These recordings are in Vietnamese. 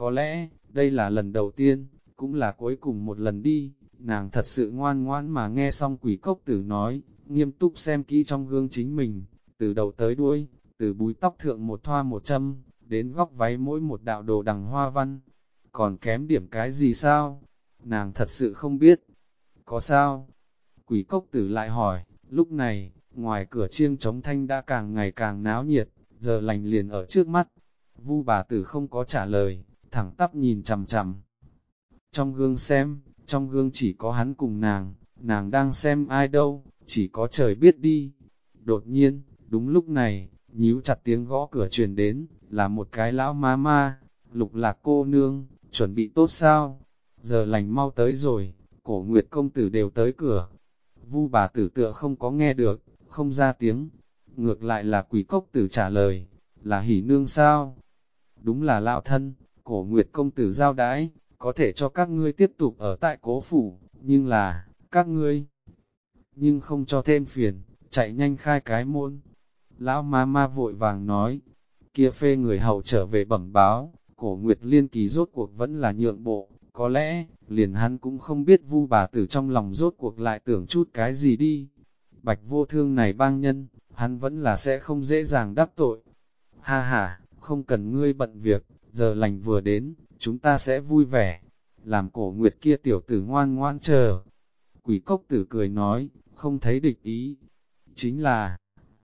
có lẽ, đây là lần đầu tiên, cũng là cuối cùng một lần đi. Nàng thật sự ngoan ngoãn mà nghe xong quỷ cốc tử nói, nghiêm túc xem kỹ trong gương chính mình, từ đầu tới đuôi, từ búi tóc thượng một thoa một châm, đến góc váy mỗi một đạo đồ đằng hoa văn. Còn kém điểm cái gì sao? Nàng thật sự không biết. Có sao? Quỷ cốc tử lại hỏi, lúc này, ngoài cửa chiêng trống thanh đã càng ngày càng náo nhiệt, giờ lành liền ở trước mắt. Vu bà tử không có trả lời, thẳng tắp nhìn chằm chằm. Trong gương xem, trong gương chỉ có hắn cùng nàng đang xem ai đâu, chỉ có trời biết đi. Đột nhiên, đúng lúc này, nhíu chặt tiếng gõ cửa truyền đến, là một cái lão ma ma, Lục Lạc cô nương, chuẩn bị tốt sao? Giờ lành mau tới rồi, Cổ Nguyệt công tử đều tới cửa. Vu bà tử tựa không có nghe được, không ra tiếng. Ngược lại là quỷ cốc tử trả lời, là hỉ nương sao? Đúng là lão thân, Cổ Nguyệt công tử giao đãi, có thể cho các ngươi tiếp tục ở tại cố phủ, nhưng là, các ngươi, nhưng không cho thêm phiền, chạy nhanh khai cái môn. Lão ma ma vội vàng nói, kia phê người hầu trở về bẩm báo, Cổ Nguyệt liên kỳ rốt cuộc vẫn là nhượng bộ, có lẽ, liền hắn cũng không biết Vu bà tử trong lòng rốt cuộc lại tưởng chút cái gì đi. Bạch vô thương này bang nhân, hắn vẫn là sẽ không dễ dàng đắc tội. Ha ha, không cần ngươi bận việc, giờ lành vừa đến, chúng ta sẽ vui vẻ. Làm Cổ Nguyệt kia tiểu tử ngoan ngoan chờ. Quỷ cốc tử cười nói, không thấy địch ý. Chính là,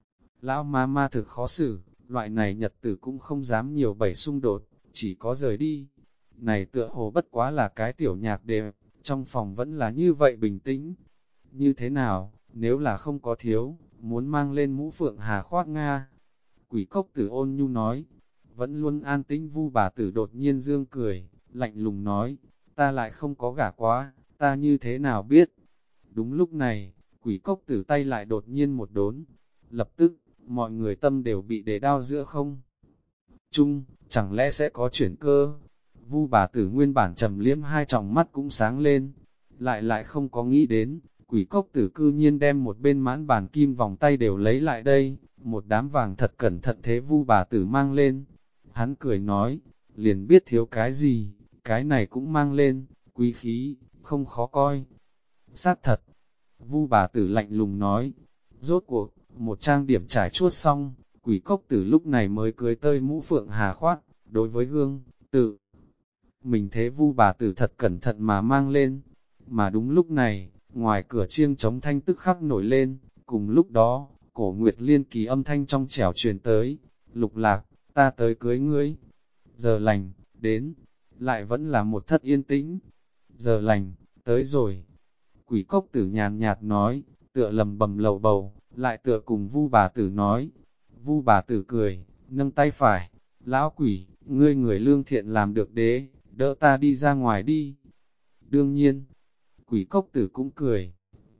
lão ma ma thực khó xử, loại này nhật tử cũng không dám nhiều bảy xung đột, chỉ có rời đi. Này tựa hồ bất quá là cái tiểu nhạc đẹp, trong phòng vẫn là như vậy bình tĩnh. Như thế nào, nếu là không có thiếu, muốn mang lên mũ phượng hà khoác Nga. Quỷ cốc tử ôn nhu nói, vẫn luôn an tĩnh Vu bà tử đột nhiên dương cười, lạnh lùng nói, ta lại không có gả quá, ta như thế nào biết. Đúng lúc này, quỷ cốc tử tay lại đột nhiên một đốn, lập tức, mọi người tâm đều bị đế đao giữa không. Chung, chẳng lẽ sẽ có chuyển cơ? Vu bà tử nguyên bản trầm liếm hai tròng mắt cũng sáng lên, lại không có nghĩ đến, quỷ cốc tử cư nhiên đem một bên mãn bàn kim vòng tay đều lấy lại đây, một đám vàng thật cẩn thận thế Vu bà tử mang lên. Hắn cười nói, liền biết thiếu cái gì, cái này cũng mang lên, quý khí, không khó coi. Sát thật, Vu bà tử lạnh lùng nói, rốt cuộc, một trang điểm trải chuốt xong, quỷ cốc tử lúc này mới cưới tơi mũ phượng hà khoác, đối với gương, tự. Mình thế Vu bà tử thật cẩn thận mà mang lên, mà đúng lúc này, ngoài cửa chiêng trống thanh tức khắc nổi lên, cùng lúc đó, Cổ Nguyệt liên kỳ âm thanh trong trẻo truyền tới, Lục Lạc, ta tới cưới ngươi. Giờ lành, đến, lại vẫn là một thất yên tĩnh. Giờ lành, tới rồi. Quỷ cốc tử nhàn nhạt nói, tựa lầm bầm lầu bầu, lại tựa cùng Vu bà tử nói. Vu bà tử cười, nâng tay phải, lão quỷ, ngươi người lương thiện làm được đế, đỡ ta đi ra ngoài đi. Đương nhiên, quỷ cốc tử cũng cười.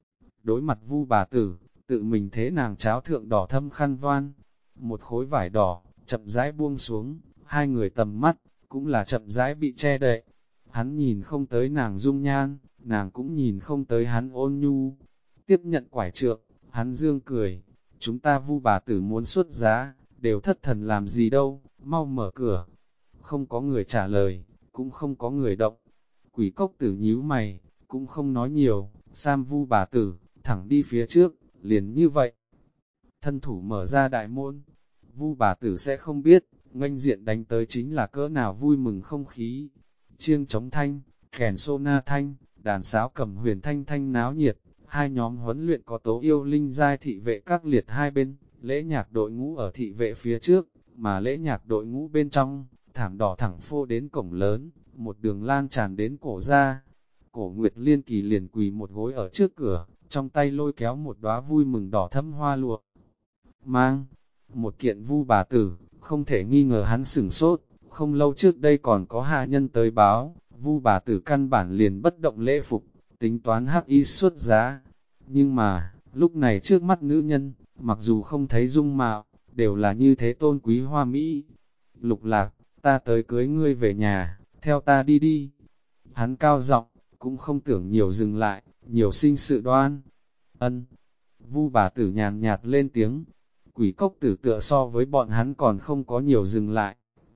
Đối mặt Vu bà tử, tự mình thế nàng cháo thượng đỏ thâm khăn voan, một khối vải đỏ, chậm rãi buông xuống, hai người tầm mắt, cũng là chậm rãi bị che đậy. Hắn nhìn không tới nàng dung nhan, nàng cũng nhìn không tới hắn ôn nhu. Tiếp nhận quải trượng, hắn dương cười, chúng ta Vu bà tử muốn xuất giá, đều thất thần làm gì đâu, mau mở cửa. Không có người trả lời, cũng không có người động. Quỷ cốc tử nhíu mày, cũng không nói nhiều, Sam Vu bà tử, thẳng đi phía trước, liền như vậy. Thân thủ mở ra đại môn, Vu bà tử sẽ không biết, nghênh diện đánh tới chính là cỡ nào vui mừng không khí. Chiêng trống thanh, kèn sô na thanh, đàn sáo cầm huyền thanh thanh náo nhiệt, hai nhóm huấn luyện có tố yêu linh giai thị vệ các liệt hai bên, lễ nhạc đội ngũ ở thị vệ phía trước, mà lễ nhạc đội ngũ bên trong, thảm đỏ thẳng phô đến cổng lớn, một đường lan tràn đến cổ ra. Cổ Nguyệt liên kỳ liền quỳ một gối ở trước cửa, trong tay lôi kéo một đóa vui mừng đỏ thẫm hoa lụa. Mang, một kiện Vu bà tử, không thể nghi ngờ hắn sửng sốt, không lâu trước đây còn có hạ nhân tới báo, Vu bà tử căn bản liền bất động lễ phục, tính toán hắc y xuất giá. Nhưng mà, lúc này trước mắt nữ nhân, mặc dù không thấy dung mạo, đều là như thế tôn quý hoa mỹ. Lục Lạc, ta tới cưới ngươi về nhà, theo ta đi đi. Hắn cao giọng, cũng không tưởng nhiều dừng lại, nhiều sinh sự đoan. Ân. Vu bà tử nhàn nhạt lên tiếng. Quỷ cốc tử tựa so với bọn hắn còn không có nhiều dừng lại.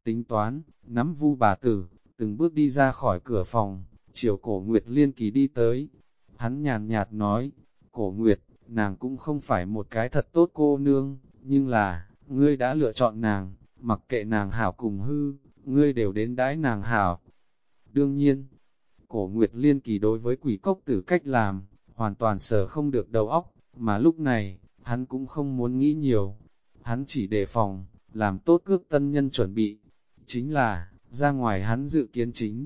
Tính toán, nắm Vu bà tử, từng bước đi ra khỏi cửa phòng, chiều Cổ Nguyệt Liên Kỳ đi tới. Hắn nhàn nhạt nói, Cổ Nguyệt, nàng cũng không phải một cái thật tốt cô nương, nhưng là, ngươi đã lựa chọn nàng, mặc kệ nàng hảo cùng hư, ngươi đều đến đãi nàng hảo. Đương nhiên, Cổ Nguyệt Liên Kỳ đối với quỷ cốc tử cách làm, hoàn toàn sờ không được đầu óc, mà lúc này, hắn cũng không muốn nghĩ nhiều. Hắn chỉ đề phòng, làm tốt cước tân nhân chuẩn bị. Chính là, ra ngoài hắn dự kiến chính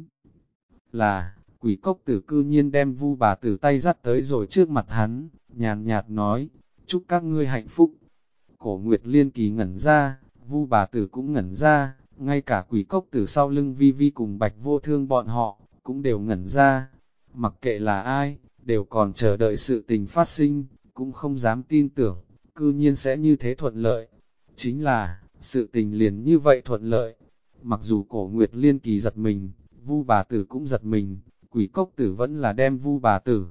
là, quỷ cốc tử cư nhiên đem Vu bà tử tay dắt tới rồi trước mặt hắn, nhàn nhạt nói, chúc các ngươi hạnh phúc. Cổ Nguyệt Liên Kỳ ngẩn ra, Vu bà tử cũng ngẩn ra, ngay cả quỷ cốc tử sau lưng Vi Vi cùng Bạch Vô Thương bọn họ, cũng đều ngẩn ra. Mặc kệ là ai, đều còn chờ đợi sự tình phát sinh, cũng không dám tin tưởng, cư nhiên sẽ như thế thuận lợi. Chính là, sự tình liền như vậy thuận lợi. Mặc dù Cổ Nguyệt Liên Kỳ giật mình, Vu bà tử cũng giật mình, quỷ cốc tử vẫn là đem Vu bà tử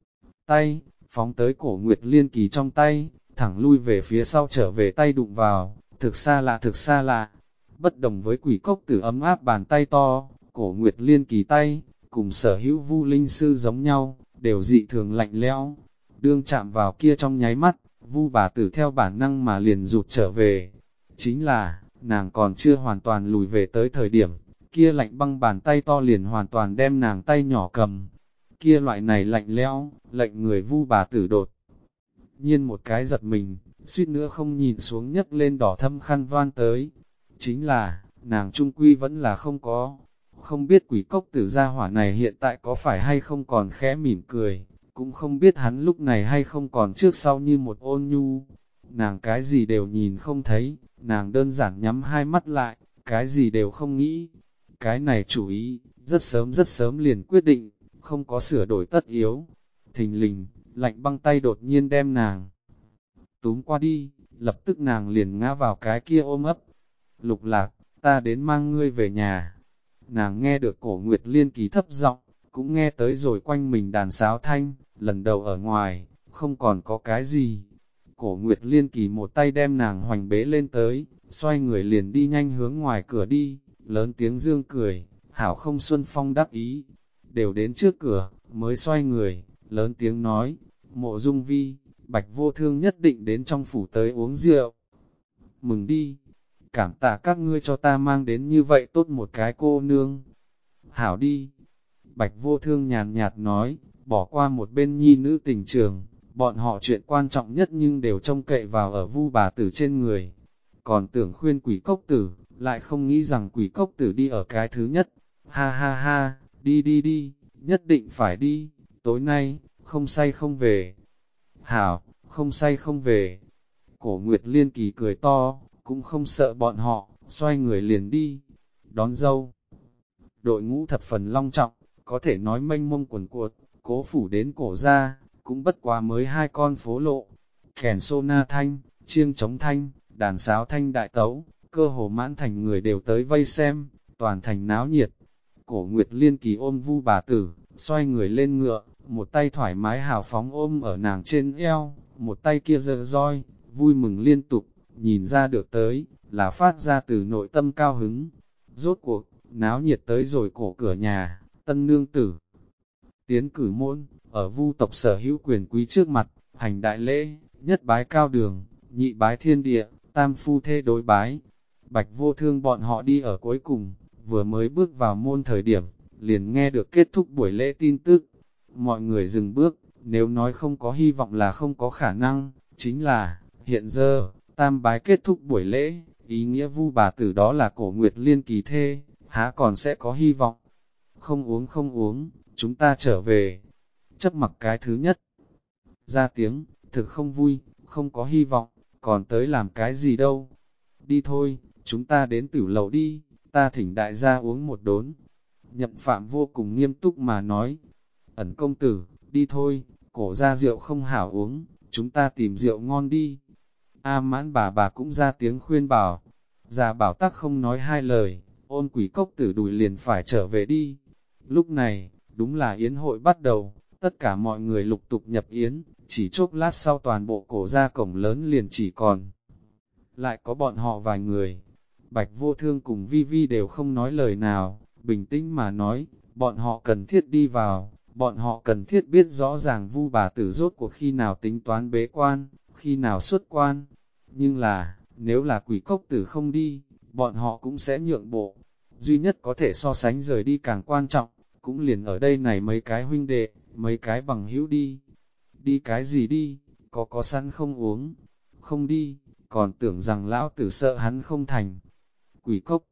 tay, phóng tới Cổ Nguyệt Liên Kỳ trong tay, thẳng lui về phía sau trở về tay đụng vào, thực xa lạ thực xa lạ. Bất đồng với quỷ cốc tử ấm áp bàn tay to, Cổ Nguyệt Liên Kỳ tay, cùng sở hữu Vu Linh Sư giống nhau, đều dị thường lạnh lẽo. Đương chạm vào kia trong nháy mắt, Vu bà tử theo bản năng mà liền rụt trở về. Chính là, nàng còn chưa hoàn toàn lùi về tới thời điểm, kia lạnh băng bàn tay to liền hoàn toàn đem nàng tay nhỏ cầm. Kia loại này lạnh lẽo, lệnh người Vu bà tử đột nhiên một cái giật mình, suýt nữa không nhìn xuống nhấc lên đỏ thâm khăn voan tới. Chính là, nàng trung quy vẫn là không biết quỷ cốc tử gia hỏa này hiện tại có phải hay không còn khẽ mỉm cười, cũng không biết hắn lúc này hay không còn trước sau như một ôn nhu. Nàng cái gì đều nhìn không thấy, nàng đơn giản nhắm hai mắt lại, cái gì đều không nghĩ. Cái này chủ ý, rất sớm liền quyết định, không có sửa đổi tất yếu. Thình lình, lạnh băng tay đột nhiên đem nàng túm qua đi, lập tức nàng liền ngã vào cái kia ôm ấp. Lục Lạc, ta đến mang ngươi về nhà. Nàng nghe được Cổ Nguyệt Liên Kỳ thấp giọng, cũng nghe tới rồi quanh mình đàn sáo thanh, lần đầu ở ngoài, không còn có cái gì. Cổ Nguyệt Liên Kỳ một tay đem nàng hoành bế lên tới, xoay người liền đi nhanh hướng ngoài cửa đi, lớn tiếng dương cười, hảo không xuân phong đắc ý. Đều đến trước cửa, mới xoay người, lớn tiếng nói, Mộ Dung Vi, Bạch Vô Thương nhất định đến trong phủ tới uống rượu. Mừng đi, cảm tạ các ngươi cho ta mang đến như vậy tốt một cái cô nương. Hảo đi, Bạch Vô Thương nhàn nhạt nói, bỏ qua một bên nhi nữ tình trường, bọn họ chuyện quan trọng nhất nhưng đều trông cậy vào ở Vu bà tử trên người. Còn tưởng khuyên quỷ cốc tử, lại không nghĩ rằng quỷ cốc tử đi ở cái thứ nhất. Ha ha ha, đi đi đi, nhất định phải đi, tối nay, không say không về. Hảo, không say không về. Cổ Nguyệt Liên Kỳ cười to, cũng không sợ bọn họ, xoay người liền đi. Đón dâu. Đội ngũ thập phần long trọng, có thể nói mênh mông quần cuột, Cố phủ đến Cổ gia, cũng bất quá mới 2 con phố lộ. Kèn sô na thanh, chiêng trống thanh, đàn sáo thanh đại tấu, cơ hồ mãn thành người đều tới vây xem, toàn thành náo nhiệt. Cổ Nguyệt Liên Kỳ ôm Vu bà tử, xoay người lên ngựa, một tay thoải mái hào phóng ôm ở nàng trên eo, một tay kia giơ roi, vui mừng liên tục, nhìn ra được tới, là phát ra từ nội tâm cao hứng. Rốt cuộc, náo nhiệt tới rồi cổ cửa nhà, tân nương tử. Tiến cử môn, ở Vu tộc sở hữu quyền quý trước mặt, hành đại lễ, nhất bái cao đường, nhị bái thiên địa, tam phu thê đối bái. Bạch Vô Thương bọn họ đi ở cuối cùng, vừa mới bước vào môn thời điểm, liền nghe được kết thúc buổi lễ tin tức. Mọi người dừng bước, nếu nói không có hy vọng là không có khả năng, chính là, hiện giờ, tam bái kết thúc buổi lễ, ý nghĩa Vu bà tử đó là Cổ Nguyệt Liên Kỳ thê, há còn sẽ có hy vọng. Không uống, chúng ta trở về. Chấp mặc cái thứ nhất. Ra tiếng, thực không vui, không có hy vọng, còn tới làm cái gì đâu. Đi thôi, chúng ta đến tử lầu đi, ta thỉnh đại gia uống một đốn. Nhậm Phạm vô cùng nghiêm túc mà nói. Ẩn công tử, đi thôi, Cổ ra rượu không hảo uống, chúng ta tìm rượu ngon đi. A Mãn bà cũng ra tiếng khuyên bảo. Già Bảo Tắc không nói hai lời, ôm quỷ cốc tử đùi liền phải trở về đi. Lúc này, đúng là yến hội bắt đầu, tất cả mọi người lục tục nhập yến, chỉ chốc lát sau toàn bộ Cổ ra cổng lớn liền chỉ còn. Lại có bọn họ vài người. Bạch Vô Thương cùng Vi Vi đều không nói lời nào, bình tĩnh mà nói, bọn họ cần thiết đi vào, bọn họ cần thiết biết rõ ràng Vu bà tử rốt cuộc khi nào tính toán bế quan, khi nào xuất quan. Nhưng là, nếu là Quỷ Cốc Tử không đi, bọn họ cũng sẽ nhượng bộ. Duy nhất có thể so sánh rời đi càng quan trọng, cũng liền ở đây này mấy cái huynh đệ, mấy cái bằng hữu đi. Đi cái gì đi, có sẵn không uống, không đi, còn tưởng rằng lão tử sợ hắn không thành. Quỷ Cốc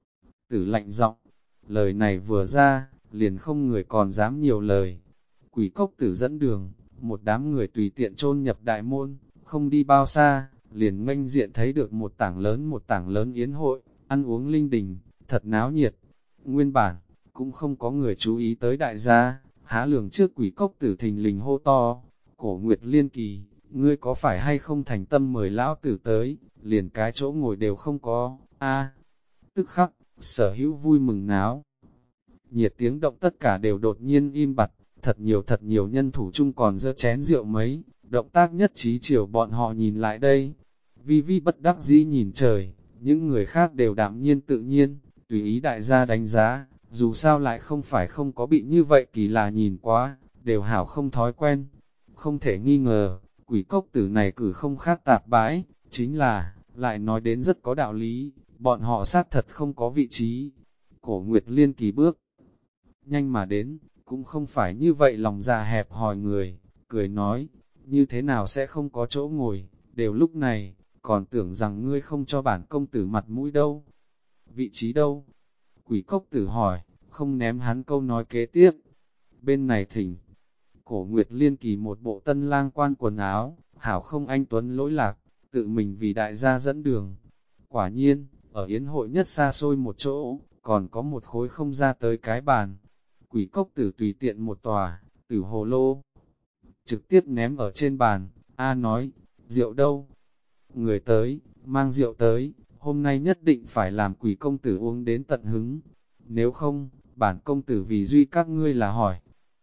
Tử lạnh giọng, lời này vừa ra, liền không người còn dám nhiều lời. Quỷ Cốc Tử dẫn đường, một đám người tùy tiện chôn nhập đại môn, không đi bao xa, liền nghênh diện thấy được một tảng lớn yến hội, ăn uống linh đình, thật náo nhiệt. Nguyên bản, cũng không có người chú ý tới đại gia, há lường trước Quỷ Cốc Tử thình lình hô to, Cổ Nguyệt Liên Kỳ, ngươi có phải hay không thành tâm mời lão tử tới, liền cái chỗ ngồi đều không có, a. Tức khắc, sở hữu vui mừng náo. Nhiệt tiếng động tất cả đều đột nhiên im bặt, thật nhiều nhân thủ chung còn giơ chén rượu mấy, động tác nhất trí chiều bọn họ nhìn lại đây. Vi Vi bất đắc dĩ nhìn trời, những người khác đều đạm nhiên tự nhiên, tùy ý đại gia đánh giá, dù sao lại không phải không có bị như vậy kỳ lạ nhìn quá, đều hảo không thói quen. Không thể nghi ngờ, Quỷ Cốc Tử này cử không khác tạp bãi, chính là, lại nói đến rất có đạo lý, bọn họ xác thật không có vị trí. Cổ Nguyệt Liên Kỳ bước nhanh mà đến, cũng không phải như vậy lòng già hẹp hòi người, cười nói, như thế nào sẽ không có chỗ ngồi, đều lúc này, còn tưởng rằng ngươi không cho bản công tử mặt mũi đâu. Vị trí đâu? Quỷ Cốc Tử hỏi, không ném hắn câu nói kế tiếp. Bên này thỉnh, Cổ Nguyệt Liên Kỳ một bộ tân lang quan quần áo, hảo không anh tuấn lỗi lạc, tự mình vì đại gia dẫn đường. Quả nhiên, ở yến hội nhất xa xôi một chỗ, còn có một khối không ra tới cái bàn. Quỷ Cốc Tử tùy tiện một tòa, tử hồ lô, trực tiếp ném ở trên bàn. A nói, rượu đâu? Người tới, mang rượu tới, hôm nay nhất định phải làm Quỷ công tử uống đến tận hứng. Nếu không, bản công tử vì duy các ngươi là hỏi.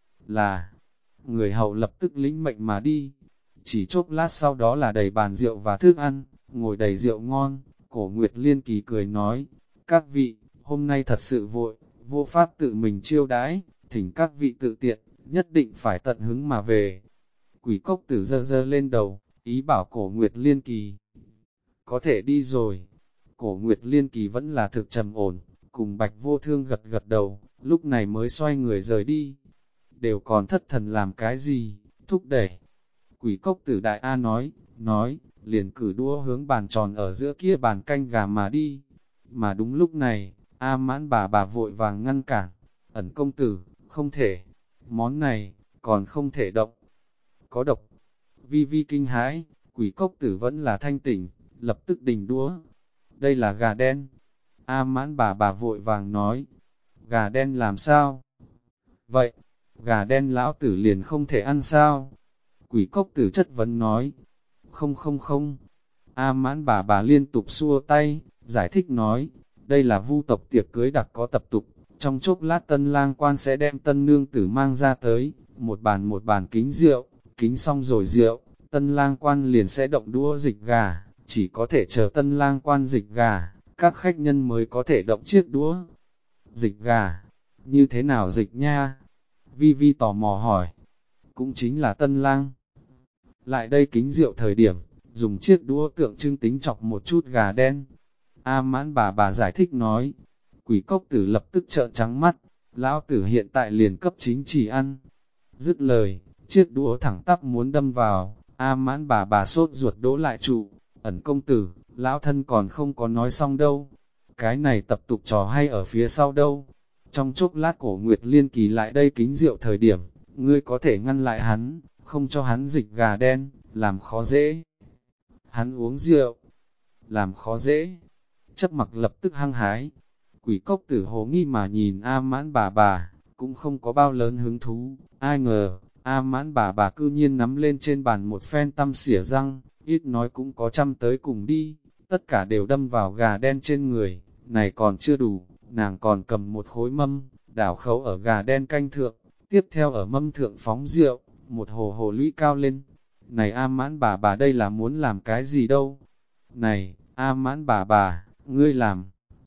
Là, người hậu lập tức lĩnh mệnh mà đi. Chỉ chốc lát sau đó là đầy bàn rượu và thức ăn, ngồi đầy rượu ngon. Cổ Nguyệt Liên Kỳ cười nói, các vị, hôm nay thật sự vội, vô pháp tự mình chiêu đãi, thỉnh các vị tự tiện, nhất định phải tận hứng mà về. Quỷ Cốc Tử giơ giơ lên đầu, ý bảo Cổ Nguyệt Liên Kỳ có thể đi rồi. Cổ Nguyệt Liên Kỳ vẫn là thực trầm ổn, cùng Bạch Vô Thương gật gật đầu, lúc này mới xoay người rời đi. Đều còn thất thần làm cái gì, thúc đẩy. Quỷ Cốc Tử Đại A nói, liền cử đũa hướng bàn tròn ở giữa kia bàn canh gà mà đi. Mà đúng lúc này, A Mãn bà vội vàng ngăn cản, Ẩn công tử, không thể, món này, còn không thể động. Có độc. Vi Vi kinh hãi, Quỷ Cốc Tử vẫn là thanh tỉnh, lập tức đình đũa. Đây là gà đen. A Mãn bà vội vàng nói, gà đen làm sao? Vậy, gà đen lão tử liền không thể ăn sao? Quỷ Cốc Tử chất vấn nói, không. A Mãn bà liên tục xua tay, giải thích nói, đây là vu tộc tiệc cưới đặc có tập tục, trong chốc lát tân lang quan sẽ đem tân nương tử mang ra tới, một bàn kính rượu, kính xong rồi rượu, tân lang quan liền sẽ động đũa dịch gà, chỉ có thể chờ tân lang quan dịch gà, các khách nhân mới có thể động chiếc đũa. Dịch gà, như thế nào dịch nha? Vi Vi tò mò hỏi, cũng chính là tân lang. Lại đây kính rượu thời điểm, dùng chiếc đũa tượng trưng tính chọc một chút gà đen. A Mãn bà giải thích nói, Quỷ Cốc Tử lập tức trợn trắng mắt, lão tử hiện tại liền cấp chính chỉ ăn. Dứt lời, chiếc đũa thẳng tắp muốn đâm vào, A Mãn bà sốt ruột đỗ lại trụ, Ẩn công tử, lão thân còn không có nói xong đâu. Cái này tập tục trò hay ở phía sau đâu. Trong chốc lát Cổ Nguyệt Liên Kỳ lại đây kính rượu thời điểm, ngươi có thể ngăn lại hắn, không cho hắn dịch gà đen, làm khó dễ. Hắn uống rượu, làm khó dễ. Chấp mặc lập tức hăng hái. Quỷ Cốc Tử hồ nghi mà nhìn A Mãn bà, cũng không có bao lớn hứng thú. Ai ngờ, A Mãn bà cư nhiên nắm lên trên bàn một phen tăm xỉa răng, ít nói cũng có trăm tới cùng đi. Tất cả đều đâm vào gà đen trên người, này còn chưa đủ, nàng còn cầm một khối mâm, đảo khấu ở gà đen canh thượng, tiếp theo ở mâm thượng phóng rượu, một hồ hồ lũy cao lên. Này A Mãn bà đây là muốn làm cái gì đâu? Này, A Mãn bà, ngươi làm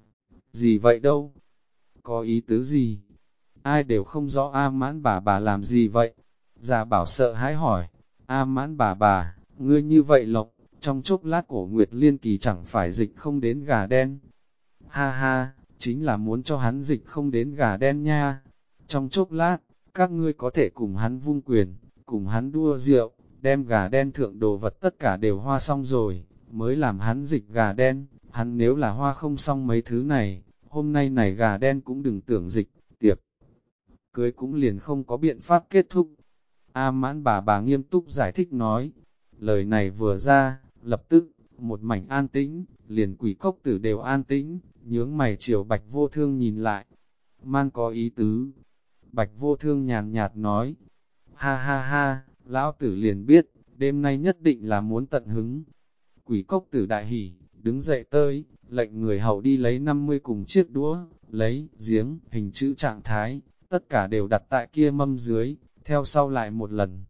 gì vậy đâu? Có ý tứ gì? Ai đều không rõ A Mãn bà làm gì vậy? Gia Bảo sợ hãi hỏi, A Mãn bà, ngươi như vậy lộc, trong chốc lát Cổ Nguyệt Liên Kỳ chẳng phải dịch không đến gà đen. Ha ha, chính là muốn cho hắn dịch không đến gà đen nha. Trong chốc lát, các ngươi có thể cùng hắn vung quyền, cùng hắn đua rượu, đem gà đen thượng đồ vật tất cả đều hoa xong rồi, mới làm hắn dịch gà đen. Hắn nếu là hoa không xong mấy thứ này, hôm nay này gà đen cũng đừng tưởng dịch, tiệc cưới cũng liền không có biện pháp kết thúc. A Mãn bà nghiêm túc giải thích nói, lời này vừa ra, lập tức, một mảnh an tĩnh, liền Quỷ Cốc Tử đều an tĩnh, nhướng mày chiều Bạch Vô Thương nhìn lại. Man có ý tứ. Bạch Vô Thương nhàn nhạt nói, ha ha ha, lão tử liền biết, đêm nay nhất định là muốn tận hứng. Quỷ Cốc Tử đại hỉ, đứng dậy tới, lệnh người hầu đi lấy 50 cùng chiếc đũa, lấy, giếng, hình chữ trạng thái, tất cả đều đặt tại kia mâm dưới, theo sau lại một lần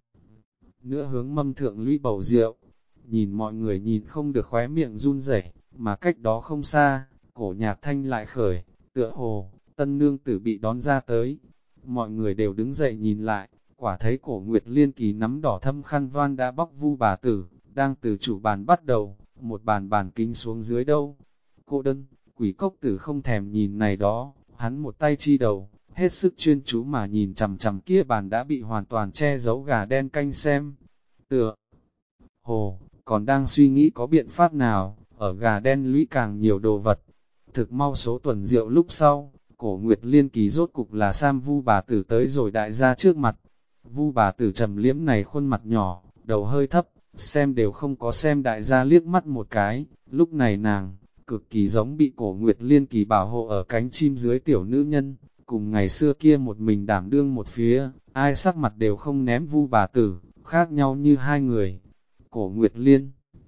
nữa hướng mâm thượng lũy bầu rượu. Nhìn mọi người nhìn không được khóe miệng run rẩy, mà cách đó không xa, cổ nhạc thanh lại khởi, tựa hồ, tân nương tử bị đón ra tới. Mọi người đều đứng dậy nhìn lại, quả thấy Cổ Nguyệt Liên Kỳ nắm đỏ thâm khăn voan đã bóc vu bà tử, đang từ chủ bàn bắt đầu, một bàn kính xuống dưới đâu. Cô đơn, Quỷ Cốc Tử không thèm nhìn này đó, hắn một tay chi đầu, hết sức chuyên chú mà nhìn chằm chằm kia bàn đã bị hoàn toàn che giấu gà đen canh xem. Tựa hồ, còn đang suy nghĩ có biện pháp nào, ở gà đen lũy càng nhiều đồ vật. Thực mau số tuần rượu lúc sau, Cổ Nguyệt Liên Kỳ rốt cục là Sam Vu bà tử tới rồi đại gia trước mặt. Vu bà tử trầm liễm này khuôn mặt nhỏ, đầu hơi thấp, xem đều không có xem đại gia liếc mắt một cái, lúc này nàng, cực kỳ giống bị Cổ Nguyệt Liên Kỳ bảo hộ ở cánh chim dưới tiểu nữ nhân, cùng ngày xưa kia một mình đảm đương một phía, ai sắc mặt đều không ném Vu bà tử, khác nhau như hai người. Cổ Nguyệt Liên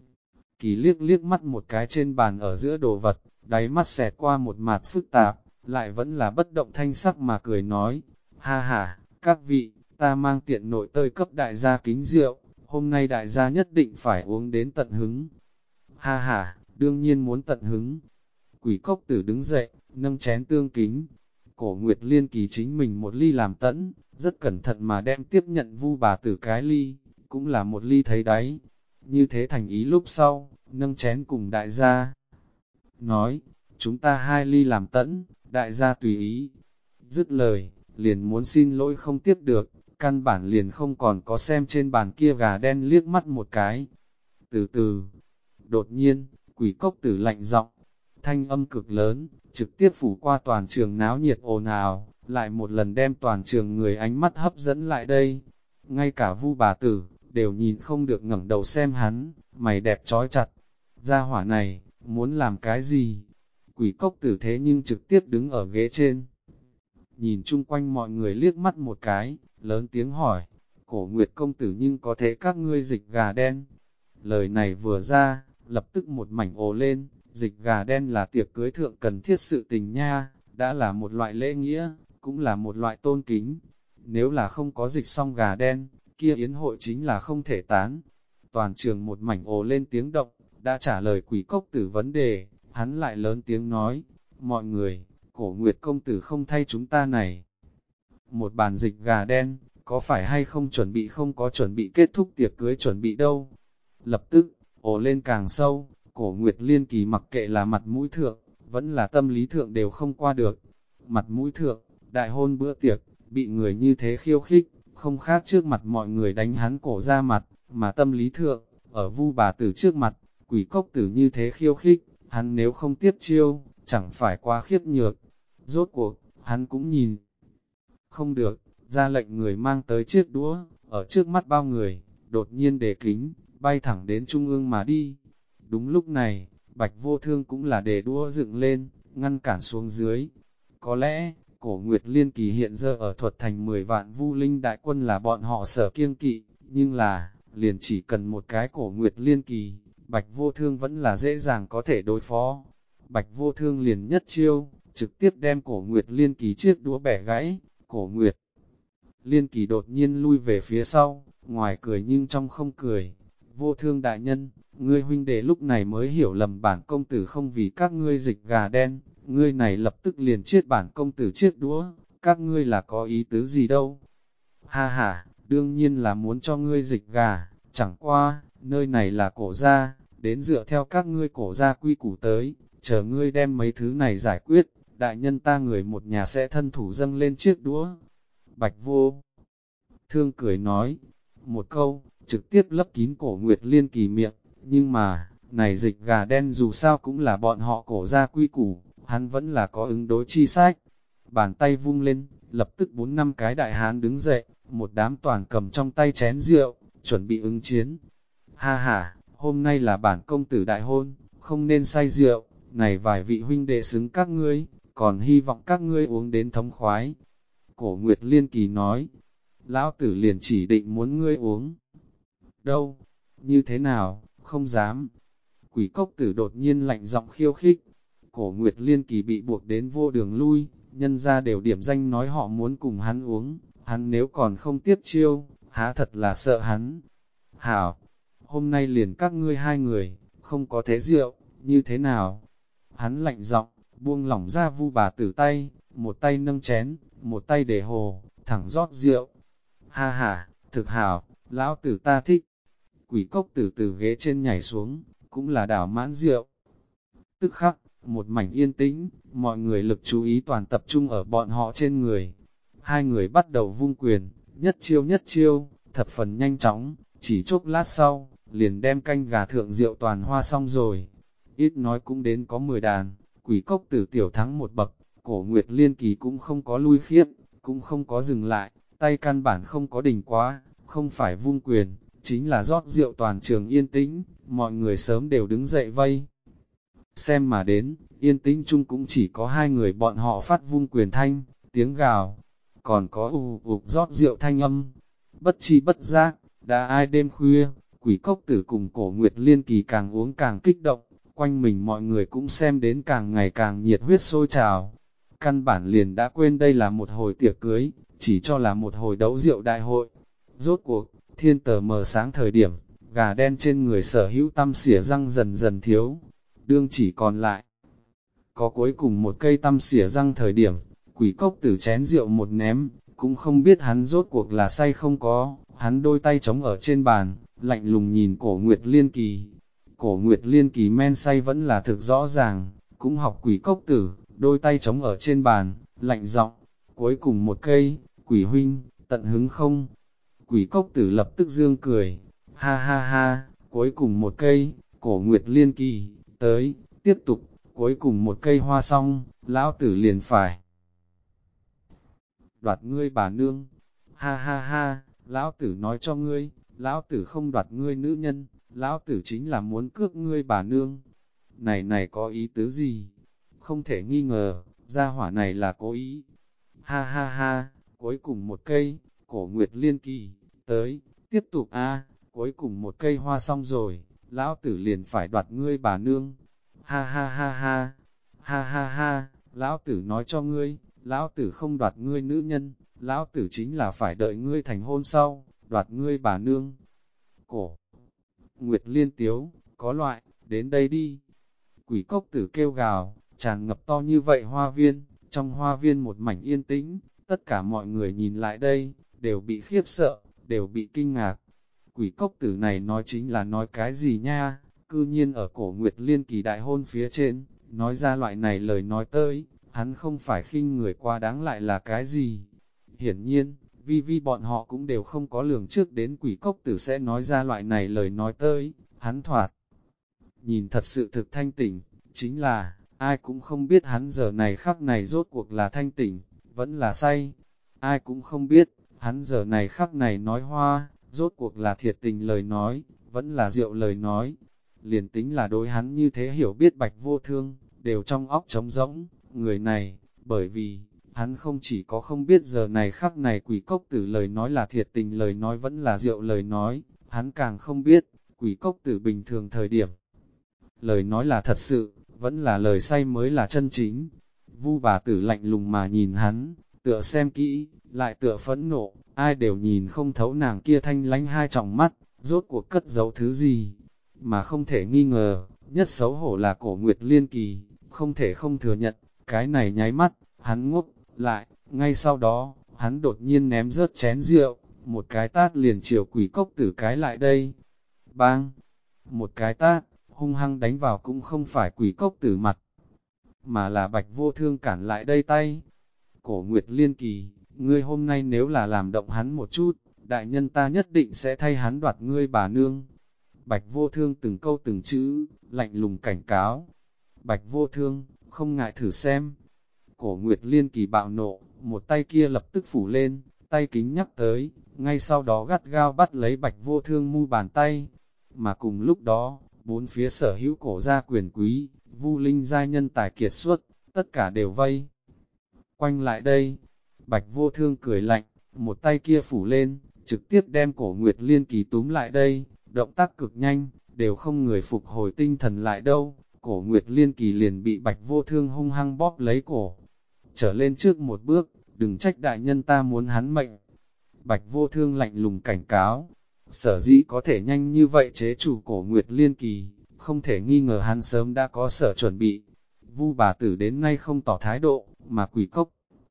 Kỳ liếc mắt một cái trên bàn ở giữa đồ vật, đáy mắt xẹt qua một mặt phức tạp, lại vẫn là bất động thanh sắc mà cười nói, ha ha, các vị, ta mang tiện nội tơi cấp đại gia kính rượu, hôm nay đại gia nhất định phải uống đến tận hứng. Ha ha, đương nhiên muốn tận hứng. Quỷ Cốc Tử đứng dậy, nâng chén tương kính. Cổ Nguyệt Liên Kỳ chính mình một ly làm tẫn, rất cẩn thận mà đem tiếp nhận Vu bà tử cái ly, cũng là một ly thấy đáy. Như thế thành ý lúc sau, nâng chén cùng đại gia. Nói, chúng ta hai ly làm tẫn, đại gia tùy ý. Dứt lời, liền muốn xin lỗi không tiếp được, căn bản liền không còn có xem trên bàn kia gà đen liếc mắt một cái. Từ từ, đột nhiên, Quỷ Cốc Tử lạnh giọng, thanh âm cực lớn, trực tiếp phủ qua toàn trường náo nhiệt ồn ào, lại một lần đem toàn trường người ánh mắt hấp dẫn lại đây. Ngay cả Vu bà tử, đều nhìn không được ngẩng đầu xem hắn, mày đẹp trói chặt. Gia hỏa này, muốn làm cái gì? Quỷ Cốc Tử thế nhưng trực tiếp đứng ở ghế trên. Nhìn chung quanh mọi người liếc mắt một cái, lớn tiếng hỏi, Cổ Nguyệt công tử nhưng có thế các ngươi dịch gà đen? Lời này vừa ra, lập tức một mảnh ồ lên, dịch gà đen là tiệc cưới thượng cần thiết sự tình nha, đã là một loại lễ nghĩa, cũng là một loại tôn kính. Nếu là không có dịch xong gà đen, kia yến hội chính là không thể tán. Toàn trường một mảnh ồ lên tiếng động, đã trả lời Quỷ Cốc Tử vấn đề, hắn lại lớn tiếng nói, mọi người, Cổ Nguyệt công tử không thay chúng ta này. Một bàn dịch gà đen, có phải hay không có chuẩn bị kết thúc tiệc cưới chuẩn bị đâu. Lập tức, ồ lên càng sâu, Cổ Nguyệt Liên Kỳ mặc kệ là mặt mũi thượng, vẫn là tâm lý thượng đều không qua được. Mặt mũi thượng, đại hôn bữa tiệc, bị người như thế khiêu khích, không khác trước mặt mọi người đánh hắn cổ ra mặt, mà tâm lý thượng, ở Vu bà tử trước mặt, Quỷ Cốc Tử như thế khiêu khích, hắn nếu không tiếp chiêu, chẳng phải quá khiếp nhược. Rốt cuộc, hắn cũng nhìn không được, ra lệnh người mang tới chiếc đũa, ở trước mắt bao người, đột nhiên đề kính, bay thẳng đến trung ương mà đi. Đúng lúc này, Bạch Vô Thương cũng là đề đũa dựng lên, ngăn cản xuống dưới. Có lẽ, Cổ Nguyệt Liên Kỳ hiện giờ ở thuật thành 10 vạn Vu Linh đại quân là bọn họ sở kiêng kỵ, nhưng là, liền chỉ cần một cái Cổ Nguyệt Liên Kỳ, Bạch Vô Thương vẫn là dễ dàng có thể đối phó. Bạch Vô Thương liền nhất chiêu, trực tiếp đem Cổ Nguyệt Liên Kỳ chiếc đũa bẻ gãy. Cổ Nguyệt Liên Kỳ đột nhiên lui về phía sau, ngoài cười nhưng trong không cười. Vô Thương đại nhân, ngươi huynh đệ lúc này mới hiểu lầm bản công tử không vì các ngươi dịch gà đen, ngươi này lập tức liền chết bản công tử chiếc đũa, các ngươi là có ý tứ gì đâu. Ha ha, đương nhiên là muốn cho ngươi dịch gà, chẳng qua, nơi này là cổ gia, đến dựa theo các ngươi cổ gia quy củ tới, chờ ngươi đem mấy thứ này giải quyết, đại nhân ta người một nhà sẽ thân thủ dâng lên chiếc đũa. Bạch Vô Thương cười nói, một câu, trực tiếp lấp kín Cổ Nguyệt Liên Kỳ miệng, nhưng mà, này dịch gà đen dù sao cũng là bọn họ cổ gia quy củ, hắn vẫn là có ứng đối chi sách. Bàn tay vung lên, lập tức 4-5 cái đại hán đứng dậy, một đám toàn cầm trong tay chén rượu, chuẩn bị ứng chiến. Ha ha, hôm nay là bản công tử đại hôn, không nên say rượu, này vài vị huynh đệ xứng các ngươi, còn hy vọng các ngươi uống đến thống khoái. Cổ Nguyệt Liên Kỳ nói, lão tử liền chỉ định muốn ngươi uống. Đâu? Như thế nào? Không dám. Quỷ cốc tử đột nhiên lạnh giọng khiêu khích. Cổ Nguyệt Liên Kỳ bị buộc đến vô đường lui, nhân ra đều điểm danh nói họ muốn cùng hắn uống, hắn nếu còn không tiếp chiêu, há thật là sợ hắn. Hảo, hôm nay liền các ngươi hai người, không có thế rượu, như thế nào? Hắn lạnh giọng, buông lỏng ra Vu bà tử tay, một tay nâng chén, một tay để hồ, thẳng rót rượu. Ha ha, thực hảo, lão tử ta thích. Quỷ cốc tử từ ghế trên nhảy xuống, cũng là đảo mãn rượu. Tức khắc, một mảnh yên tĩnh, mọi người lực chú ý toàn tập trung ở bọn họ trên người. Hai người bắt đầu vung quyền, nhất chiêu, thập phần nhanh chóng, chỉ chốc lát sau, liền đem canh gà thượng rượu toàn hoa xong rồi. Ít nói cũng đến có 10 đàn, quỷ cốc tử tiểu thắng một bậc, Cổ Nguyệt Liên Kỳ cũng không có lui khiếp, cũng không có dừng lại, tay căn bản không có đình quá, không phải vung quyền, chính là rót rượu toàn trường yên tĩnh, mọi người sớm đều đứng dậy vây. Xem mà đến, yên tĩnh chung cũng chỉ có hai người bọn họ phát vung quyền thanh, tiếng gào, còn có rót rượu thanh âm. Bất chi bất giác, đã ai đêm khuya, quỷ cốc tử cùng Cổ Nguyệt Liên Kỳ càng uống càng kích động, quanh mình mọi người cũng xem đến càng ngày càng nhiệt huyết sôi trào. Căn bản liền đã quên đây là một hồi tiệc cưới, chỉ cho là một hồi đấu rượu đại hội. Rốt cuộc, thiên tờ mờ sáng thời điểm, gà đen trên người sở hữu tăm xỉa răng dần dần thiếu, đương chỉ còn lại. Có cuối cùng một cây tăm xỉa răng thời điểm, quỷ cốc tử chén rượu một ném, cũng không biết hắn rốt cuộc là say không có, hắn đôi tay trống ở trên bàn, lạnh lùng nhìn Cổ Nguyệt Liên Kỳ. Cổ Nguyệt Liên Kỳ men say vẫn là thực rõ ràng, cũng học quỷ cốc tử, đôi tay trống ở trên bàn, lạnh giọng, cuối cùng một cây, quỷ huynh, tận hứng không? Quỷ cốc tử lập tức dương cười, ha ha ha, cuối cùng một cây, Cổ Nguyệt Liên Kỳ, tới, tiếp tục, cuối cùng một cây hoa xong, lão tử liền phải đoạt ngươi bà nương, ha ha ha, lão tử nói cho ngươi, lão tử không đoạt ngươi nữ nhân, lão tử chính là muốn cướp ngươi bà nương. Này có ý tứ gì? Không thể nghi ngờ, gia hỏa này là cố ý. Ha ha ha, cuối cùng một cây, Cổ Nguyệt Liên Kỳ, tới, tiếp tục a, cuối cùng một cây hoa xong rồi, lão tử liền phải đoạt ngươi bà nương. Ha ha ha ha, ha ha ha, lão tử nói cho ngươi, lão tử không đoạt ngươi nữ nhân, lão tử chính là phải đợi ngươi thành hôn sau, đoạt ngươi bà nương. Cổ Nguyệt Liên Tiếu, có loại, đến đây đi. Quỷ cốc tử kêu gào, tràn ngập to như vậy hoa viên, trong hoa viên một mảnh yên tĩnh, tất cả mọi người nhìn lại đây, đều bị khiếp sợ, đều bị kinh ngạc. Quỷ cốc tử này nói chính là nói cái gì nha, cư nhiên ở Cổ Nguyệt Liên Kỳ đại hôn phía trên, nói ra loại này lời nói tới, hắn không phải khinh người quá đáng lại là cái gì. Hiển nhiên, vi bọn họ cũng đều không có lường trước đến quỷ cốc tử sẽ nói ra loại này lời nói tới, hắn thoạt. Nhìn thật sự thực thanh tỉnh, chính là, ai cũng không biết hắn giờ này khắc này rốt cuộc là thanh tỉnh, vẫn là say. Ai cũng không biết, hắn giờ này khắc này nói hoa, rốt cuộc là thiệt tình lời nói, vẫn là rượu lời nói. Liền tính là đối hắn như thế hiểu biết Bạch Vô Thương, đều trong óc trống rỗng, người này, bởi vì, hắn không chỉ có không biết giờ này khắc này quỷ cốc tử lời nói là thiệt tình lời nói vẫn là rượu lời nói, hắn càng không biết, quỷ cốc tử bình thường thời điểm. Lời nói là thật sự, vẫn là lời say mới là chân chính. Vu bà tử lạnh lùng mà nhìn hắn, tựa xem kỹ, lại tựa phẫn nộ, ai đều nhìn không thấu nàng kia thanh lánh hai tròng mắt, rốt cuộc cất giấu thứ gì, mà không thể nghi ngờ, nhất xấu hổ là Cổ Nguyệt Liên Kỳ, không thể không thừa nhận, cái này nháy mắt, hắn ngốc lại, ngay sau đó, hắn đột nhiên ném rớt chén rượu, một cái tát liền chiều Quỷ Cốc Tử cái lại đây. Bang! Một cái tát, hung hăng đánh vào cũng không phải Quỷ Cốc Tử mặt, mà là Bạch Vô Thương cản lại đây tay. Cổ Nguyệt Liên Kỳ, ngươi hôm nay nếu là làm động hắn một chút, đại nhân ta nhất định sẽ thay hắn đoạt ngươi bà nương. Bạch Vô Thương từng câu từng chữ, lạnh lùng cảnh cáo. Bạch Vô Thương, không ngại thử xem. Cổ Nguyệt Liên Kỳ bạo nộ, một tay kia lập tức phủ lên, tay kính nhắc tới, ngay sau đó gắt gao bắt lấy Bạch Vô Thương mu bàn tay. Mà cùng lúc đó, bốn phía sở hữu cổ gia quyền quý, Vu Linh giai nhân tài kiệt xuất, tất cả đều vây quanh lại đây. Bạch Vô Thương cười lạnh, một tay kia phủ lên, trực tiếp đem Cổ Nguyệt Liên Kỳ túm lại đây, động tác cực nhanh, đều không người phục hồi tinh thần lại đâu. Cổ Nguyệt Liên Kỳ liền bị Bạch Vô Thương hung hăng bóp lấy cổ. Trở lên trước một bước, đừng trách đại nhân ta muốn hắn mệnh. Bạch Vô Thương lạnh lùng cảnh cáo, sở dĩ có thể nhanh như vậy chế chủ Cổ Nguyệt Liên Kỳ, không thể nghi ngờ hắn sớm đã có sở chuẩn bị. Vu bà tử đến nay không tỏ thái độ, mà Quỷ Cốc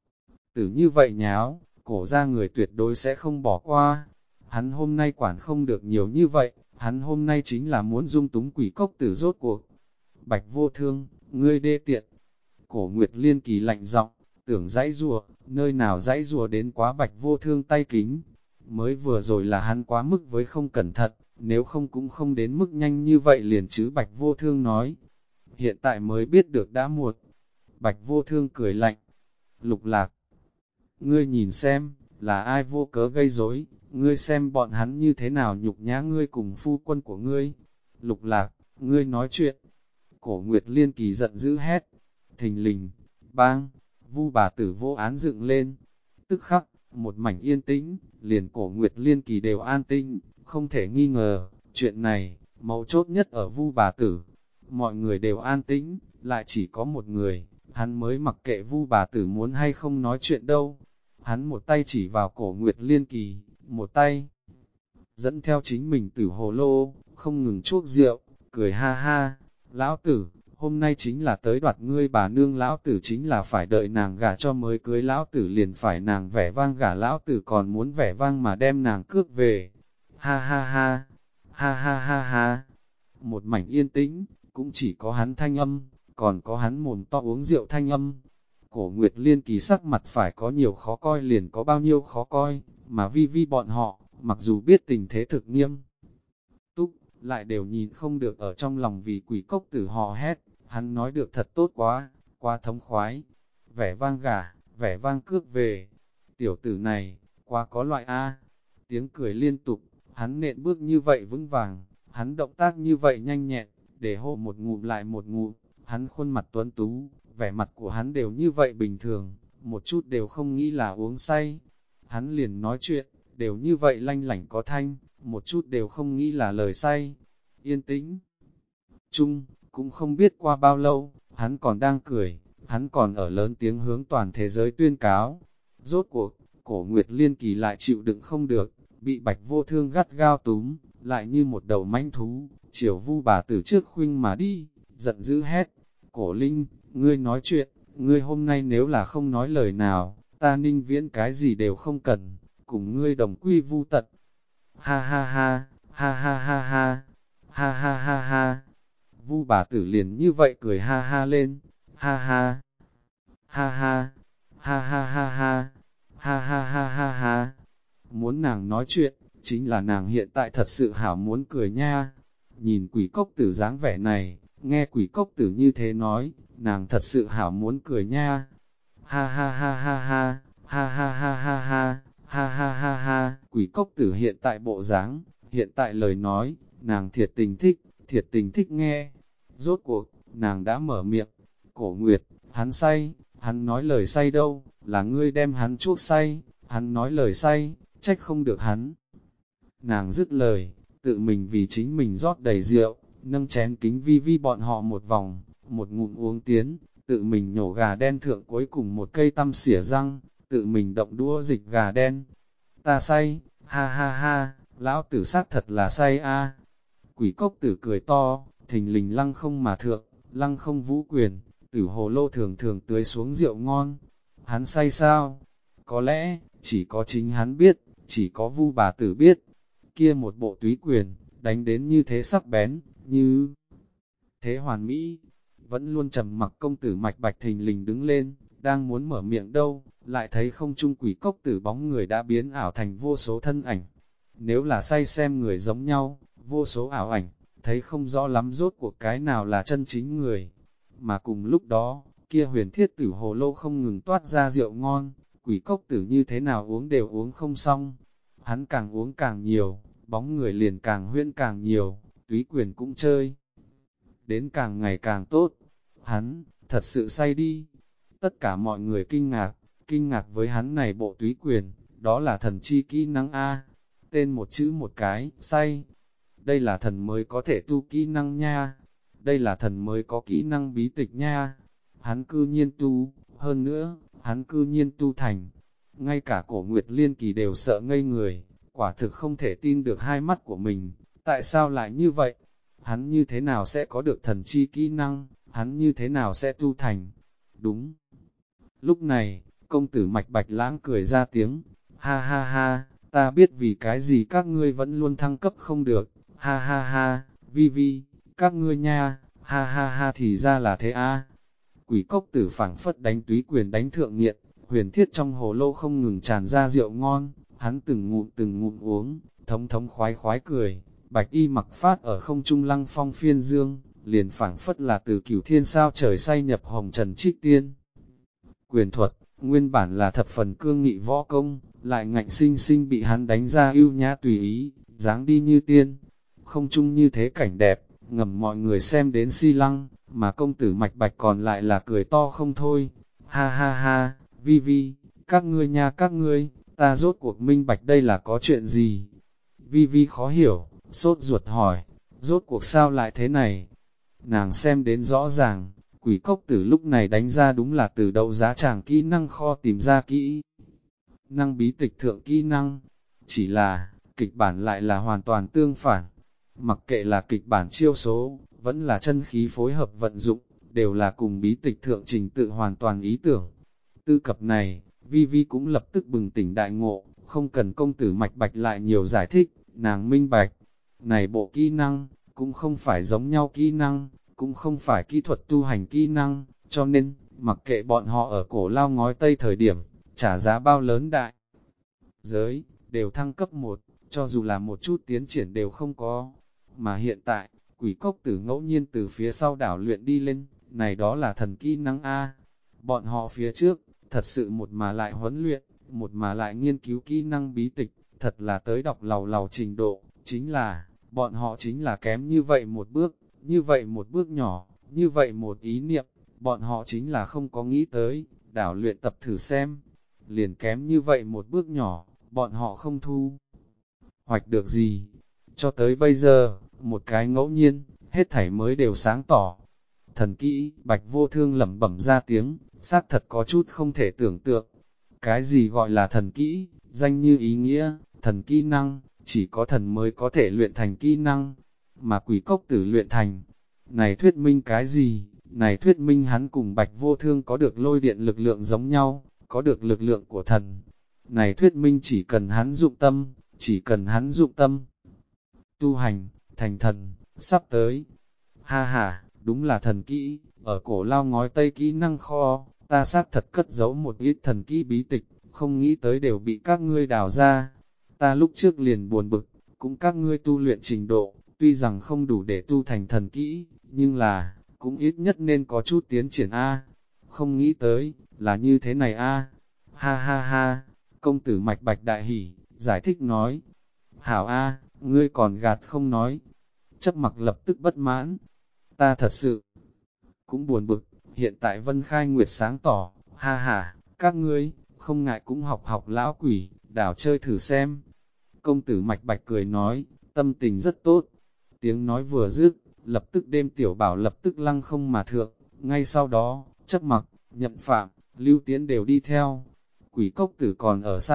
Tử như vậy nháo, cổ ra người tuyệt đối sẽ không bỏ qua. Hắn hôm nay quản không được nhiều như vậy, hắn hôm nay chính là muốn dung túng Quỷ Cốc Tử rốt cuộc. Bạch Vô Thương, ngươi đê tiện. Cổ Nguyệt Liên Kỳ lạnh giọng, tưởng dãy rùa, nơi nào dãy rùa đến quá Bạch Vô Thương tay kính. Mới vừa rồi là hắn quá mức với không cẩn thận, nếu không cũng không đến mức nhanh như vậy liền chứ. Bạch Vô Thương nói. Hiện tại mới biết được đã muộn. Bạch Vô Thương cười lạnh. Lục Lạc, ngươi nhìn xem, là ai vô cớ gây rối, ngươi xem bọn hắn như thế nào nhục nhã ngươi cùng phu quân của ngươi. Lục Lạc, ngươi nói chuyện. Cổ Nguyệt Liên Kỳ giận dữ hét. Thình lình, bang, Vu bà tử vô án dựng lên. Tức khắc, một mảnh yên tĩnh, liền Cổ Nguyệt Liên Kỳ đều an tĩnh, không thể nghi ngờ, chuyện này, mấu chốt nhất ở Vu bà tử. Mọi người đều an tĩnh, lại chỉ có một người, hắn mới mặc kệ Vu bà tử muốn hay không nói chuyện đâu. Hắn một tay chỉ vào Cổ Nguyệt Liên Kỳ, một tay dẫn theo chính mình tử hồ lô, không ngừng chuốc rượu, cười ha ha. Lão tử, hôm nay chính là tới đoạt ngươi bà nương, lão tử chính là phải đợi nàng gả cho mới cưới, lão tử liền phải nàng vẻ vang gả, lão tử còn muốn vẻ vang mà đem nàng cướp về. Ha ha ha, ha ha ha ha. Một mảnh yên tĩnh, cũng chỉ có hắn thanh âm, còn có hắn mồm to uống rượu thanh âm. Cổ Nguyệt Liên Kỳ sắc mặt phải có nhiều khó coi liền có bao nhiêu khó coi, mà vi vi bọn họ, mặc dù biết tình thế thực nghiêm túc, lại đều nhìn không được ở trong lòng vì Quỷ Cốc Tử hò hét. Hắn nói được thật tốt quá, quá thống khoái. Vẻ vang gả, vẻ vang cướp về. Tiểu tử này, quá có loại A. Tiếng cười liên tục, hắn nện bước như vậy vững vàng, hắn động tác như vậy nhanh nhẹn, để hô một ngụm lại một ngụm. Hắn khuôn mặt tuấn tú, vẻ mặt của hắn đều như vậy bình thường, một chút đều không nghĩ là uống say. Hắn liền nói chuyện, đều như vậy lanh lảnh có thanh, một chút đều không nghĩ là lời say. Yên tĩnh chung, cũng không biết qua bao lâu, hắn còn đang cười, hắn còn ở lớn tiếng hướng toàn thế giới tuyên cáo. Rốt cuộc, Cổ Nguyệt Liên Kỳ lại chịu đựng không được, bị Bạch Vô Thương gắt gao túm, lại như một đầu manh thú, chiều Vu bà tử trước khuynh mà đi, giận dữ hét. Cổ Linh, ngươi nói chuyện, ngươi hôm nay nếu là không nói lời nào, ta Ninh Viễn cái gì đều không cần, cùng ngươi đồng quy vu tận. Ha ha ha, ha ha ha ha, ha ha ha ha. Vu bà tử liền như vậy cười ha ha lên, ha ha, ha ha, ha ha ha ha, ha ha ha ha ha. Muốn nàng nói chuyện, chính là nàng hiện tại thật sự hảo muốn cười nha. Nhìn Quỷ Cốc Tử dáng vẻ này, nghe Quỷ Cốc Tử như thế nói, nàng thật sự hảo muốn cười nha. Ha ha ha ha ha, ha ha ha ha ha, ha ha ha ha. Quỷ Cốc Tử hiện tại bộ dáng, hiện tại lời nói, nàng thiệt tình thích nghe. Rốt cuộc, nàng đã mở miệng. Cổ Nguyệt, hắn say, hắn nói lời say đâu, là ngươi đem hắn chuốc say, hắn nói lời say, trách không được hắn. Nàng dứt lời, tự mình vì chính mình rót đầy rượu, nâng chén kính vi vi bọn họ một vòng, một ngụm uống tiến, tự mình nhổ gà đen thượng cuối cùng một cây tăm xỉa răng, tự mình động đũa dịch gà đen. Ta say, ha ha ha, lão tử xác thật là say a. Quỷ cốc tử cười to, thình lình lăng không mà thượng, lăng không vũ quyền, tử hồ lô thường thường tưới xuống rượu ngon. Hắn say sao? Có lẽ, chỉ có chính hắn biết, chỉ có Vu bà tử biết. Kia một bộ túy quyền, đánh đến như thế sắc bén, như thế hoàn mỹ. Vẫn luôn trầm mặc công tử Mạch Bạch thình lình đứng lên, đang muốn mở miệng đâu, lại thấy không trung quỷ cốc tử bóng người đã biến ảo thành vô số thân ảnh. Nếu là say xem người giống nhau, vô số ảo ảnh, thấy không rõ lắm rốt cuộc cái nào là chân chính người. Mà cùng lúc đó, kia huyền thiết tử hồ lô không ngừng toát ra rượu ngon, quỷ cốc tử như thế nào uống đều uống không xong. Hắn càng uống càng nhiều, bóng người liền càng huyễn càng nhiều, túy quyền cũng chơi. Đến càng ngày càng tốt, hắn, thật sự say đi. Tất cả mọi người kinh ngạc với hắn này bộ túy quyền, đó là thần chi kỹ năng A. Tên một chữ một cái, say. Đây là thần mới có thể tu kỹ năng nha. Đây là thần mới có kỹ năng bí tịch nha. Hắn cư nhiên tu, hơn nữa, hắn cư nhiên tu thành. Ngay cả Cổ Nguyệt Liên Kỳ đều sợ ngây người, quả thực không thể tin được hai mắt của mình. Tại sao lại như vậy? Hắn như thế nào sẽ có được thần chi kỹ năng? Hắn như thế nào sẽ tu thành? Đúng. Lúc này, công tử Mạch Bạch Lãng cười ra tiếng, ha ha ha, ta biết vì cái gì các ngươi vẫn luôn thăng cấp không được, ha ha ha, vi vi, các ngươi nha, ha ha ha thì ra là thế a. Quỷ cốc tử phảng phất đánh túy quyền đánh thượng nghiện, huyền thiết trong hồ lô không ngừng tràn ra rượu ngon, hắn từng ngụm uống, thống thống khoái khoái cười, bạch y mặc phát ở không trung lăng phong phiên dương, liền phảng phất là từ cửu thiên sao trời say nhập hồng trần trích tiên. Quyền thuật, nguyên bản là thập phần cương nghị võ công, lại ngạnh sinh sinh bị hắn đánh ra ưu nhã tùy ý, dáng đi như tiên. Không chung như thế cảnh đẹp, ngầm mọi người xem đến si lăng, mà công tử Mạch Bạch còn lại là cười to không thôi. Ha ha ha, vi vi, các ngươi nha các ngươi, ta rốt cuộc minh bạch đây là có chuyện gì? Vi vi khó hiểu, sốt ruột hỏi, rốt cuộc sao lại thế này? Nàng xem đến rõ ràng, quỷ cốc tử lúc này đánh ra đúng là từ đấu giá tràng kỹ năng kho tìm ra kỹ năng bí tịch thượng kỹ năng, chỉ là, kịch bản lại là hoàn toàn tương phản. Mặc kệ là kịch bản chiêu số, vẫn là chân khí phối hợp vận dụng, đều là cùng bí tịch thượng trình tự hoàn toàn ý tưởng. Tư cập này, Vi Vi cũng lập tức bừng tỉnh đại ngộ, không cần công tử Mạch Bạch lại nhiều giải thích, nàng minh bạch. Này bộ kỹ năng, cũng không phải giống nhau kỹ năng, cũng không phải kỹ thuật tu hành kỹ năng, cho nên, mặc kệ bọn họ ở cổ lao ngói tây thời điểm, trả giá bao lớn đại giới, đều thăng cấp một, cho dù là một chút tiến triển đều không có. Mà hiện tại, quỷ cốc tử ngẫu nhiên từ phía sau đảo luyện đi lên, này đó là thần kỹ năng A. Bọn họ phía trước, thật sự một mà lại huấn luyện, một mà lại nghiên cứu kỹ năng bí tịch, thật là tới đọc lầu lầu trình độ, chính là, bọn họ chính là kém như vậy một bước, như vậy một bước nhỏ, như vậy một ý niệm, bọn họ chính là không có nghĩ tới, đảo luyện tập thử xem, liền kém như vậy một bước nhỏ, bọn họ không thu hoạch được gì. Cho tới bây giờ, một cái ngẫu nhiên, hết thảy mới đều sáng tỏ. Thần kỹ, Bạch Vô Thương lẩm bẩm ra tiếng, xác thật có chút không thể tưởng tượng. Cái gì gọi là thần kỹ, danh như ý nghĩa, thần kỹ năng, chỉ có thần mới có thể luyện thành kỹ năng, mà quỷ cốc tử luyện thành. Này thuyết minh cái gì? Này thuyết minh hắn cùng Bạch Vô Thương có được lôi điện lực lượng giống nhau, có được lực lượng của thần. Này thuyết minh chỉ cần hắn dụng tâm, chỉ cần hắn dụng tâm. Tu hành, thành thần, sắp tới. Ha ha, đúng là thần kỹ, ở cổ lao ngói tây kỹ năng kho, ta xác thật cất giấu một ít thần kỹ bí tịch, không nghĩ tới đều bị các ngươi đào ra. Ta lúc trước liền buồn bực, cũng các ngươi tu luyện trình độ, tuy rằng không đủ để tu thành thần kỹ, nhưng là, cũng ít nhất nên có chút tiến triển A. Không nghĩ tới, là như thế này A. Ha ha ha, công tử Mạch Bạch đại hỉ, giải thích nói. Hảo A, ngươi còn gạt không nói. Chấp mặc lập tức bất mãn. Ta thật sự cũng buồn bực, hiện tại Vân Khai Nguyệt sáng tỏ, ha ha, các ngươi, không ngại cũng học học lão quỷ, đảo chơi thử xem. Công tử Mạch Bạch cười nói, tâm tình rất tốt. Tiếng nói vừa dứt, lập tức đêm tiểu bảo lập tức lăng không mà thượng, ngay sau đó, chấp mặc, nhậm phạm, lưu tiến đều đi theo. Quỷ cốc tử còn ở say,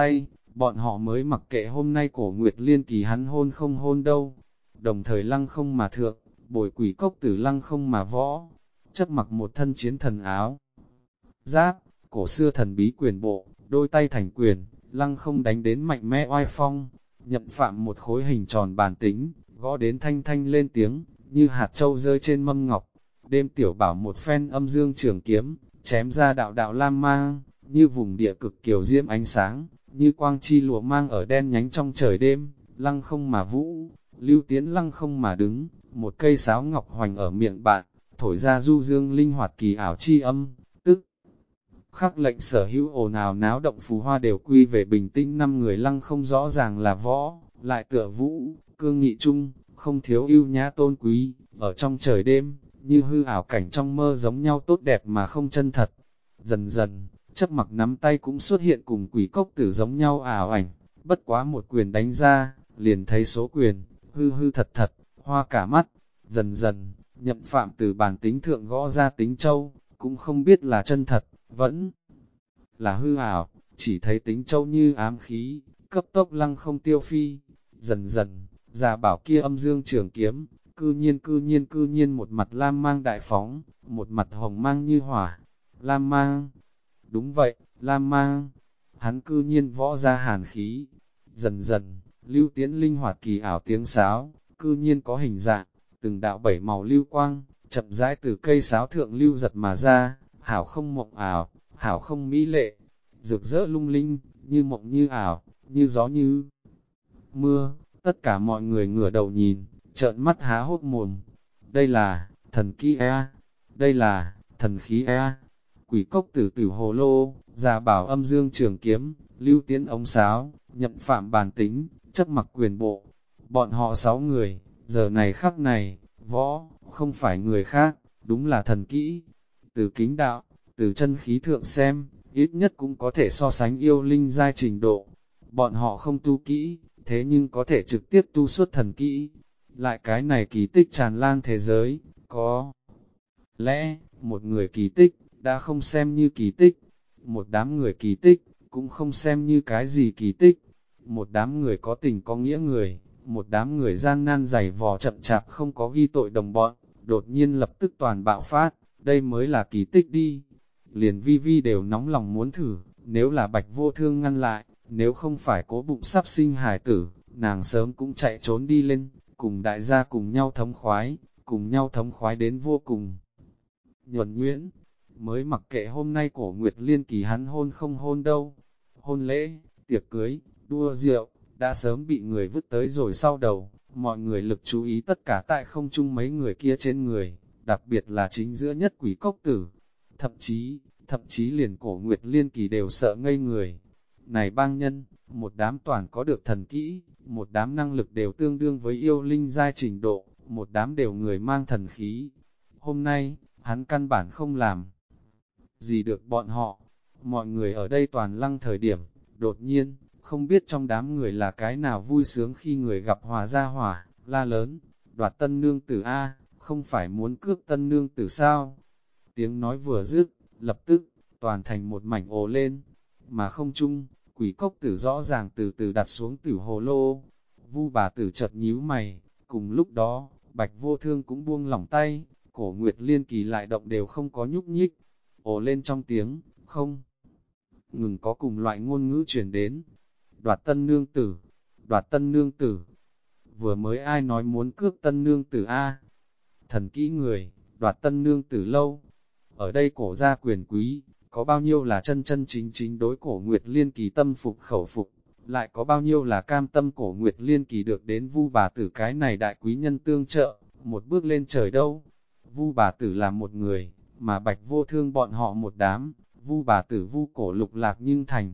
bọn họ mới mặc kệ hôm nay Cổ Nguyệt Liên Kỳ hắn hôn không hôn đâu. Đồng thời lăng không mà thượng, bồi quỷ cốc tử lăng không mà võ, chấp mặc một thân chiến thần áo. Giáp, cổ xưa thần bí quyền bộ, đôi tay thành quyền, lăng không đánh đến mạnh mẽ oai phong, nhậm phạm một khối hình tròn bàn tính, gõ đến thanh thanh lên tiếng, như hạt châu rơi trên mâm ngọc. Đêm tiểu bảo một phen âm dương trường kiếm, chém ra đạo đạo lam mang, như vùng địa cực kiều diễm ánh sáng, như quang chi lụa mang ở đen nhánh trong trời đêm, lăng không mà vũ, Lưu Tiễn lăng không mà đứng, một cây sáo ngọc hoành ở miệng bạn, thổi ra du dương linh hoạt kỳ ảo chi âm, tức khắc lệnh sở hữu ồn ào náo động phù hoa đều quy về bình tĩnh. Năm người lăng không rõ ràng là võ, lại tựa vũ, cương nghị trung, không thiếu ưu nhã tôn quý, ở trong trời đêm, như hư ảo cảnh trong mơ giống nhau tốt đẹp mà không chân thật. Dần dần, chấp mặc nắm tay cũng xuất hiện cùng quỷ cốc tử giống nhau ảo ảnh, bất quá một quyền đánh ra, liền thấy số quyền, hư hư thật thật, hoa cả mắt. Dần dần, nhậm phạm từ bản tính thượng gõ ra tính châu, cũng không biết là chân thật, vẫn là hư ảo, chỉ thấy tính châu như ám khí, cấp tốc lăng không tiêu phi. Dần dần, già bảo kia âm dương trường kiếm, cư nhiên một mặt lam mang đại phóng, một mặt hồng mang như hỏa. Lam mang, đúng vậy, lam mang, hắn cư nhiên võ ra hàn khí. Dần dần, Lưu Tiễn linh hoạt kỳ ảo tiếng sáo, cư nhiên có hình dạng, từng đạo bảy màu lưu quang, chậm rãi từ cây sáo thượng lưu giật mà ra, hảo không mộng ảo, hảo không mỹ lệ, rực rỡ lung linh, như mộng như ảo, như gió như mưa. Tất cả mọi người ngửa đầu nhìn, trợn mắt há hốt mồm. Đây là thần kỹ đây là thần khí Quỷ cốc tử tử hồ lô, già bảo âm dương trường kiếm, Lưu Tiễn ống sáo, nhậm phạm bàn tính, chấp mặc quyền bộ. Bọn họ 6 người, giờ này khắc này, võ, không phải người khác, đúng là thần kỹ. Từ kính đạo, từ chân khí thượng xem, ít nhất cũng có thể so sánh yêu linh giai trình độ. Bọn họ không tu kỹ, thế nhưng có thể trực tiếp tu xuất thần kỹ. Lại cái này kỳ tích tràn lan thế giới, có lẽ, một người kỳ tích, đã không xem như kỳ tích. Một đám người kỳ tích, cũng không xem như cái gì kỳ tích. Một đám người có tình có nghĩa người, một đám người gian nan dày vò chậm chạp không có ghi tội đồng bọn, đột nhiên lập tức toàn bạo phát, đây mới là kỳ tích đi. Liền vi vi đều nóng lòng muốn thử, nếu là Bạch Vô Thương ngăn lại, nếu không phải cố bụng sắp sinh hài tử, nàng sớm cũng chạy trốn đi lên, cùng đại gia cùng nhau thống khoái đến vô cùng. Nhuần nhuyễn, mới mặc kệ hôm nay Cổ Nguyệt Liên Kỳ hắn hôn không hôn đâu. Hôn lễ, tiệc cưới, đua rượu, đã sớm bị người vứt tới rồi sau đầu, mọi người lực chú ý tất cả tại không chung mấy người kia trên người, đặc biệt là chính giữa nhất quỷ cốc tử. Thậm chí liền Cổ Nguyệt Liên Kỳ đều sợ ngây người. Này bang nhân, một đám toàn có được thần kỹ, một đám năng lực đều tương đương với yêu linh giai trình độ, một đám đều người mang thần khí. Hôm nay, hắn căn bản không làm gì được bọn họ. Mọi người ở đây toàn lăng thời điểm, đột nhiên, không biết trong đám người là cái nào vui sướng khi người gặp hòa ra hỏa, la lớn, đoạt tân nương tử A, không phải muốn cướp tân nương tử sao? Tiếng nói vừa dứt, lập tức, toàn thành một mảnh ồ lên, mà không chung, quỷ cốc tử rõ ràng từ từ đặt xuống tử hồ lô. Vu bà tử chợt nhíu mày, cùng lúc đó, Bạch Vô Thương cũng buông lỏng tay, Cổ Nguyệt Liên Kỳ lại động đều không có nhúc nhích. Ồ lên trong tiếng, không ngừng có cùng loại ngôn ngữ truyền đến. Đoạt tân nương tử, đoạt tân nương tử. Vừa mới ai nói muốn cướp tân nương tử a? Thần kỹ người, đoạt tân nương tử lâu. Ở đây cổ gia quyền quý, có bao nhiêu là chân chân chính chính đối Cổ Nguyệt Liên Kỳ tâm phục khẩu phục, lại có bao nhiêu là cam tâm Cổ Nguyệt Liên Kỳ được đến Vu bà tử cái này đại quý nhân tương trợ, một bước lên trời đâu. Vu bà tử là một người, mà Bạch Vô Thương bọn họ một đám, Vu bà tử Vu Cổ Lục Lạc nhưng thành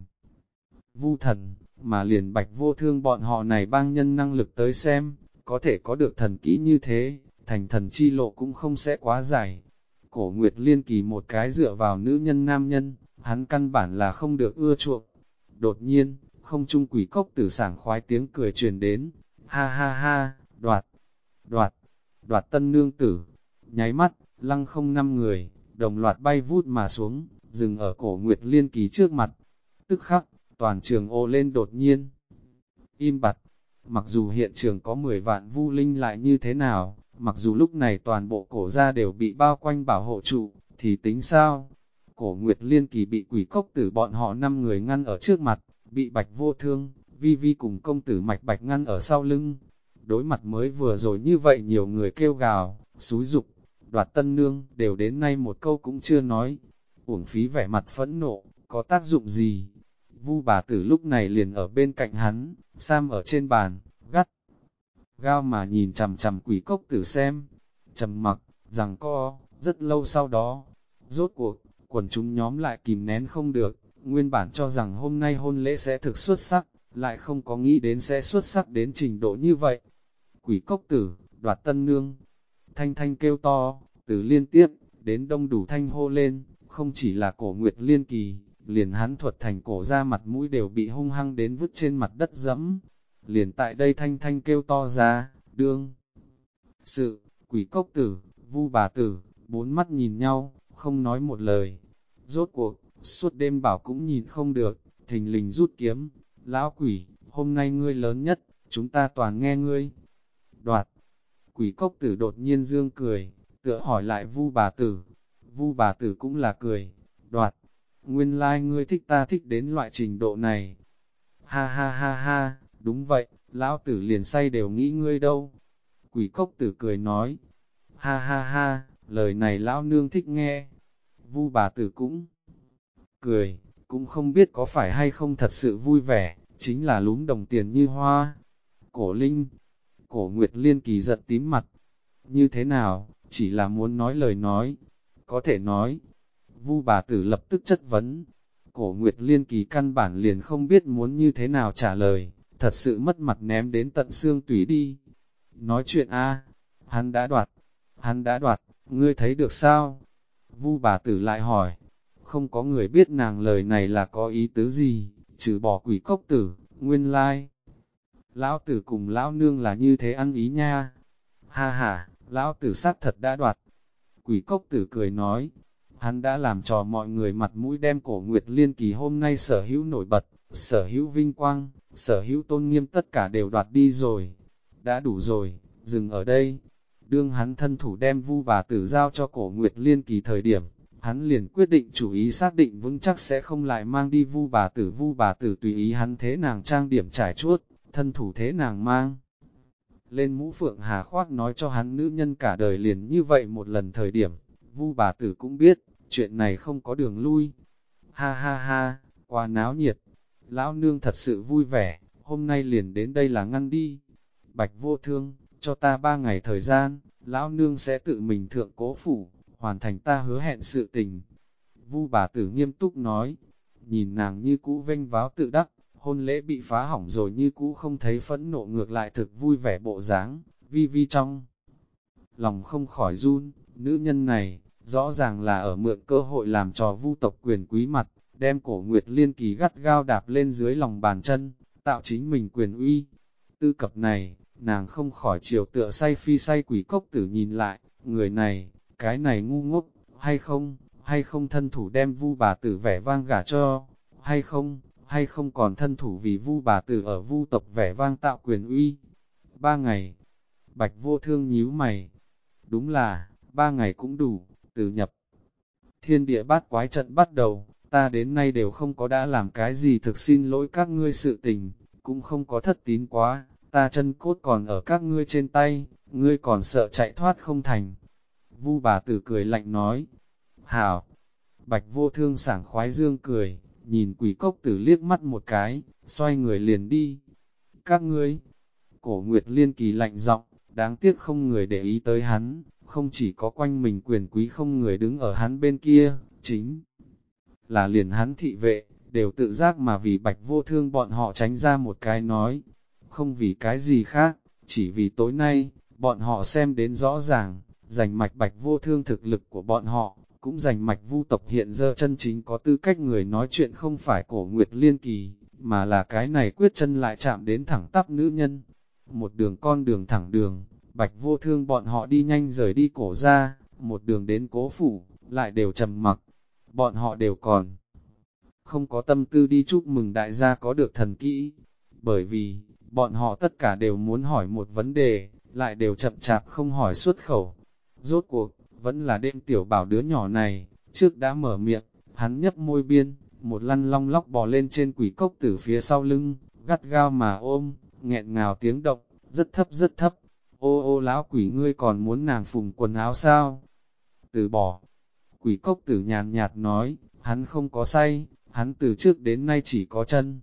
Vu thần, mà liền Bạch Vô Thương bọn họ này bang nhân năng lực tới xem, có thể có được thần kỹ như thế, thành thần chi lộ cũng không sẽ quá dài. Cổ Nguyệt Liên Kỳ một cái dựa vào nữ nhân nam nhân, hắn căn bản là không được ưa chuộng. Đột nhiên, không trung quỷ cốc tử sảng khoái tiếng cười truyền đến, ha ha ha, đoạt tân nương tử. Nháy mắt, lăng không 5 người, đồng loạt bay vút mà xuống, dừng ở Cổ Nguyệt Liên Kỳ trước mặt. Tức khắc, Toàn trường ô lên đột nhiên, im bặt. Mặc dù hiện trường có 10 vạn vu linh lại như thế nào, mặc dù lúc này toàn bộ cổ gia đều bị bao quanh bảo hộ trụ, thì tính sao? Cổ Nguyệt Liên Kỳ bị quỷ cốc tử bọn họ 5 người ngăn ở trước mặt, bị Bạch Vô Thương, Vi Vi cùng công tử Mạch Bạch ngăn ở sau lưng. Đối mặt mới vừa rồi như vậy nhiều người kêu gào, xúi dục, Đoạt Tân Nương đều đến nay một câu cũng chưa nói. Uổng phí vẻ mặt phẫn nộ, có tác dụng gì? Vu bà tử lúc này liền ở bên cạnh hắn, Sam ở trên bàn, gắt gao mà nhìn chằm chằm quỷ cốc tử xem. Trầm mặc, rằng co, rất lâu sau đó, rốt cuộc, quần chúng nhóm lại kìm nén không được, nguyên bản cho rằng hôm nay hôn lễ sẽ thực xuất sắc, lại không có nghĩ đến sẽ xuất sắc đến trình độ như vậy. Quỷ cốc tử, Đoạt Tân Nương, thanh thanh kêu to, từ liên tiếp, đến đông đủ thanh hô lên, không chỉ là cổ Nguyệt Liên Kỳ, liền hắn thuật thành cổ ra mặt mũi đều bị hung hăng đến vứt trên mặt đất dẫm. Liền tại đây thanh thanh kêu to ra, đương. Sự, quỷ cốc tử, Vu bà tử, bốn mắt nhìn nhau, không nói một lời. Rốt cuộc, suốt đêm bảo cũng nhìn không được, thình lình rút kiếm. Lão quỷ, hôm nay ngươi lớn nhất, chúng ta toàn nghe ngươi. Đoạt, quỷ cốc tử đột nhiên dương cười, tựa hỏi lại Vu bà tử. Vu bà tử cũng là cười. Đoạt, nguyên lai ngươi thích ta thích đến loại trình độ này. Ha ha ha ha, đúng vậy, lão tử liền say đều nghĩ ngươi đâu. Quỷ cốc tử cười nói. Ha ha ha, lời này lão nương thích nghe. Vu bà tử cũng cười, cũng không biết có phải hay không thật sự vui vẻ, chính là lúm đồng tiền như hoa. Cổ Linh, Cổ Nguyệt Liên Kỳ giận tím mặt. Như thế nào, chỉ là muốn nói lời nói. Có thể nói. Vu bà tử lập tức chất vấn. Cổ Nguyệt Liên Kỳ căn bản liền không biết muốn như thế nào trả lời, thật sự mất mặt ném đến tận xương tủy đi. Nói chuyện a, hắn đã đoạt, ngươi thấy được sao? Vu bà tử lại hỏi, không có người biết nàng lời này là có ý tứ gì, trừ bỏ quỷ cốc tử, nguyên lai. Lão tử cùng lão nương là như thế ăn ý nha. Ha ha, lão tử xác thật đã đoạt. Quỷ cốc tử cười nói, hắn đã làm trò mọi người mặt mũi đem cổ Nguyệt Liên Kỳ hôm nay sở hữu nổi bật, sở hữu vinh quang, sở hữu tôn nghiêm tất cả đều đoạt đi rồi. Đã đủ rồi, dừng ở đây. Đương hắn thân thủ đem Vu bà tử giao cho cổ Nguyệt Liên Kỳ thời điểm, hắn liền quyết định chủ ý xác định vững chắc sẽ không lại mang đi Vu bà tử tùy ý hắn thế nàng trang điểm trải chuốt, thân thủ thế nàng mang. Lên mũ phượng hà khoác nói cho hắn nữ nhân cả đời liền như vậy một lần thời điểm, Vu bà tử cũng biết, chuyện này không có đường lui. Ha ha ha, quá náo nhiệt, lão nương thật sự vui vẻ, hôm nay liền đến đây là ngăn đi. Bạch Vô Thương, cho ta 3 ngày thời gian, lão nương sẽ tự mình thượng cố phủ, hoàn thành ta hứa hẹn sự tình. Vu bà tử nghiêm túc nói, nhìn nàng như cũ vênh váo tự đắc, hôn lễ bị phá hỏng rồi như cũ không thấy phẫn nộ ngược lại thực vui vẻ bộ dáng, Vi Vi trong lòng không khỏi run, nữ nhân này, rõ ràng là ở mượn cơ hội làm trò Vu tộc quyền quý mặt, đem cổ Nguyệt Liên Kỳ gắt gao đạp lên dưới lòng bàn chân, tạo chính mình quyền uy. Tư cập này, nàng không khỏi chiều tựa say phi say quỷ cốc tử nhìn lại, người này, cái này ngu ngốc, hay không thân thủ đem Vu bà tử vẻ vang gả cho, hay không còn thân thủ vì Vu bà tử ở Vu tộc vẻ vang tạo quyền uy. 3 ngày, Bạch Vô Thương nhíu mày, đúng là, 3 ngày cũng đủ, từ nhập thiên địa bát quái trận bắt đầu, ta đến nay đều không có đã làm cái gì thực xin lỗi các ngươi sự tình, cũng không có thất tín quá, ta chân cốt còn ở các ngươi trên tay, ngươi còn sợ chạy thoát không thành. Vu bà tử cười lạnh nói, hảo, Bạch Vô Thương sảng khoái dương cười, nhìn quỷ cốc tử liếc mắt một cái, xoay người liền đi. Các ngươi, cổ Nguyệt Liên Kỳ lạnh giọng, đáng tiếc không người để ý tới hắn, không chỉ có quanh mình quyền quý không người đứng ở hắn bên kia, chính là liền hắn thị vệ, đều tự giác mà vì Bạch Vô Thương bọn họ tránh ra một cái nói, không vì cái gì khác, chỉ vì tối nay, bọn họ xem đến rõ ràng, giành mạch Bạch Vô Thương thực lực của bọn họ, cũng giành mạch Vu tộc hiện giờ chân chính có tư cách người nói chuyện không phải cổ Nguyệt Liên Kỳ, mà là cái này quyết chân lại chạm đến thẳng tắp nữ nhân. Một đường con đường thẳng đường, Bạch Vô Thương bọn họ đi nhanh rời đi cổ ra, một đường đến cố phủ, lại đều trầm mặc, bọn họ đều còn không có tâm tư đi chúc mừng đại gia có được thần kỹ, bởi vì, bọn họ tất cả đều muốn hỏi một vấn đề, lại đều chậm chạp không hỏi xuất khẩu. Rốt cuộc, vẫn là đêm tiểu bảo đứa nhỏ này, trước đã mở miệng, hắn nhấp môi biên, một lăn long lóc bò lên trên quỷ cốc tử phía sau lưng, gắt gao mà ôm, nghẹn ngào tiếng động, rất thấp rất thấp. Ô ô lão quỷ ngươi còn muốn nàng phùng quần áo sao? Từ bỏ. Quỷ cốc tử nhàn nhạt nói, hắn không có say, hắn từ trước đến nay chỉ có chân.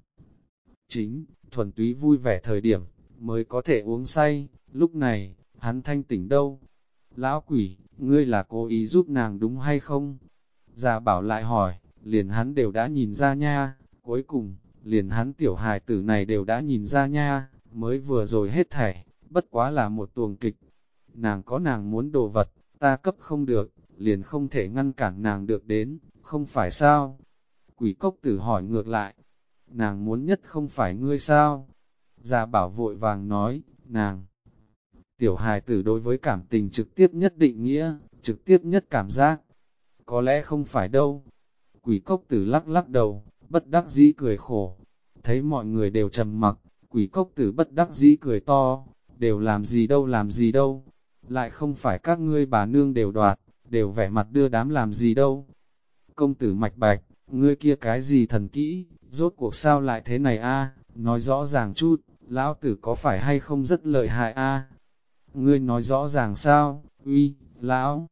Chính, thuần túy vui vẻ thời điểm, mới có thể uống say, lúc này, hắn thanh tỉnh đâu? Lão quỷ, ngươi là cố ý giúp nàng đúng hay không? Già bảo lại hỏi, liền hắn đều đã nhìn ra nha, cuối cùng, liền hắn tiểu hài tử này đều đã nhìn ra nha, mới vừa rồi hết thảy, bất quá là một tuồng kịch. Nàng có nàng muốn đồ vật, ta cấp không được, liền không thể ngăn cản nàng được đến, không phải sao? Quỷ cốc tử hỏi ngược lại, nàng muốn nhất không phải ngươi sao? Già bảo vội vàng nói, nàng. Tiểu hài tử đối với cảm tình trực tiếp nhất định nghĩa, trực tiếp nhất cảm giác. Có lẽ không phải đâu. Quỷ cốc tử lắc lắc đầu, bất đắc dĩ cười khổ. Thấy mọi người đều trầm mặc, quỷ cốc tử bất đắc dĩ cười to, đều làm gì đâu. Lại không phải các ngươi bà nương đều đoạt, đều vẻ mặt đưa đám làm gì đâu. Công tử mạch bạch, ngươi kia cái gì thần kỹ, rốt cuộc sao lại thế này a? Nói rõ ràng chút, lão tử có phải hay không rất lợi hại a? Ngươi nói rõ ràng sao, uy, lão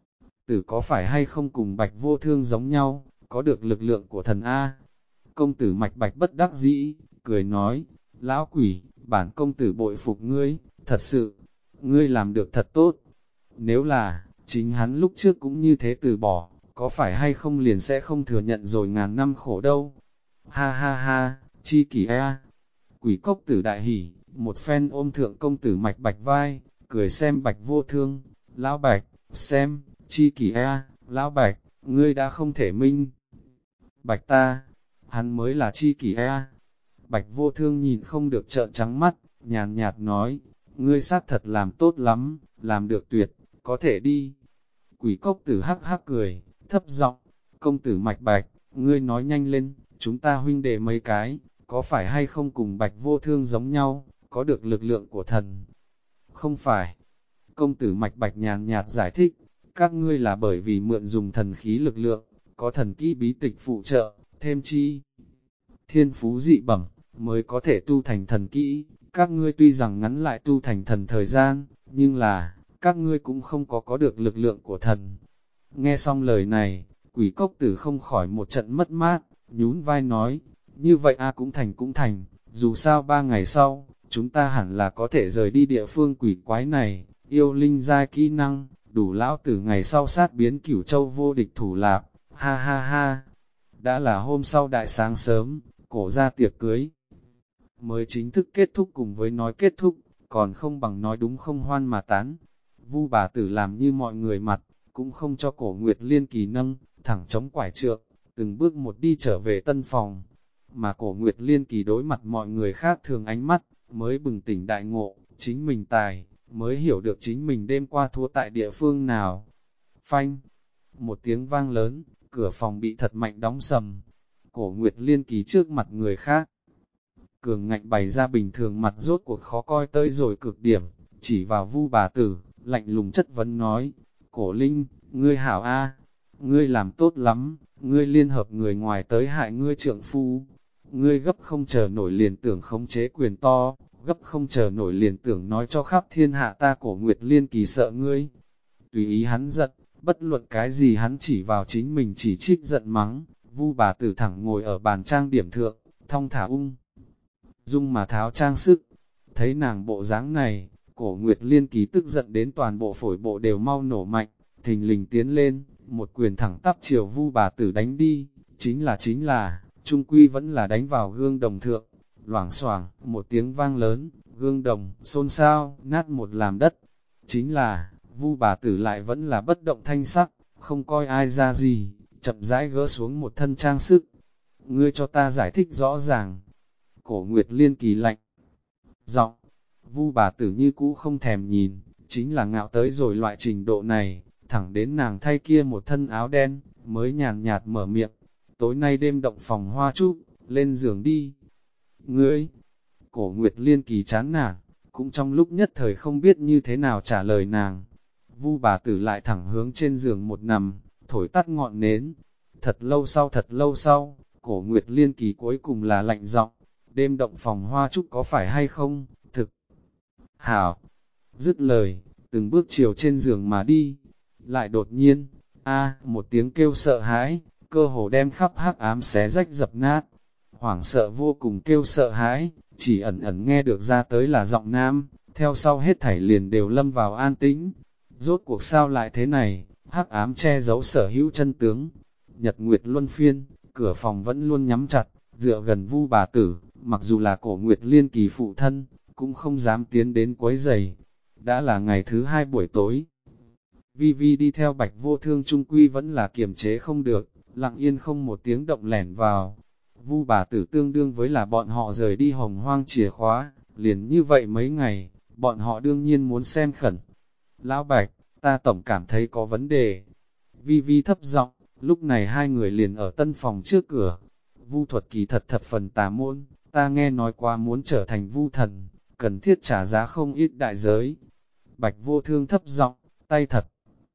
tử có phải hay không cùng bạch vô thương giống nhau, có được lực lượng của thần a? Công tử mạch bạch bất đắc dĩ, cười nói, lão quỷ, bản công tử bội phục ngươi, thật sự, ngươi làm được thật tốt. Nếu là, chính hắn lúc trước cũng như thế từ bỏ, có phải hay không liền sẽ không thừa nhận rồi ngàn năm khổ đâu. Ha ha ha, chi kỷ a. Quỷ cốc tử đại hỉ, một phen ôm thượng công tử mạch bạch vai, cười xem bạch vô thương, lão bạch, xem, chi kỷ a, lão bạch, ngươi đã không thể minh. Bạch ta, hắn mới là chi kỷ a. Bạch vô thương nhìn không được trợn trắng mắt, nhàn nhạt nói, ngươi xác thật làm tốt lắm, làm được tuyệt, có thể đi. Quỷ cốc tử hắc hắc cười, thấp giọng, công tử mạch bạch, ngươi nói nhanh lên, chúng ta huynh đệ mấy cái, có phải hay không cùng bạch vô thương giống nhau, có được lực lượng của thần? Không phải. Công tử mạch bạch nhàn nhạt giải thích, các ngươi là bởi vì mượn dùng thần khí lực lượng, có thần kỹ bí tịch phụ trợ, thêm chi. Thiên phú dị bẩm, mới có thể tu thành thần kỹ, các ngươi tuy rằng ngắn lại tu thành thần thời gian, nhưng là, các ngươi cũng không có được lực lượng của thần. Nghe xong lời này, quỷ cốc tử không khỏi một trận mất mát, nhún vai nói, như vậy cũng thành, dù sao 3 ngày sau, chúng ta hẳn là có thể rời đi địa phương quỷ quái này, yêu linh giai kỹ năng, đủ lão tử ngày sau sát biến cửu châu vô địch thủ lạp, ha ha ha. Đã là hôm sau đại sáng sớm, cổ ra tiệc cưới, mới chính thức kết thúc cùng với nói kết thúc, còn không bằng nói đúng không hoan mà tán. Vu bà tử làm như mọi người mặt, cũng không cho cổ Nguyệt Liên Kỳ nâng, thẳng chống quải trượng, từng bước một đi trở về tân phòng. Mà cổ Nguyệt Liên Kỳ đối mặt mọi người khác thường ánh mắt, mới bừng tỉnh đại ngộ, chính mình tài, mới hiểu được chính mình đêm qua thua tại địa phương nào. Phanh, một tiếng vang lớn, cửa phòng bị thật mạnh đóng sầm. Cổ Nguyệt Liên Kỳ trước mặt người khác, cường ngạnh bày ra bình thường mặt rốt cuộc khó coi tới rồi cực điểm, chỉ vào Vu bà tử, lạnh lùng chất vấn nói, cổ linh, ngươi hảo a, ngươi làm tốt lắm, ngươi liên hợp người ngoài tới hại ngươi trượng phu, ngươi gấp không chờ nổi liền tưởng khống chế quyền to, gấp không chờ nổi liền tưởng nói cho khắp thiên hạ ta cổ Nguyệt Liên Kỳ sợ ngươi. Tùy ý hắn giận, bất luận cái gì hắn chỉ vào chính mình chỉ trích giận mắng, Vu bà tử thẳng ngồi ở bàn trang điểm thượng, thong thả dung mà tháo trang sức. Thấy nàng bộ dáng này, cổ Nguyệt Liên Kỳ tức giận đến toàn bộ phổi bộ đều mau nổ mạnh, thình lình tiến lên, một quyền thẳng tắp chiều Vu bà tử đánh đi, chính là, trung quy vẫn là đánh vào gương đồng thượng, loảng xoảng, một tiếng vang lớn, gương đồng, xôn xao, nát một làm đất, chính là, Vu bà tử lại vẫn là bất động thanh sắc, không coi ai ra gì, chậm rãi gỡ xuống một thân trang sức. Ngươi cho ta giải thích rõ ràng. Cổ Nguyệt Liên Kỳ lạnh giọng, Vu bà tử như cũ không thèm nhìn, chính là ngạo tới rồi loại trình độ này, thẳng đến nàng thay kia một thân áo đen, mới nhàn nhạt mở miệng, tối nay đêm động phòng hoa trúc, lên giường đi. Ngươi, Cổ Nguyệt Liên Kỳ chán nản, cũng trong lúc nhất thời không biết như thế nào trả lời nàng. Vu bà tử lại thẳng hướng trên giường một nằm, thổi tắt ngọn nến. Thật lâu sau, Cổ Nguyệt Liên Kỳ cuối cùng là lạnh giọng, đêm động phòng hoa trúc có phải hay không, thực. Hảo, dứt lời, từng bước chiều trên giường mà đi. Lại đột nhiên, một tiếng kêu sợ hãi, cơ hồ đem khắp hắc ám xé rách dập nát. Hoảng sợ vô cùng kêu sợ hãi, chỉ ẩn ẩn nghe được ra tới là giọng nam, theo sau hết thảy liền đều lâm vào an tĩnh. Rốt cuộc sao lại thế này, hắc ám che giấu sở hữu chân tướng. Nhật Nguyệt luân phiên, cửa phòng vẫn luôn nhắm chặt, dựa gần Vu bà tử, mặc dù là Cổ Nguyệt Liên Kỳ phụ thân, cũng không dám tiến đến quấy rầy. Đã là ngày thứ 2 buổi tối. Vi Vi đi theo Bạch Vô Thương trung quy vẫn là kiềm chế không được, lặng yên không một tiếng động lẻn vào. Vu bà tử tương đương với là bọn họ rời đi Hồng Hoang chìa khóa, liền như vậy mấy ngày, bọn họ đương nhiên muốn xem khẩn. Lão Bạch, ta tổng cảm thấy có vấn đề. Vi Vi thấp giọng, lúc này hai người liền ở tân phòng trước cửa. Vu thuật kỳ thật thập phần tà môn, ta nghe nói qua muốn trở thành vu thần, cần thiết trả giá không ít đại giới. Bạch Vô Thương thấp giọng, tay thật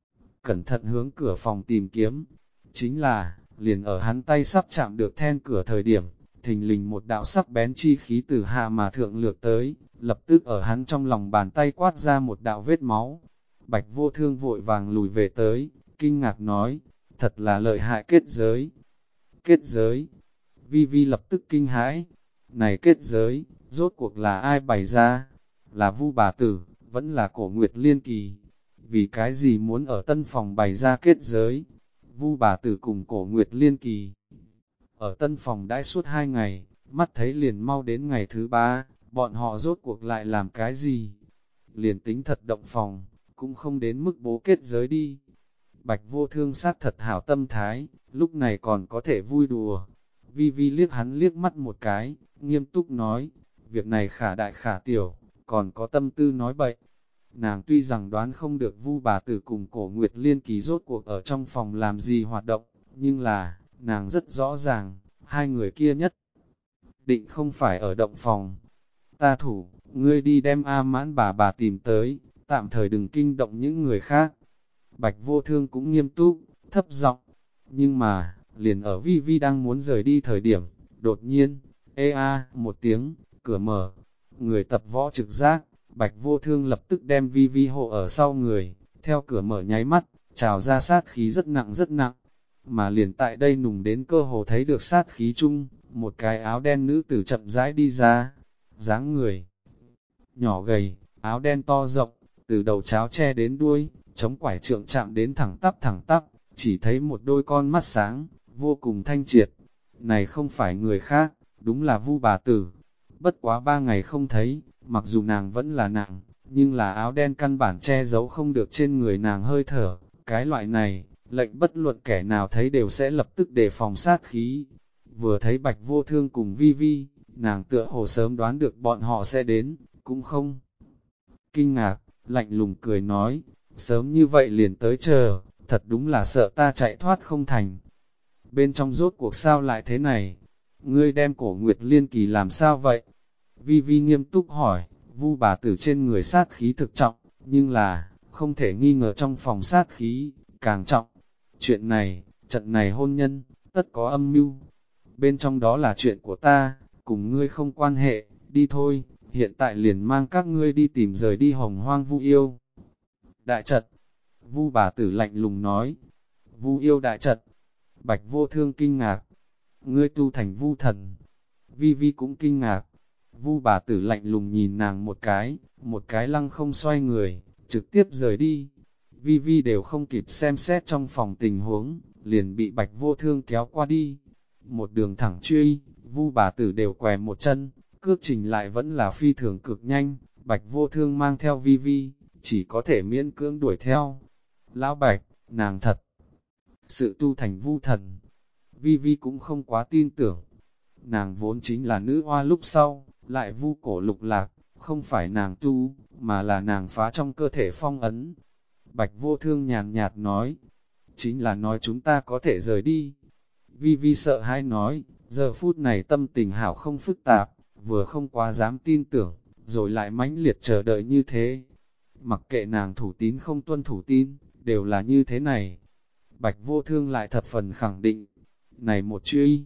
cẩn thận hướng cửa phòng tìm kiếm. Chính là, liền ở hắn tay sắp chạm được then cửa thời điểm, thình lình một đạo sắc bén chi khí từ hạ mà thượng lược tới, lập tức ở hắn trong lòng bàn tay quát ra một đạo vết máu. Bạch Vô Thương vội vàng lùi về tới, kinh ngạc nói, thật là lợi hại kết giới. Kết giới. Vi Vi lập tức kinh hãi. Này kết giới, rốt cuộc là ai bày ra? Là Vu bà tử, vẫn là Cổ Nguyệt Liên Kỳ. Vì cái gì muốn ở tân phòng bày ra kết giới? Vu bà tử cùng Cổ Nguyệt Liên Kỳ. Ở tân phòng đãi suốt 2 ngày, mắt thấy liền mau đến ngày thứ 3, bọn họ rốt cuộc lại làm cái gì? Liền tính thật động phòng, cũng không đến mức bố kết giới đi. Bạch Vô Thương sát thật hảo tâm thái, lúc này còn có thể vui đùa. Vi Vi liếc hắn liếc mắt một cái, nghiêm túc nói, việc này khả đại khả tiểu, còn có tâm tư nói bậy. Nàng tuy rằng đoán không được Vu bà tử cùng Cổ Nguyệt Liên Kỳ rốt cuộc ở trong phòng làm gì hoạt động, nhưng là, nàng rất rõ ràng, hai người kia nhất định không phải ở động phòng. Ta thủ, ngươi đi đem A Mãn bà tìm tới, tạm thời đừng kinh động những người khác. Bạch Vô Thương cũng nghiêm túc, thấp giọng, nhưng mà, liền ở Vi Vi đang muốn rời đi thời điểm, đột nhiên, một tiếng, cửa mở, người tập võ trực giác, Bạch Vô Thương lập tức đem Vi Vi hộ ở sau người, theo cửa mở nháy mắt, trào ra sát khí rất nặng, mà liền tại đây nùng đến cơ hồ thấy được sát khí chung, một cái áo đen nữ tử chậm rãi đi ra, dáng người nhỏ gầy, áo đen to rộng, từ đầu cháo che đến đuôi, chống quải trượng chạm đến thẳng tắp, chỉ thấy một đôi con mắt sáng, vô cùng thanh triệt. Này không phải người khác, đúng là Vu bà tử. Bất quá 3 ngày không thấy, mặc dù nàng vẫn là nàng, nhưng là áo đen căn bản che giấu không được trên người nàng hơi thở. Cái loại này, lệnh bất luận kẻ nào thấy đều sẽ lập tức đề phòng sát khí. Vừa thấy Bạch Vô Thương cùng Vi Vi, nàng tựa hồ sớm đoán được bọn họ sẽ đến, cũng không kinh ngạc, lạnh lùng cười nói, sớm như vậy liền tới chờ, thật đúng là sợ ta chạy thoát không thành. Bên trong rốt cuộc sao lại thế này? Ngươi đem Cổ Nguyệt Liên Kỳ làm sao vậy? Vi Vi nghiêm túc hỏi, Vu bà tử trên người sát khí thực trọng, nhưng là, không thể nghi ngờ trong phòng sát khí, càng trọng. Chuyện này, trận này hôn nhân, tất có âm mưu. Bên trong đó là chuyện của ta, cùng ngươi không quan hệ, đi thôi, hiện tại liền mang các ngươi đi tìm rời đi Hồng Hoang Vu Yêu. Đại trận, Vu bà tử lạnh lùng nói, Vu Yêu đại trận. Bạch Vô Thương kinh ngạc, ngươi tu thành Vu thần. Vi Vi cũng kinh ngạc, Vu bà tử lạnh lùng nhìn nàng một cái lăng không xoay người, trực tiếp rời đi. Vi Vi đều không kịp xem xét trong phòng tình huống, liền bị Bạch Vô Thương kéo qua đi. Một đường thẳng truy, Vu bà tử đều què một chân, cước trình lại vẫn là phi thường cực nhanh. Bạch Vô Thương mang theo Vi Vi, chỉ có thể miễn cưỡng đuổi theo. Lão Bạch, nàng thật sự tu thành Vu thần. Vi Vi cũng không quá tin tưởng. Nàng vốn chính là nữ hoa lúc sau, lại vu cổ lục lạc, không phải nàng tu, mà là nàng phá trong cơ thể phong ấn. Bạch Vô Thương nhàn nhạt nói, chính là nói chúng ta có thể rời đi. Vi Vi sợ hãi nói, giờ phút này tâm tình hảo không phức tạp, vừa không quá dám tin tưởng, rồi lại mãnh liệt chờ đợi như thế. Mặc kệ nàng thủ tín không tuân thủ tín, đều là như thế này. Bạch Vô Thương lại thập phần khẳng định, này một truy.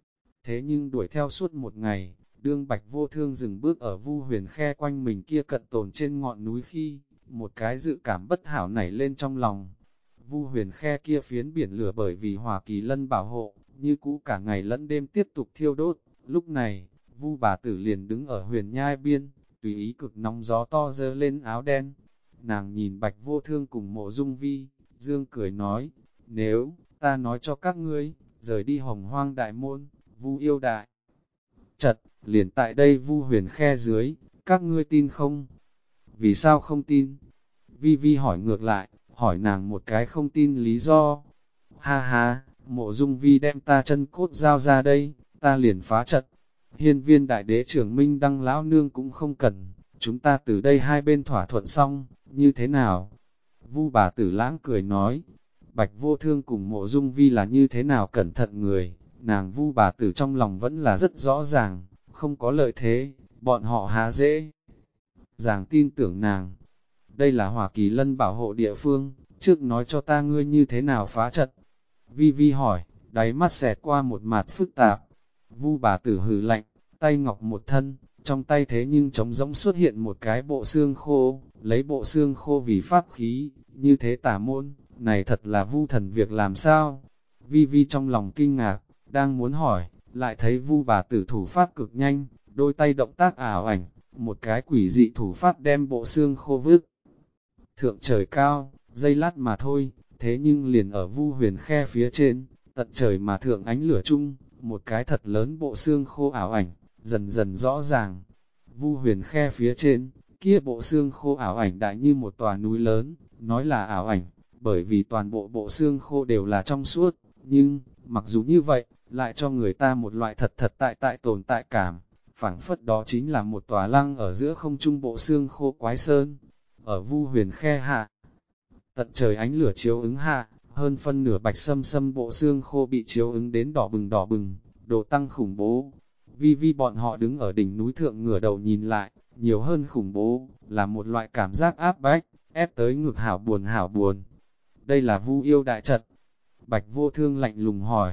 Thế nhưng đuổi theo suốt một ngày, đương Bạch Vô Thương dừng bước ở Vu Huyền Khe quanh mình kia cận tồn trên ngọn núi khi, một cái dự cảm bất hảo nảy lên trong lòng. Vu Huyền Khe kia phiến biển lửa bởi vì Hỏa Kỳ Lân bảo hộ, như cũ cả ngày lẫn đêm tiếp tục thiêu đốt. Lúc này, Vu bà tử liền đứng ở huyền nhai biên, tùy ý cực nóng gió to dơ lên áo đen. Nàng nhìn Bạch Vô Thương cùng Mộ Dung Vi, dương cười nói, nếu ta nói cho các ngươi, rời đi Hồng Hoang đại môn, Vu yêu đại trật, liền tại đây Vu Huyền Khe dưới, các ngươi tin không? Vì sao không tin? Vi Vi hỏi ngược lại, hỏi nàng một cái không tin lý do. Ha ha, Mộ Dung Vi đem ta chân cốt giao ra đây, ta liền phá trận. Hiên Viên đại đế trưởng Minh Đăng lão nương cũng không cần, chúng ta từ đây hai bên thỏa thuận xong, như thế nào? Vu bà tử lãng cười nói, Bạch Vô Thương cùng Mộ Dung Vi là như thế nào cẩn thận người, nàng Vu bà tử trong lòng vẫn là rất rõ ràng, không có lợi thế, bọn họ há dễ dàng tin tưởng nàng. Đây là Hỏa Kỳ Lân bảo hộ địa phương, trước nói cho ta ngươi như thế nào phá trận. Vi Vi hỏi, đáy mắt xẹt qua một mặt phức tạp. Vu bà tử hừ lạnh, tay ngọc một thân, trong tay thế nhưng trống rỗng xuất hiện một cái bộ xương khô, lấy bộ xương khô vì pháp khí, như thế tả môn, này thật là Vu thần việc làm sao? Vi Vi trong lòng kinh ngạc, đang muốn hỏi, lại thấy Vu bà tử thủ pháp cực nhanh, đôi tay động tác ảo ảnh, một cái quỷ dị thủ pháp đem bộ xương khô vứt thượng trời cao, giây lát mà thôi, thế nhưng liền ở Vu Huyền Khe phía trên, tận trời mà thượng ánh lửa chung, một cái thật lớn bộ xương khô ảo ảnh, dần dần rõ ràng. Vu Huyền Khe phía trên, kia bộ xương khô ảo ảnh đại như một tòa núi lớn, nói là ảo ảnh, bởi vì toàn bộ bộ xương khô đều là trong suốt, nhưng, mặc dù như vậy, lại cho người ta một loại thật thật tại tồn tại cảm, phảng phất đó chính là một tòa lăng ở giữa không trung bộ xương khô quái sơn. Ở Vu Huyền Khe hạ, tận trời ánh lửa chiếu ứng hạ, hơn phân nửa bạch sâm sâm bộ xương khô bị chiếu ứng đến đỏ bừng, đồ tăng khủng bố. Vi Vi bọn họ đứng ở đỉnh núi thượng ngửa đầu nhìn lại, nhiều hơn khủng bố, là một loại cảm giác áp bách, ép tới ngực hảo buồn. Đây là Vu yêu đại trận. Bạch Vô Thương lạnh lùng hỏi,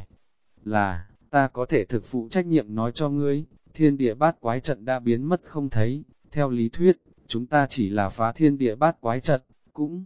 là, ta có thể thực phụ trách nhiệm nói cho ngươi, thiên địa bát quái trận đã biến mất không thấy, theo lý thuyết, chúng ta chỉ là phá thiên địa bát quái trận, cũng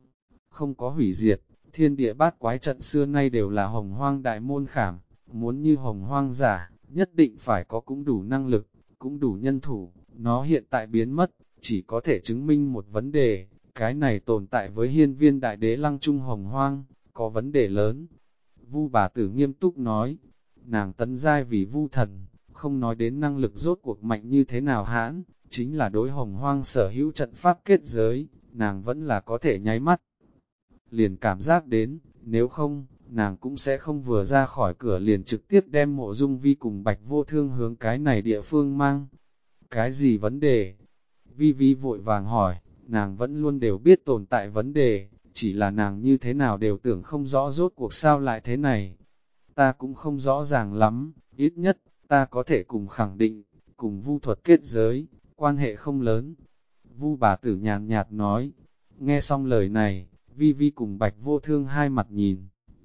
không có hủy diệt. Thiên địa bát quái trận xưa nay đều là Hồng Hoang đại môn khảm, muốn như Hồng Hoang giả, nhất định phải có cũng đủ năng lực, cũng đủ nhân thủ, nó hiện tại biến mất, chỉ có thể chứng minh một vấn đề, cái này tồn tại với Hiên Viên đại đế lăng trung Hồng Hoang, có vấn đề lớn. Vu bà tử nghiêm túc nói, nàng tấn giai vì Vu thần, không nói đến năng lực rốt cuộc mạnh như thế nào hãn, chính là đối Hồng Hoang sở hữu trận pháp kết giới, nàng vẫn là có thể nháy mắt. Liền cảm giác đến, nếu không, nàng cũng sẽ không vừa ra khỏi cửa liền trực tiếp đem Mộ Dung Vi cùng Bạch Vô Thương hướng cái này địa phương mang. Cái gì vấn đề? Vi Vi vội vàng hỏi, nàng vẫn luôn đều biết tồn tại vấn đề, chỉ là nàng như thế nào đều tưởng không rõ rốt cuộc sao lại thế này. Ta cũng không rõ ràng lắm, ít nhất, ta có thể cùng khẳng định, cùng Vu thuật kết giới, quan hệ không lớn. Vu bà tử nhàn nhạt nói, nghe xong lời này, Vi Vi cùng Bạch Vô Thương hai mặt nhìn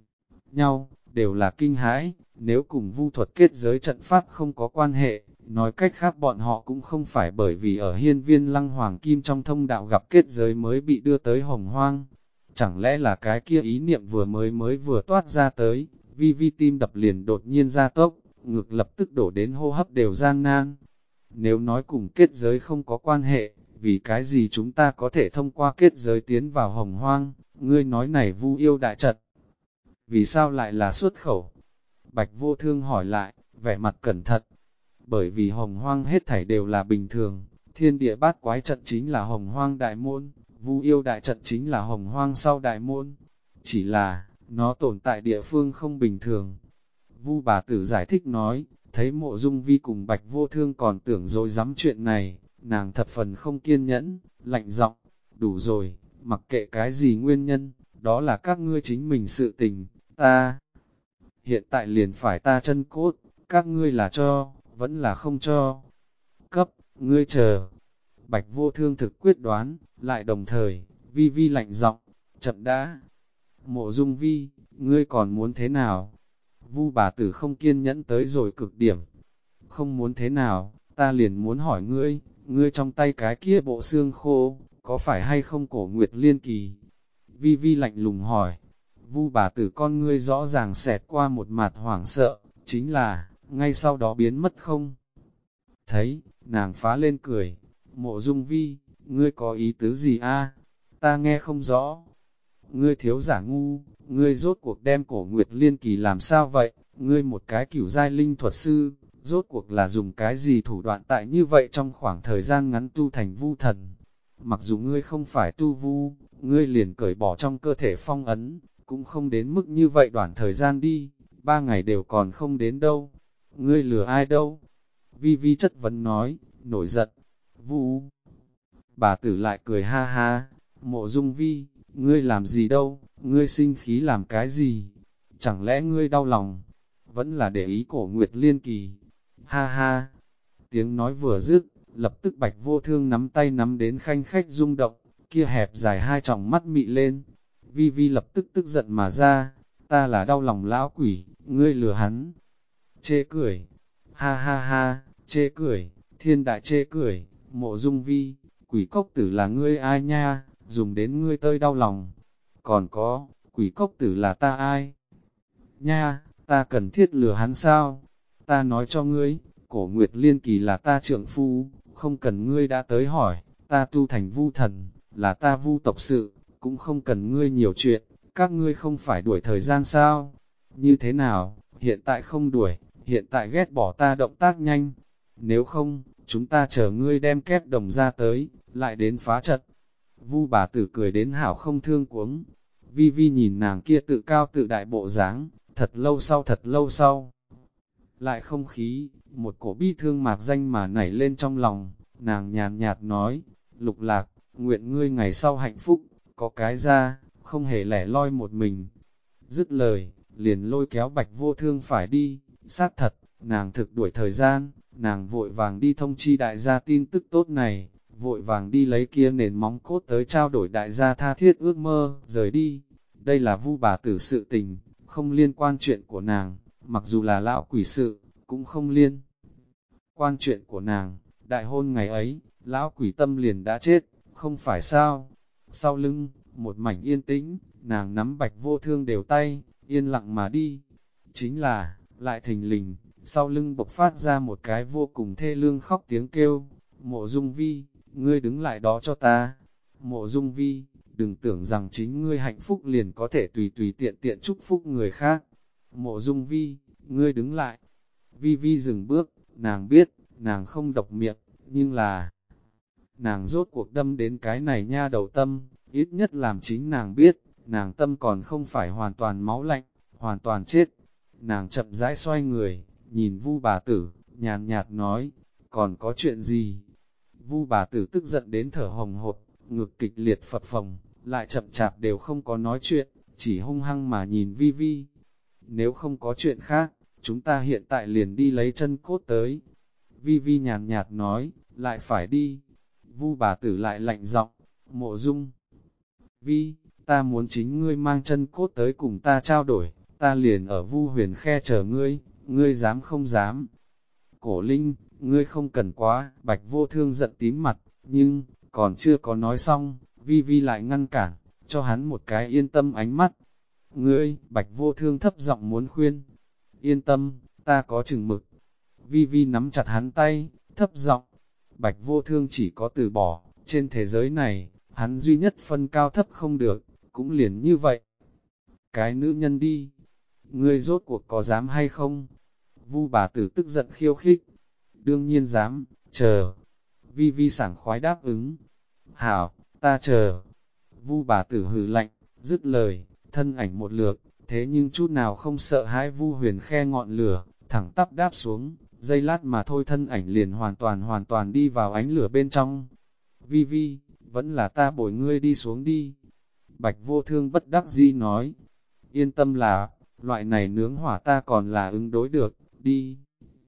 nhau, đều là kinh hãi, nếu cùng Vu thuật kết giới trận pháp không có quan hệ, nói cách khác bọn họ cũng không phải bởi vì ở Hiên Viên Lăng Hoàng Kim trong thông đạo gặp kết giới mới bị đưa tới Hồng Hoang. Chẳng lẽ là cái kia ý niệm mới vừa toát ra tới, Vi Vi tim đập liền đột nhiên ra tốc, ngực lập tức đổ đến hô hấp đều gian nan. Nếu nói cùng kết giới không có quan hệ, vì cái gì chúng ta có thể thông qua kết giới tiến vào Hồng Hoang, ngươi nói này Vu yêu đại trận. Vì sao lại là xuất khẩu? Bạch Vô Thương hỏi lại, vẻ mặt cẩn thận. Bởi vì Hồng Hoang hết thảy đều là bình thường, thiên địa bát quái trận chính là Hồng Hoang đại môn, Vu yêu đại trận chính là Hồng Hoang sau đại môn. Chỉ là, nó tồn tại địa phương không bình thường. Vu bà tử giải thích nói, thấy Mộ Dung Vi cùng Bạch Vô Thương còn tưởng dối dám chuyện này, nàng thập phần không kiên nhẫn, lạnh giọng, đủ rồi, mặc kệ cái gì nguyên nhân, đó là các ngươi chính mình sự tình, ta hiện tại liền phải ta chân cốt, các ngươi là cho, vẫn là không cho. Cấp, ngươi chờ. Bạch Vô Thương thực quyết đoán, lại đồng thời, Vi Vi lạnh giọng, chậm đã. Mộ Dung Vi, ngươi còn muốn thế nào? Vu bà tử không kiên nhẫn tới rồi cực điểm. Không muốn thế nào, ta liền muốn hỏi ngươi, ngươi trong tay cái kia bộ xương khô, có phải hay không Cổ Nguyệt Liên Kỳ? Vi Vi lạnh lùng hỏi. Vu bà tử con ngươi rõ ràng xẹt qua một mặt hoảng sợ, chính là, ngay sau đó biến mất không. Thấy, nàng phá lên cười, Mộ Dung Vi, ngươi có ý tứ gì a? Ta nghe không rõ. Ngươi thiếu giả ngu, ngươi rốt cuộc đem Cổ Nguyệt Liên Kỳ làm sao vậy? Ngươi một cái cửu giai linh thuật sư, rốt cuộc là dùng cái gì thủ đoạn tại như vậy trong khoảng thời gian ngắn tu thành vu thần? Mặc dù ngươi không phải tu vu, ngươi liền cởi bỏ trong cơ thể phong ấn, cũng không đến mức như vậy đoạn thời gian đi, 3 ngày đều còn không đến đâu. Ngươi lừa ai đâu? Vi Vi chất vấn nói, nổi giận. Vu bà tử lại cười ha ha, Mộ Dung Vi, ngươi làm gì đâu, ngươi sinh khí làm cái gì? Chẳng lẽ ngươi đau lòng? Vẫn là để ý Cổ Nguyệt Liên Kỳ. Ha ha. Tiếng nói vừa dứt, lập tức Bạch Vô Thương nắm tay nắm đến khanh khách rung động, kia hẹp dài hai tròng mắt mị lên. Vi Vi lập tức tức giận mà ra, ta là đau lòng lão quỷ, ngươi lừa hắn. Chê cười. Ha ha ha, chê cười, thiên đại chê cười, Mộ Dung Vi, quỷ cốc tử là ngươi ai nha, dùng đến ngươi tơi đau lòng. Còn có, quỷ cốc tử là ta ai? Nha, ta cần thiết lừa hắn sao? Ta nói cho ngươi, Cổ Nguyệt Liên Kỳ là ta trượng phu, không cần ngươi đã tới hỏi, ta tu thành vu thần, là ta vu tộc sự, cũng không cần ngươi nhiều chuyện, các ngươi không phải đuổi thời gian sao? Như thế nào, hiện tại không đuổi, hiện tại ghét bỏ ta động tác nhanh, nếu không, chúng ta chờ ngươi đem kép đồng ra tới, lại đến phá trận. Vu bà tử cười đến hảo không thương cuống. Vi Vi nhìn nàng kia tự cao tự đại bộ dáng, thật lâu sau. Lại không khí, một cổ bi thương mạc danh mà nảy lên trong lòng, nàng nhàn nhạt nói, Lục Lạc, nguyện ngươi ngày sau hạnh phúc, có cái ra, không hề lẻ loi một mình. Dứt lời, liền lôi kéo Bạch Vô Thương phải đi, xác thật, nàng thực đuổi thời gian, nàng vội vàng đi thông chi đại gia tin tức tốt này, vội vàng đi lấy kia nền móng cốt tới trao đổi đại gia tha thiết ước mơ, rời đi. Đây là Vu bà tử sự tình, không liên quan chuyện của nàng, mặc dù là lão quỷ sự, cũng không liên quan chuyện của nàng. Đại hôn ngày ấy, lão quỷ tâm liền đã chết, không phải sao? Sau lưng, một mảnh yên tĩnh, nàng nắm Bạch Vô Thương đều tay, yên lặng mà đi. Chính là, lại thình lình, sau lưng bộc phát ra một cái vô cùng thê lương khóc tiếng kêu, Mộ Dung Vi, ngươi đứng lại đó cho ta. Mộ Dung Vi, đừng tưởng rằng chính ngươi hạnh phúc liền có thể tùy tùy tiện tiện chúc phúc người khác. Mộ Dung Vi, ngươi đứng lại. Vi Vi dừng bước, nàng biết, nàng không độc miệng, nhưng là, nàng rốt cuộc đâm đến cái này nha đầu tâm, ít nhất làm chính nàng biết, nàng tâm còn không phải hoàn toàn máu lạnh, hoàn toàn chết. Nàng chậm rãi xoay người, nhìn Vu bà tử, nhàn nhạt nói, còn có chuyện gì? Vu bà tử tức giận đến thở hồng hộc, ngực kịch liệt phập phồng, lại chậm chạp đều không có nói chuyện, chỉ hung hăng mà nhìn Vi Vi. Nếu không có chuyện khác, chúng ta hiện tại liền đi lấy chân cốt tới. Vi Vi nhàn nhạt nói, lại phải đi. Vu bà tử lại lạnh giọng, Mộ Dung Vi, ta muốn chính ngươi mang chân cốt tới cùng ta trao đổi, ta liền ở Vu Huyền Khe chờ ngươi, ngươi dám không dám. Cổ Linh, ngươi không cần quá, Bạch Vô Thương giận tím mặt, nhưng, còn chưa có nói xong, Vi Vi lại ngăn cản, cho hắn một cái yên tâm ánh mắt. Ngươi, Bạch Vô Thương thấp giọng muốn khuyên, yên tâm, ta có chừng mực. Vi Vi nắm chặt hắn tay, thấp giọng, Bạch Vô Thương chỉ có từ bỏ, trên thế giới này, hắn duy nhất phân cao thấp không được, cũng liền như vậy. Cái nữ nhân đi, ngươi rốt cuộc có dám hay không? Vu bà tử tức giận khiêu khích, đương nhiên dám, chờ. Vi Vi sảng khoái đáp ứng, hảo, ta chờ. Vu bà tử hừ lạnh, dứt lời, thân ảnh một lượt, thế nhưng chút nào không sợ hãi Vu Huyền Khe ngọn lửa, thẳng tắp đáp xuống, giây lát mà thôi thân ảnh liền hoàn toàn đi vào ánh lửa bên trong. Vi Vi, vẫn là ta bồi ngươi đi xuống đi. Bạch Vô Thương bất đắc dĩ nói, yên tâm là, loại này nướng hỏa ta còn là ứng đối được, đi.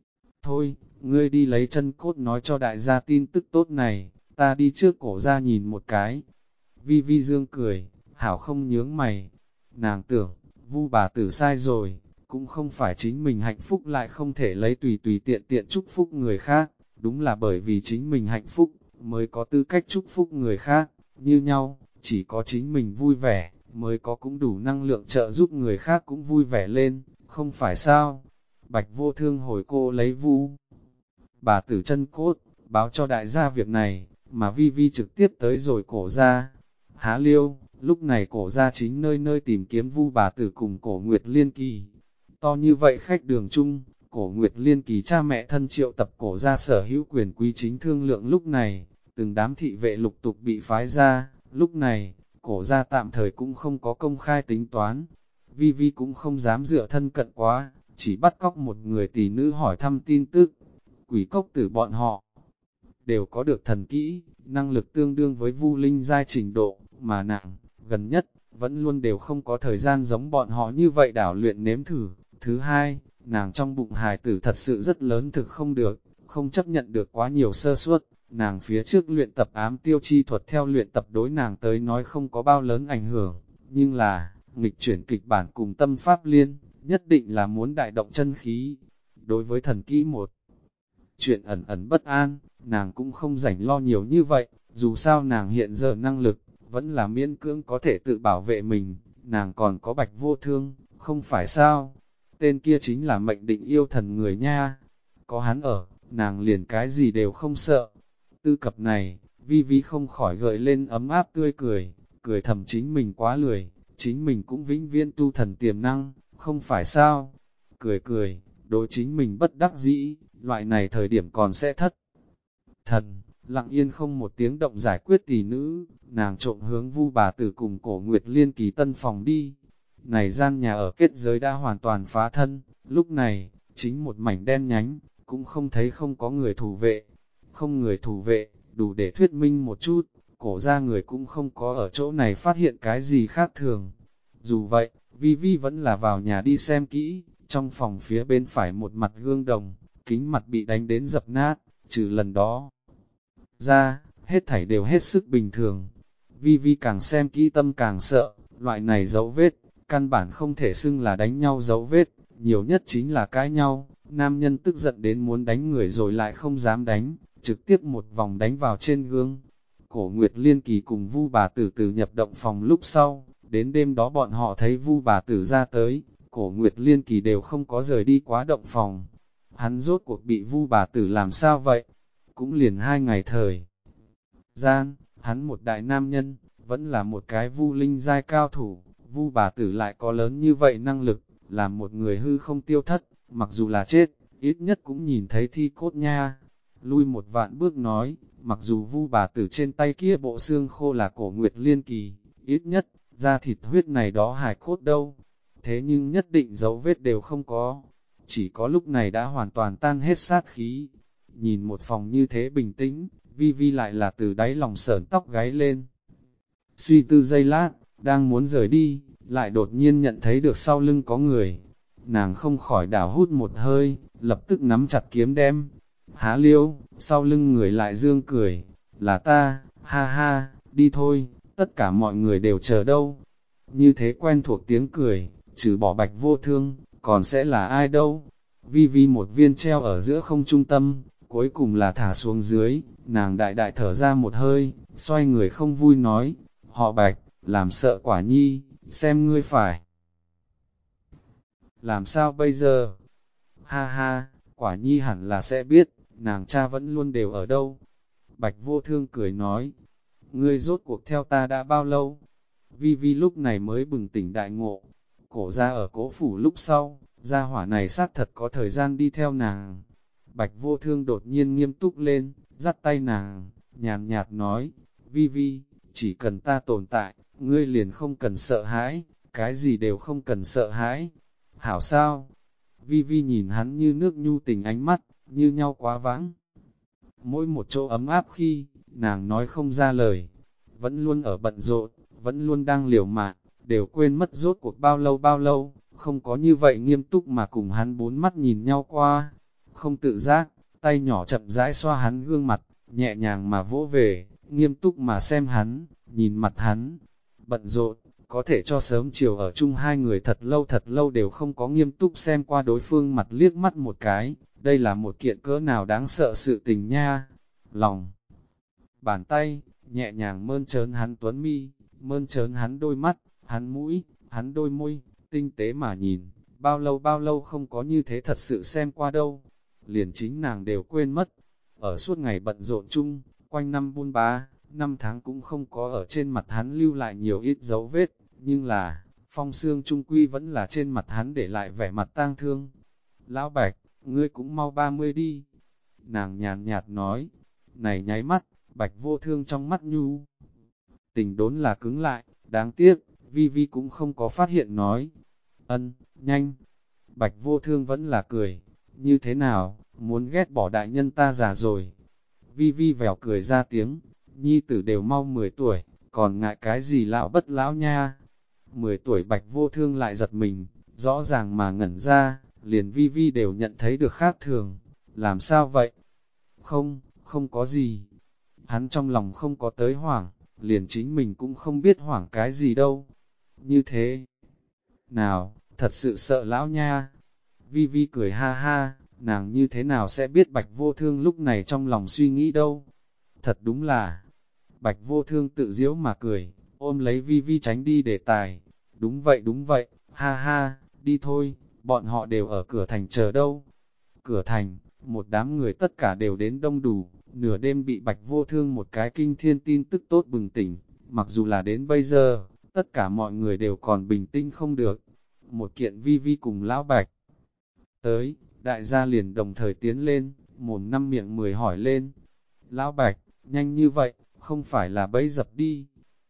Thôi, ngươi đi lấy chân cốt nói cho đại gia tin tức tốt này, ta đi trước cổ ra nhìn một cái. Vi Vi Dương cười, hảo không nhướng mày. Nàng tưởng, Vu bà tử sai rồi, cũng không phải chính mình hạnh phúc lại không thể lấy tùy tùy tiện tiện chúc phúc người khác, đúng là bởi vì chính mình hạnh phúc, mới có tư cách chúc phúc người khác, như nhau, chỉ có chính mình vui vẻ, mới có cũng đủ năng lượng trợ giúp người khác cũng vui vẻ lên, không phải sao? Bạch Vô Thương hồi cô lấy Vu bà tử chân cốt, báo cho đại gia việc này, mà Vi Vi trực tiếp tới rồi cổ ra. Há liêu, lúc này cổ ra chính nơi nơi tìm kiếm Vu bà tử cùng cổ Nguyệt Liên Kỳ. To như vậy khách đường chung, cổ Nguyệt Liên Kỳ cha mẹ thân triệu tập cổ ra sở hữu quyền quý chính thương lượng lúc này, từng đám thị vệ lục tục bị phái ra, lúc này, cổ ra tạm thời cũng không có công khai tính toán. Vi Vi cũng không dám dựa thân cận quá, chỉ bắt cóc một người tỷ nữ hỏi thăm tin tức. Quỷ cốc tử bọn họ đều có được thần kỹ, năng lực tương đương với Vu Linh giai trình độ, mà nặng, gần nhất, vẫn luôn đều không có thời gian giống bọn họ như vậy đảo luyện nếm thử. Thứ hai, nàng trong bụng hài tử thật sự rất lớn thực không được, không chấp nhận được quá nhiều sơ suất. Nàng phía trước luyện tập ám tiêu chi thuật theo luyện tập đối nàng tới nói không có bao lớn ảnh hưởng, nhưng là, nghịch chuyển kịch bản cùng tâm pháp liên, nhất định là muốn đại động chân khí. Đối với thần kỹ một chuyện ẩn ẩn bất an, nàng cũng không rảnh lo nhiều như vậy, dù sao nàng hiện giờ năng lực, vẫn là miễn cưỡng có thể tự bảo vệ mình, nàng còn có Bạch Vô Thương, không phải sao? Tên kia chính là mệnh định yêu thần người nha, có hắn ở, nàng liền cái gì đều không sợ. Tư cập này, Vi Vi không khỏi gợi lên ấm áp tươi cười, cười thầm chính mình quá lười, chính mình cũng vĩnh viễn tu thần tiềm năng, không phải sao? Cười cười, đối chính mình bất đắc dĩ, loại này thời điểm còn sẽ thất thần, lặng yên không một tiếng động giải quyết tỷ nữ, nàng trộm hướng Vu bà tử cùng cổ Nguyệt Liên Kỳ tân phòng đi. Này gian nhà ở kết giới đã hoàn toàn phá thân, lúc này, chính một mảnh đen nhánh, cũng không thấy không có người thủ vệ. Không người thủ vệ, đủ để thuyết minh một chút, cổ ra người cũng không có ở chỗ này phát hiện cái gì khác thường. Dù vậy, Vi Vi vẫn là vào nhà đi xem kỹ, trong phòng phía bên phải một mặt gương đồng, kính mặt bị đánh đến dập nát, trừ lần đó ra, hết thảy đều hết sức bình thường. Vi Vi càng xem kỹ tâm càng sợ, loại này dấu vết, căn bản không thể xưng là đánh nhau dấu vết, nhiều nhất chính là cãi nhau, nam nhân tức giận đến muốn đánh người rồi lại không dám đánh, trực tiếp một vòng đánh vào trên gương. Cổ Nguyệt Liên Kỳ cùng Vu bà tử từ nhập động phòng lúc sau, đến đêm đó bọn họ thấy Vu bà tử ra tới, cổ Nguyệt Liên Kỳ đều không có rời đi quá động phòng. Hắn rốt cuộc bị Vu bà tử làm sao vậy? Cũng liền 2 ngày thời gian, hắn một đại nam nhân, vẫn là một cái Vu Linh giai cao thủ, Vu bà tử lại có lớn như vậy năng lực, làm một người hư không tiêu thất, mặc dù là chết, ít nhất cũng nhìn thấy thi cốt nha. Lui một vạn bước nói, mặc dù Vu bà tử trên tay kia bộ xương khô là cổ Nguyệt Liên Kỳ, ít nhất, da thịt huyết này đó hài cốt đâu. Thế nhưng nhất định dấu vết đều không có, chỉ có lúc này đã hoàn toàn tan hết sát khí. Nhìn một phòng như thế bình tĩnh, Vi Vi lại là từ đáy lòng sởn tóc gáy lên. Suy tư giây lát, đang muốn rời đi, lại đột nhiên nhận thấy được sau lưng có người. Nàng không khỏi đảo hút một hơi, lập tức nắm chặt kiếm đem. Há liêu, sau lưng người lại dương cười, là ta, ha ha, đi thôi, tất cả mọi người đều chờ đâu. Như thế quen thuộc tiếng cười, trừ bỏ Bạch Vô Thương, còn sẽ là ai đâu. Vi Vi một viên treo ở giữa không trung tâm, cuối cùng là thả xuống dưới, nàng đại đại thở ra một hơi, xoay người không vui nói, họ Bạch, làm sợ quả nhi, xem ngươi phải. Làm sao bây giờ? Ha ha, quả nhi hẳn là sẽ biết, nàng cha vẫn luôn đều ở đâu. Bạch Vô Thương cười nói, ngươi rốt cuộc theo ta đã bao lâu? Vi Vi lúc này mới bừng tỉnh đại ngộ, cổ ra ở Cố phủ lúc sau, gia hỏa này xác thật có thời gian đi theo nàng. Bạch Vô Thương đột nhiên nghiêm túc lên, dắt tay nàng, nhàn nhạt nói, Vi Vi, chỉ cần ta tồn tại, ngươi liền không cần sợ hãi, cái gì đều không cần sợ hãi. Hảo sao? Vi Vi nhìn hắn như nước nhu tình ánh mắt, như nhau quá vãng. Mỗi một chỗ ấm áp khi, nàng nói không ra lời, vẫn luôn ở bận rộn, vẫn luôn đang liều mạng, đều quên mất rốt cuộc bao lâu, không có như vậy nghiêm túc mà cùng hắn bốn mắt nhìn nhau qua. Không tự giác, tay nhỏ chậm rãi xoa hắn gương mặt, nhẹ nhàng mà vỗ về, nghiêm túc mà xem hắn, nhìn mặt hắn. Bận rộn, có thể cho sớm chiều ở chung hai người thật lâu đều không có nghiêm túc xem qua đối phương mặt liếc mắt một cái, đây là một kiện cỡ nào đáng sợ sự tình nha. Lòng bàn tay, nhẹ nhàng mơn trớn hắn tuấn mi, mơn trớn hắn đôi mắt, hắn mũi, hắn đôi môi, tinh tế mà nhìn, bao lâu không có như thế thật sự xem qua đâu. Liền chính nàng đều quên mất, ở suốt ngày bận rộn chung, quanh năm buôn ba, năm tháng cũng không có ở trên mặt hắn lưu lại nhiều ít dấu vết, nhưng là, phong xương trung quy vẫn là trên mặt hắn để lại vẻ mặt tang thương. Lão Bạch, ngươi cũng mau 30 đi. Nàng nhàn nhạt nói, này nháy mắt, Bạch Vô Thương trong mắt nhu. Tình đốn là cứng lại, đáng tiếc, Vi Vi cũng không có phát hiện nói. Ân, nhanh. Bạch Vô Thương vẫn là cười, như thế nào, muốn ghét bỏ đại nhân ta già rồi. Vi Vi vèo cười ra tiếng, nhi tử đều mau 10 tuổi, còn ngại cái gì lão bất lão nha. 10 tuổi Bạch Vô Thương lại giật mình, rõ ràng mà ngẩn ra, liền Vi Vi đều nhận thấy được khác thường. Làm sao vậy? Không có gì. Hắn trong lòng không có tới hoảng, liền chính mình cũng không biết hoảng cái gì đâu. Như thế nào, thật sự sợ lão nha. Vi Vi cười ha ha, nàng như thế nào sẽ biết Bạch Vô Thương lúc này trong lòng suy nghĩ đâu. Thật đúng là, Bạch Vô Thương tự giễu mà cười, ôm lấy Vi Vi tránh đi đề tài. Đúng vậy, ha ha, đi thôi, bọn họ đều ở cửa thành chờ đâu. Cửa thành, một đám người tất cả đều đến đông đủ, nửa đêm bị Bạch Vô Thương một cái kinh thiên tin tức tốt bừng tỉnh, mặc dù là đến bây giờ, tất cả mọi người đều còn bình tĩnh không được. Một kiện Vi Vi cùng Lão Bạch tới, đại gia liền đồng thời tiến lên, mồm năm miệng 10 hỏi lên. Lão Bạch, nhanh như vậy, không phải là bẫy dập đi.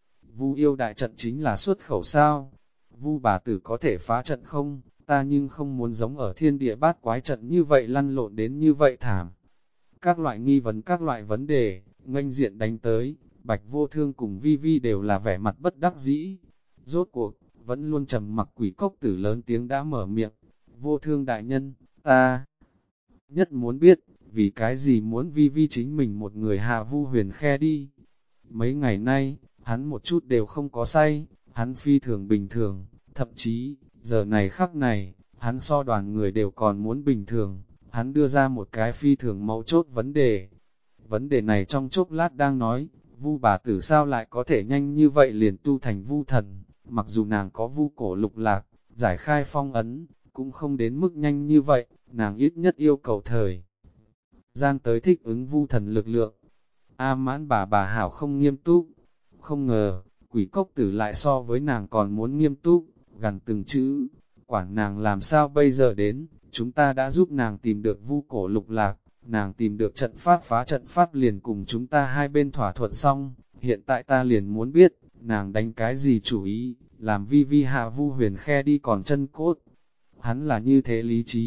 Vu yêu đại trận chính là xuất khẩu sao? Vu bà tử có thể phá trận không? Ta nhưng không muốn giống ở thiên địa bát quái trận như vậy lăn lộn đến như vậy thảm. Các loại nghi vấn các loại vấn đề, nghênh diện đánh tới, Bạch Vô Thương cùng Vi Vi đều là vẻ mặt bất đắc dĩ. Rốt cuộc, vẫn luôn trầm mặc Quỷ Cốc Tử lớn tiếng đã mở miệng. Vô Thương đại nhân, ta nhất muốn biết, vì cái gì muốn Vi Vi chính mình một người hạ Vu Huyền Khe đi. Mấy ngày nay, hắn một chút đều không có say, hắn phi thường bình thường, thậm chí, giờ này khắc này, hắn so đoàn người đều còn muốn bình thường, hắn đưa ra một cái phi thường mấu chốt vấn đề. Vấn đề này trong chốc lát đang nói, Vu bà tử sao lại có thể nhanh như vậy liền tu thành Vu thần, mặc dù nàng có Vu cổ lục lạc, giải khai phong ấn, cũng không đến mức nhanh như vậy, nàng ít nhất yêu cầu thời gian tới thích ứng Vu thần lực lượng. A Mãn bà hảo không nghiêm túc, không ngờ, Quỷ Cốc Tử lại so với nàng còn muốn nghiêm túc, gần từng chữ, quản nàng làm sao bây giờ đến, chúng ta đã giúp nàng tìm được Vu cổ lục lạc, nàng tìm được trận pháp phá trận pháp liền cùng chúng ta hai bên thỏa thuận xong, hiện tại ta liền muốn biết, nàng đánh cái gì chủ ý, làm Vi Vi hạ Vu Huyền Khe đi còn chân cốt. Hắn là như thế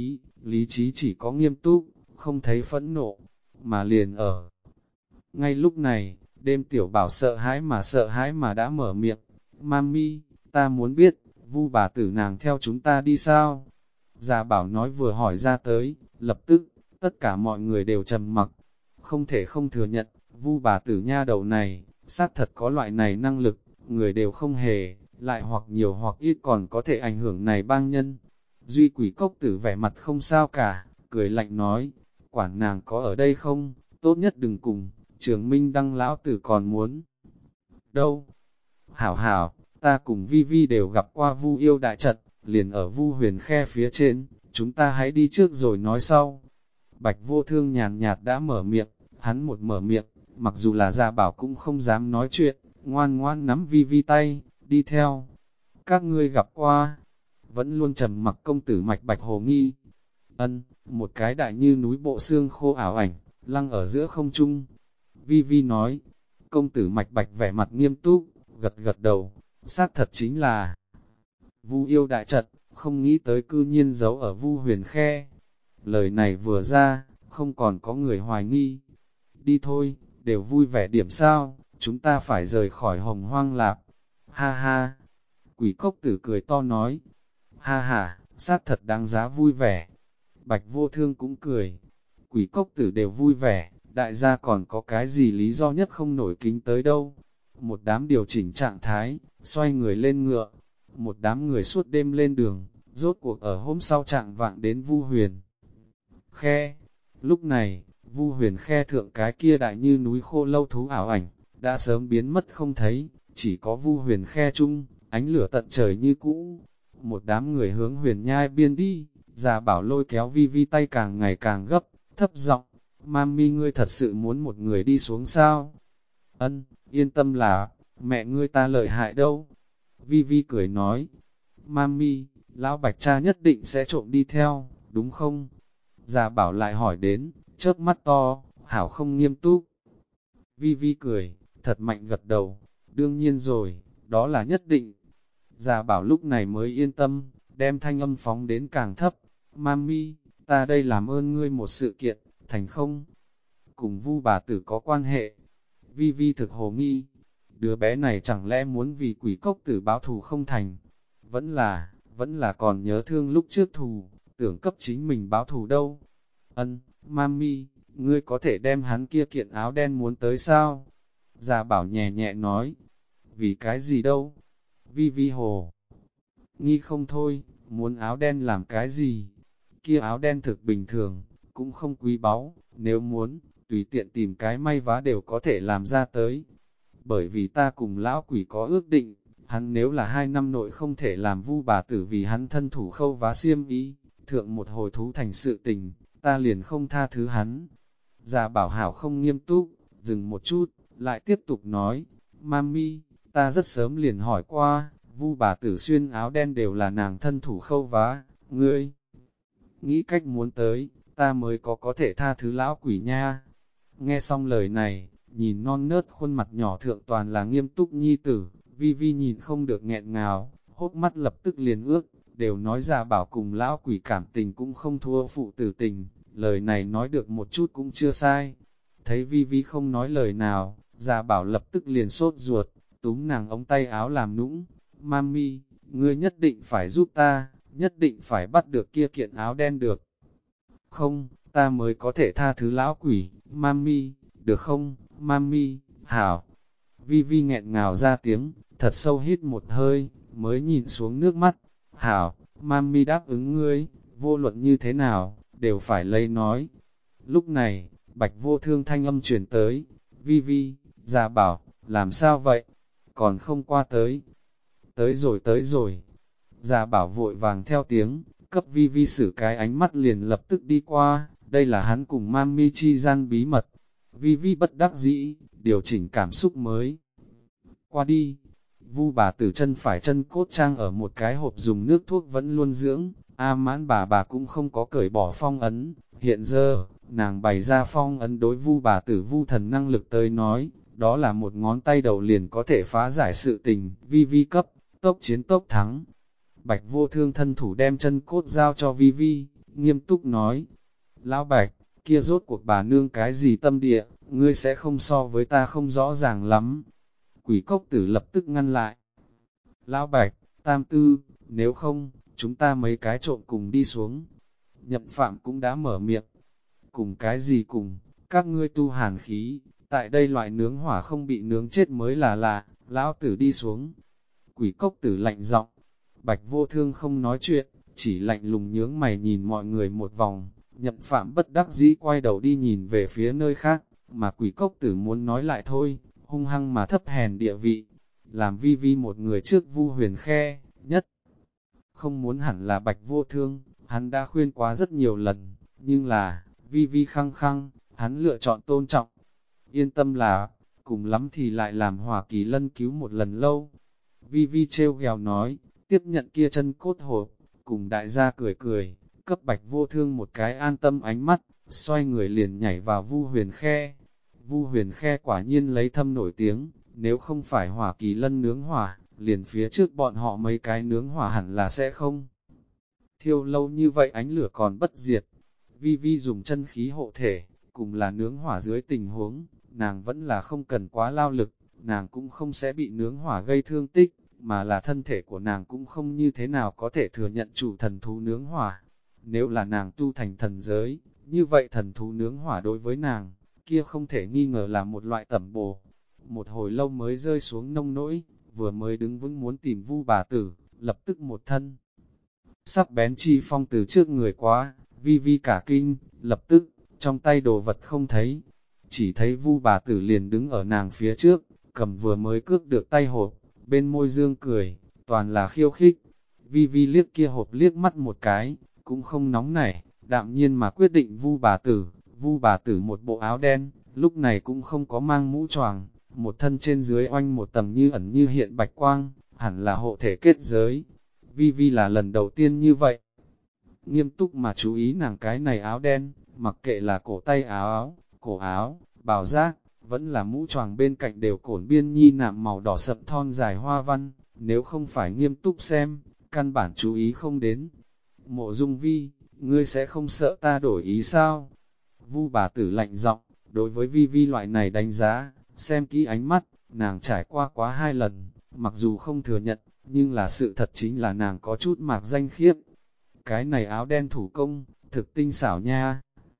lý trí chỉ có nghiêm túc, không thấy phẫn nộ, mà liền ở. Ngay lúc này, đêm tiểu bảo sợ hãi mà đã mở miệng, Mami, ta muốn biết, Vu bà tử nàng theo chúng ta đi sao? Già bảo nói vừa hỏi ra tới, lập tức, tất cả mọi người đều trầm mặc, không thể không thừa nhận, Vu bà tử nha đầu này, xác thật có loại này năng lực, người đều không hề, lại hoặc nhiều hoặc ít còn có thể ảnh hưởng này bang nhân. Duy Quỷ Cốc Tử vẻ mặt không sao cả, cười lạnh nói, quản nàng có ở đây không, tốt nhất đừng cùng, Trường Minh Đăng lão tử còn muốn. Đâu? Hảo, ta cùng Vi Vi đều gặp qua Vu yêu đại trận, liền ở Vu Huyền Khe phía trên, chúng ta hãy đi trước rồi nói sau. Bạch Vô Thương nhàn nhạt đã mở miệng, hắn một mở miệng, mặc dù là Gia Bảo cũng không dám nói chuyện, ngoan ngoan nắm Vi Vi tay, đi theo. Các ngươi gặp qua, vẫn luôn trầm mặc công tử Mạch Bạch Hồ Nghi. Một cái đại như núi bộ xương khô ảo ảnh, lăng ở giữa không trung. Vi Vi nói, công tử Mạch Bạch vẻ mặt nghiêm túc, gật đầu, xác thật chính là Vu yêu đại trận, không nghĩ tới cư nhiên giấu ở Vu Huyền Khe. Lời này vừa ra, không còn có người hoài nghi. Đi thôi, đều vui vẻ điểm sao, chúng ta phải rời khỏi Hồng Hoang Lạp. Ha ha, Quỷ Cốc Tử cười to nói. Ha ha, xác thật đáng giá vui vẻ. Bạch Vô Thương cũng cười. Quỷ cốc tử đều vui vẻ, đại gia còn có cái gì lý do nhất không nổi kính tới đâu. Một đám điều chỉnh trạng thái, xoay người lên ngựa. Một đám người suốt đêm lên đường, rốt cuộc ở hôm sau trạng vạng đến Vu Huyền Khe. Lúc này, Vu Huyền Khe thượng cái kia đại như núi khô lâu thú ảo ảnh, đã sớm biến mất không thấy, chỉ có Vu Huyền Khe chung, ánh lửa tận trời như cũ. Một đám người hướng huyền nhai biên đi, già bảo lôi kéo Vi Vi tay càng ngày càng gấp, thấp giọng, Mami ngươi thật sự muốn một người đi xuống sao? Ân, yên tâm là, mẹ ngươi ta lợi hại đâu. Vi Vi cười nói, Mami, lão bạch cha nhất định sẽ trộm đi theo, đúng không? Già bảo lại hỏi đến, chớp mắt to, hảo không nghiêm túc. Vi Vi cười, thật mạnh gật đầu, đương nhiên rồi, đó là nhất định. Già bảo lúc này mới yên tâm, đem thanh âm phóng đến càng thấp. Mami, ta đây làm ơn ngươi một sự kiện, thành không? Cùng Vu bà tử có quan hệ. Vi Vi thực hồ nghi, đứa bé này chẳng lẽ muốn vì quỷ cốc tử báo thù không thành? Vẫn là còn nhớ thương lúc trước thù, tưởng cấp chính mình báo thù đâu. Ân, Mami, ngươi có thể đem hắn kia kiện áo đen muốn tới sao? Già bảo nhẹ nhẹ nói, vì cái gì đâu? Vi Vi hồ nghi không thôi, muốn áo đen làm cái gì? Kia áo đen thực bình thường, cũng không quý báu, nếu muốn, tùy tiện tìm cái may vá đều có thể làm ra tới. Bởi vì ta cùng lão quỷ có ước định, hắn nếu là 2 năm nội không thể làm Vu bà tử vì hắn thân thủ khâu vá xiêm y, thượng một hồi thú thành sự tình, ta liền không tha thứ hắn. Già bảo hảo không nghiêm túc, dừng một chút, lại tiếp tục nói, Mami, ta rất sớm liền hỏi qua, Vu bà tử xuyên áo đen đều là nàng thân thủ khâu vá, ngươi nghĩ cách muốn tới, ta mới có thể tha thứ lão quỷ nha. Nghe xong lời này, nhìn non nớt khuôn mặt nhỏ thượng toàn là nghiêm túc nhi tử, Vi Vi nhìn không được nghẹn ngào, hốc mắt lập tức liền ước, đều nói ra bảo cùng lão quỷ cảm tình cũng không thua phụ tử tình, lời này nói được một chút cũng chưa sai. Thấy Vi Vi không nói lời nào, già bảo lập tức liền sốt ruột, túm nàng ống tay áo làm nũng, Mami, ngươi nhất định phải giúp ta, nhất định phải bắt được kia kiện áo đen được. Không, ta mới có thể tha thứ lão quỷ, Mami, được không, Mami, hảo. Vi Vi nghẹn ngào ra tiếng, thật sâu hít một hơi, mới nhìn xuống nước mắt. Hảo, Mami đáp ứng ngươi, vô luận như thế nào, đều phải lấy nói. Lúc này, Bạch Vô Thương thanh âm chuyển tới, Vi Vi, già bảo, làm sao vậy? Còn không qua tới. Tới rồi. Già bảo vội vàng theo tiếng, cấp Vi Vi xử cái ánh mắt liền lập tức đi qua, đây là hắn cùng Mami chi gian bí mật. Vi Vi bất đắc dĩ, điều chỉnh cảm xúc mới. Qua đi, Vu bà tử chân phải chân cốt trang ở một cái hộp dùng nước thuốc vẫn luôn dưỡng, A Mãn bà cũng không có cởi bỏ phong ấn, hiện giờ, nàng bày ra phong ấn đối Vu bà tử Vu thần năng lực tới nói, đó là một ngón tay đầu liền có thể phá giải sự tình, Vi Vi cấp, tốc chiến tốc thắng. Bạch Vô Thương thân thủ đem chân cốt giao cho Vi Vi, nghiêm túc nói, Lão Bạch, kia rốt cuộc bà nương cái gì tâm địa, ngươi sẽ không so với ta không rõ ràng lắm. Quỷ cốc tử lập tức ngăn lại. Lão Bạch, Tam Tư, nếu không, chúng ta mấy cái trộm cùng đi xuống. Nhậm Phạm cũng đã mở miệng. Cùng cái gì cùng, các ngươi tu hàn khí, tại đây loại nướng hỏa không bị nướng chết mới là lạ, lão tử đi xuống. Quỷ cốc tử lạnh giọng, Bạch Vô Thương không nói chuyện, chỉ lạnh lùng nhướng mày nhìn mọi người một vòng. Nhậm Phạm bất đắc dĩ quay đầu đi nhìn về phía nơi khác, mà quỷ cốc tử muốn nói lại thôi, hung hăng mà thấp hèn địa vị, làm Vi Vi một người trước Vu Huyền Khe, nhất. Không muốn hẳn là Bạch Vô Thương, hắn đã khuyên quá rất nhiều lần, nhưng là, Vi Vi khăng khăng, hắn lựa chọn tôn trọng. Yên tâm là, cùng lắm thì lại làm Hỏa Kỳ Lân cứu một lần lâu. Vi Vi trêu ghẹo nói, tiếp nhận kia chân cốt hộp, cùng đại gia cười cười, cấp Bạch Vô Thương một cái an tâm ánh mắt, xoay người liền nhảy vào Vu Huyền Khe. Vu Huyền Khe quả nhiên lấy thâm nổi tiếng, nếu không phải Hỏa Kỳ Lân nướng hỏa, liền phía trước bọn họ mấy cái nướng hỏa hẳn là sẽ không. Thiêu lâu như vậy ánh lửa còn bất diệt. Vi Vi dùng chân khí hộ thể, cùng là nướng hỏa dưới tình huống, nàng vẫn là không cần quá lao lực, nàng cũng không sẽ bị nướng hỏa gây thương tích, mà là thân thể của nàng cũng không như thế nào có thể thừa nhận chủ thần thú nướng hỏa. Nếu là nàng tu thành thần giới, như vậy thần thú nướng hỏa đối với nàng, kia không thể nghi ngờ là một loại tẩm bổ. Một hồi lâu mới rơi xuống nông nỗi, vừa mới đứng vững muốn tìm Vu bà tử, lập tức một thân. Sắc bén chi phong từ trước người quá, vi vi cả kinh, lập tức, trong tay đồ vật không thấy. Chỉ thấy Vu bà tử liền đứng ở nàng phía trước, cầm vừa mới cướp được tay hộp, bên môi dương cười, toàn là khiêu khích. Vi vi liếc kia hộp liếc mắt một cái, cũng không nóng nảy, đạm nhiên mà quyết định Vu bà tử một bộ áo đen, lúc này cũng không có mang mũ choàng, một thân trên dưới oanh một tầng như ẩn như hiện bạch quang, hẳn là hộ thể kết giới. Vi vi là lần đầu tiên như vậy. Nghiêm túc mà chú ý nàng cái này áo đen, mặc kệ là cổ tay áo, cổ áo, bào giác, vẫn là mũ choàng bên cạnh đều cổn biên nhi nạm màu đỏ sậm thon dài hoa văn, nếu không phải nghiêm túc xem, căn bản chú ý không đến. Mộ Dung Vi, ngươi sẽ không sợ ta đổi ý sao? Vu bà tử lạnh giọng, đối với Vi Vi loại này đánh giá, xem kỹ ánh mắt, nàng trải qua quá 2 lần, mặc dù không thừa nhận, nhưng là sự thật chính là nàng có chút mạc danh khiếp. Cái này áo đen thủ công, thực tinh xảo nha.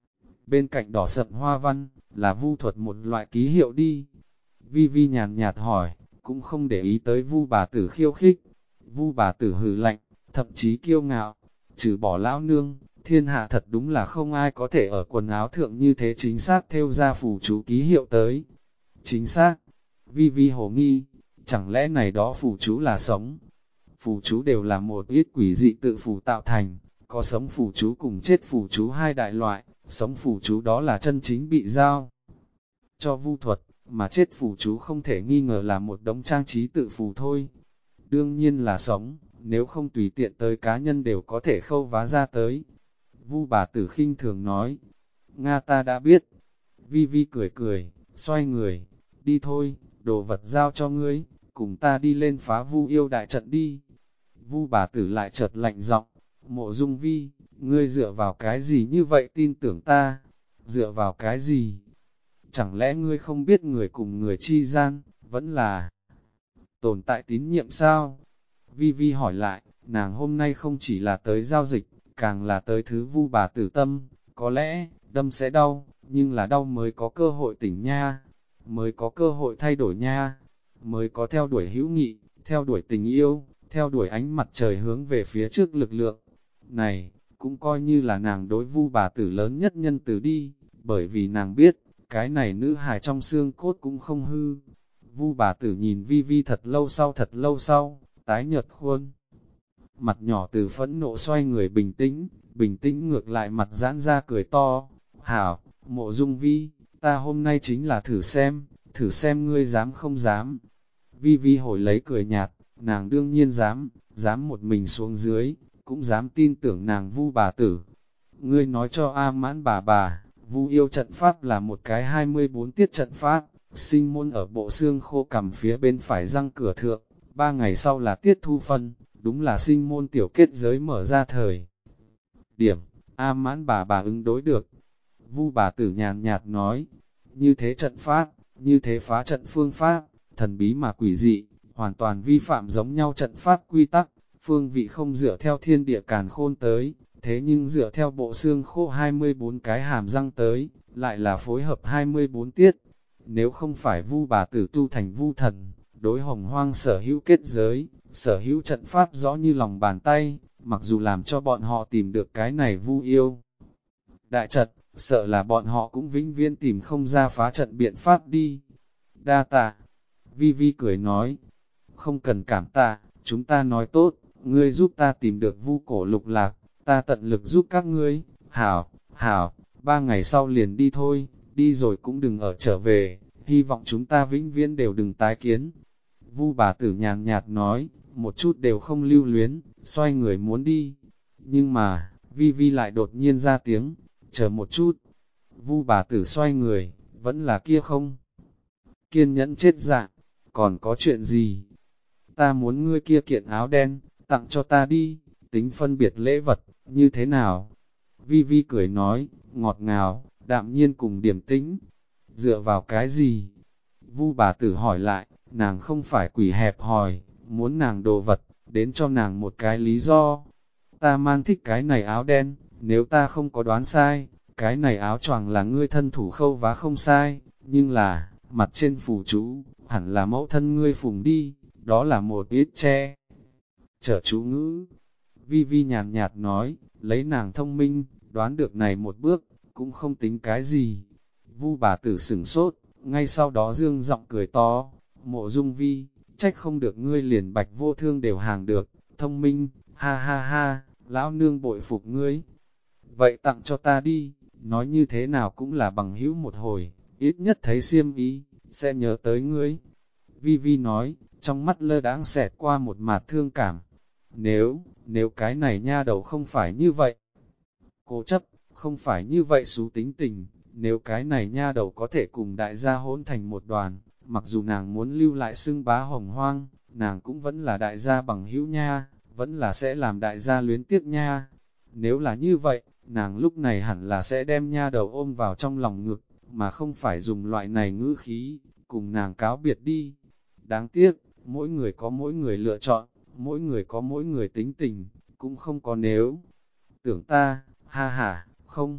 Bên cạnh đỏ sậm hoa văn, là Vu thuật một loại ký hiệu đi. Vi Vi nhàn nhạt hỏi, cũng không để ý tới Vu bà tử khiêu khích. Vu bà tử hừ lạnh, thậm chí kiêu ngạo, trừ bỏ lão nương, thiên hạ thật đúng là không ai có thể ở quần áo thượng như thế chính xác thêu ra phù chú ký hiệu tới. Chính xác, Vi Vi hồ nghi, chẳng lẽ này đó phù chú là sống? Phù chú đều là một ít quỷ dị tự phù tạo thành, có sống phù chú cùng chết phù chú hai đại loại, sống phù chú đó là chân chính bị giao cho vu thuật, mà chết phù chú không thể nghi ngờ là một đống trang trí tự phù thôi. Đương nhiên là sống, nếu không tùy tiện tới cá nhân đều có thể khâu vá ra tới. Vu bà tử khinh thường nói, Nga ta đã biết. Vi Vi cười cười, xoay người, đi thôi, đồ vật giao cho ngươi, cùng ta đi lên phá Vu yêu đại trận đi. Vu bà tử lại chợt lạnh giọng, Mộ Dung Vi, ngươi dựa vào cái gì như vậy tin tưởng ta? Dựa vào cái gì? Chẳng lẽ ngươi không biết người cùng người chi gian, vẫn là tồn tại tín nhiệm sao? Vi Vi hỏi lại, nàng hôm nay không chỉ là tới giao dịch, càng là tới thứ Vu bà tử tâm, có lẽ, đâm sẽ đau, nhưng là đau mới có cơ hội tỉnh nha, mới có cơ hội thay đổi nha, mới có theo đuổi hữu nghị, theo đuổi tình yêu, theo đuổi ánh mặt trời hướng về phía trước lực lượng. Này, cũng coi như là nàng đối Vu bà tử lớn nhất nhân từ đi, bởi vì nàng biết, cái này nữ hài trong xương cốt cũng không hư. Vu bà tử nhìn Vi Vi thật lâu sau, tái nhợt khuôn. Mặt nhỏ từ phẫn nộ xoay người bình tĩnh ngược lại mặt giãn ra cười to. Hảo, Mộ Dung Vi, ta hôm nay chính là thử xem ngươi dám không dám. Vi Vi hồi lấy cười nhạt, nàng đương nhiên dám một mình xuống dưới, cũng dám tin tưởng nàng Vu bà tử. Ngươi nói cho A Mãn bà, Vu yêu trận pháp là một cái 24 tiết trận pháp, sinh môn ở bộ xương khô cằm phía bên phải răng cửa thượng, 3 ngày sau là tiết thu phân, đúng là sinh môn tiểu kết giới mở ra thời. Điểm, A Mãn bà ứng đối được. Vu bà tử nhàn nhạt nói, như thế trận pháp, như thế phá trận phương pháp, thần bí mà quỷ dị, hoàn toàn vi phạm giống nhau trận pháp quy tắc, phương vị không dựa theo thiên địa càn khôn tới, thế nhưng dựa theo bộ xương khô 24 cái hàm răng tới, lại là phối hợp 24 tiết. Nếu không phải Vu bà tử tu thành Vu thần, đối Hồng Hoang sở hữu kết giới, sở hữu trận pháp rõ như lòng bàn tay, mặc dù làm cho bọn họ tìm được cái này Vu yêu đại trận, sợ là bọn họ cũng vĩnh viễn tìm không ra phá trận biện pháp đi. Đa tạ, Vi Vi cười nói, không cần cảm tạ, chúng ta nói tốt, ngươi giúp ta tìm được Vu cổ lục lạc, ta tận lực giúp các ngươi. Hảo, 3 ngày sau liền đi thôi, đi rồi cũng đừng ở trở về, hy vọng chúng ta vĩnh viễn đều đừng tái kiến. Vu bà tử nhàn nhạt nói, một chút đều không lưu luyến, xoay người muốn đi. Nhưng mà, Vi Vi lại đột nhiên ra tiếng, chờ một chút. Vu bà tử xoay người, vẫn là kia không kiên nhẫn chết dạng, còn có chuyện gì? Ta muốn ngươi kia kiện áo đen, tặng cho ta đi, tính phân biệt lễ vật, như thế nào? Vi Vi cười nói, ngọt ngào, đạm nhiên cùng điềm tĩnh. Dựa vào cái gì? Vu bà tử hỏi lại, nàng không phải quỷ hẹp hòi, muốn nàng đồ vật, đến cho nàng một cái lý do. Ta man thích cái này áo đen, nếu ta không có đoán sai, cái này áo choàng là ngươi thân thủ khâu vá không sai, nhưng là, mặt trên phù chú, hẳn là mẫu thân ngươi phùng đi, đó là một ít che. Chở chú ngữ, Vi Vi nhàn nhạt nói, lấy nàng thông minh, đoán được này một bước, cũng không tính cái gì. Vu bà tử sửng sốt, ngay sau đó dương giọng cười to, Mộ Dung Vi, trách không được ngươi liền Bạch Vô Thương đều hàng được, thông minh, ha ha ha, lão nương bội phục ngươi. Vậy tặng cho ta đi, nói như thế nào cũng là bằng hữu một hồi, ít nhất thấy xiêm ý, sẽ nhớ tới ngươi. Vi Vi nói, trong mắt lơ đãng xẹt qua một mạt thương cảm. Nếu cái này nha đầu không phải như vậy, cố chấp, không phải như vậy xú tính tình, nếu cái này nha đầu có thể cùng đại gia hỗn thành một đoàn, mặc dù nàng muốn lưu lại xưng bá hồng hoang, nàng cũng vẫn là đại gia bằng hữu nha, vẫn là sẽ làm đại gia luyến tiếc nha. Nếu là như vậy, nàng lúc này hẳn là sẽ đem nha đầu ôm vào trong lòng ngực, mà không phải dùng loại này ngữ khí, cùng nàng cáo biệt đi. Đáng tiếc, mỗi người có mỗi người lựa chọn, mỗi người có mỗi người tính tình, cũng không có nếu. Tưởng ta, ha ha, không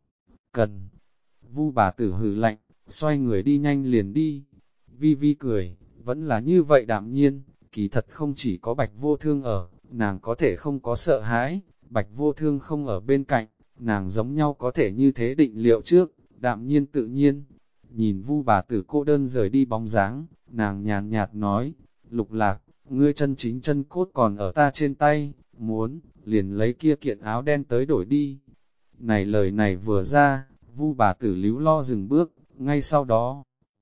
cần. Vu bà tử hừ lạnh, xoay người đi nhanh liền đi. Vi Vi cười, vẫn là như vậy đạm nhiên, kỳ thật không chỉ có Bạch Vô Thương ở, nàng có thể không có sợ hãi, Bạch Vô Thương không ở bên cạnh, nàng giống nhau có thể như thế định liệu trước, đạm nhiên tự nhiên. Nhìn Vu bà tử cô đơn rời đi bóng dáng, nàng nhàn nhạt nói, Lục Lạc, ngươi chân chính chân cốt còn ở ta trên tay, muốn, liền lấy kia kiện áo đen tới đổi đi. Này lời này vừa ra, Vu bà tử líu lo dừng bước, ngay sau đó,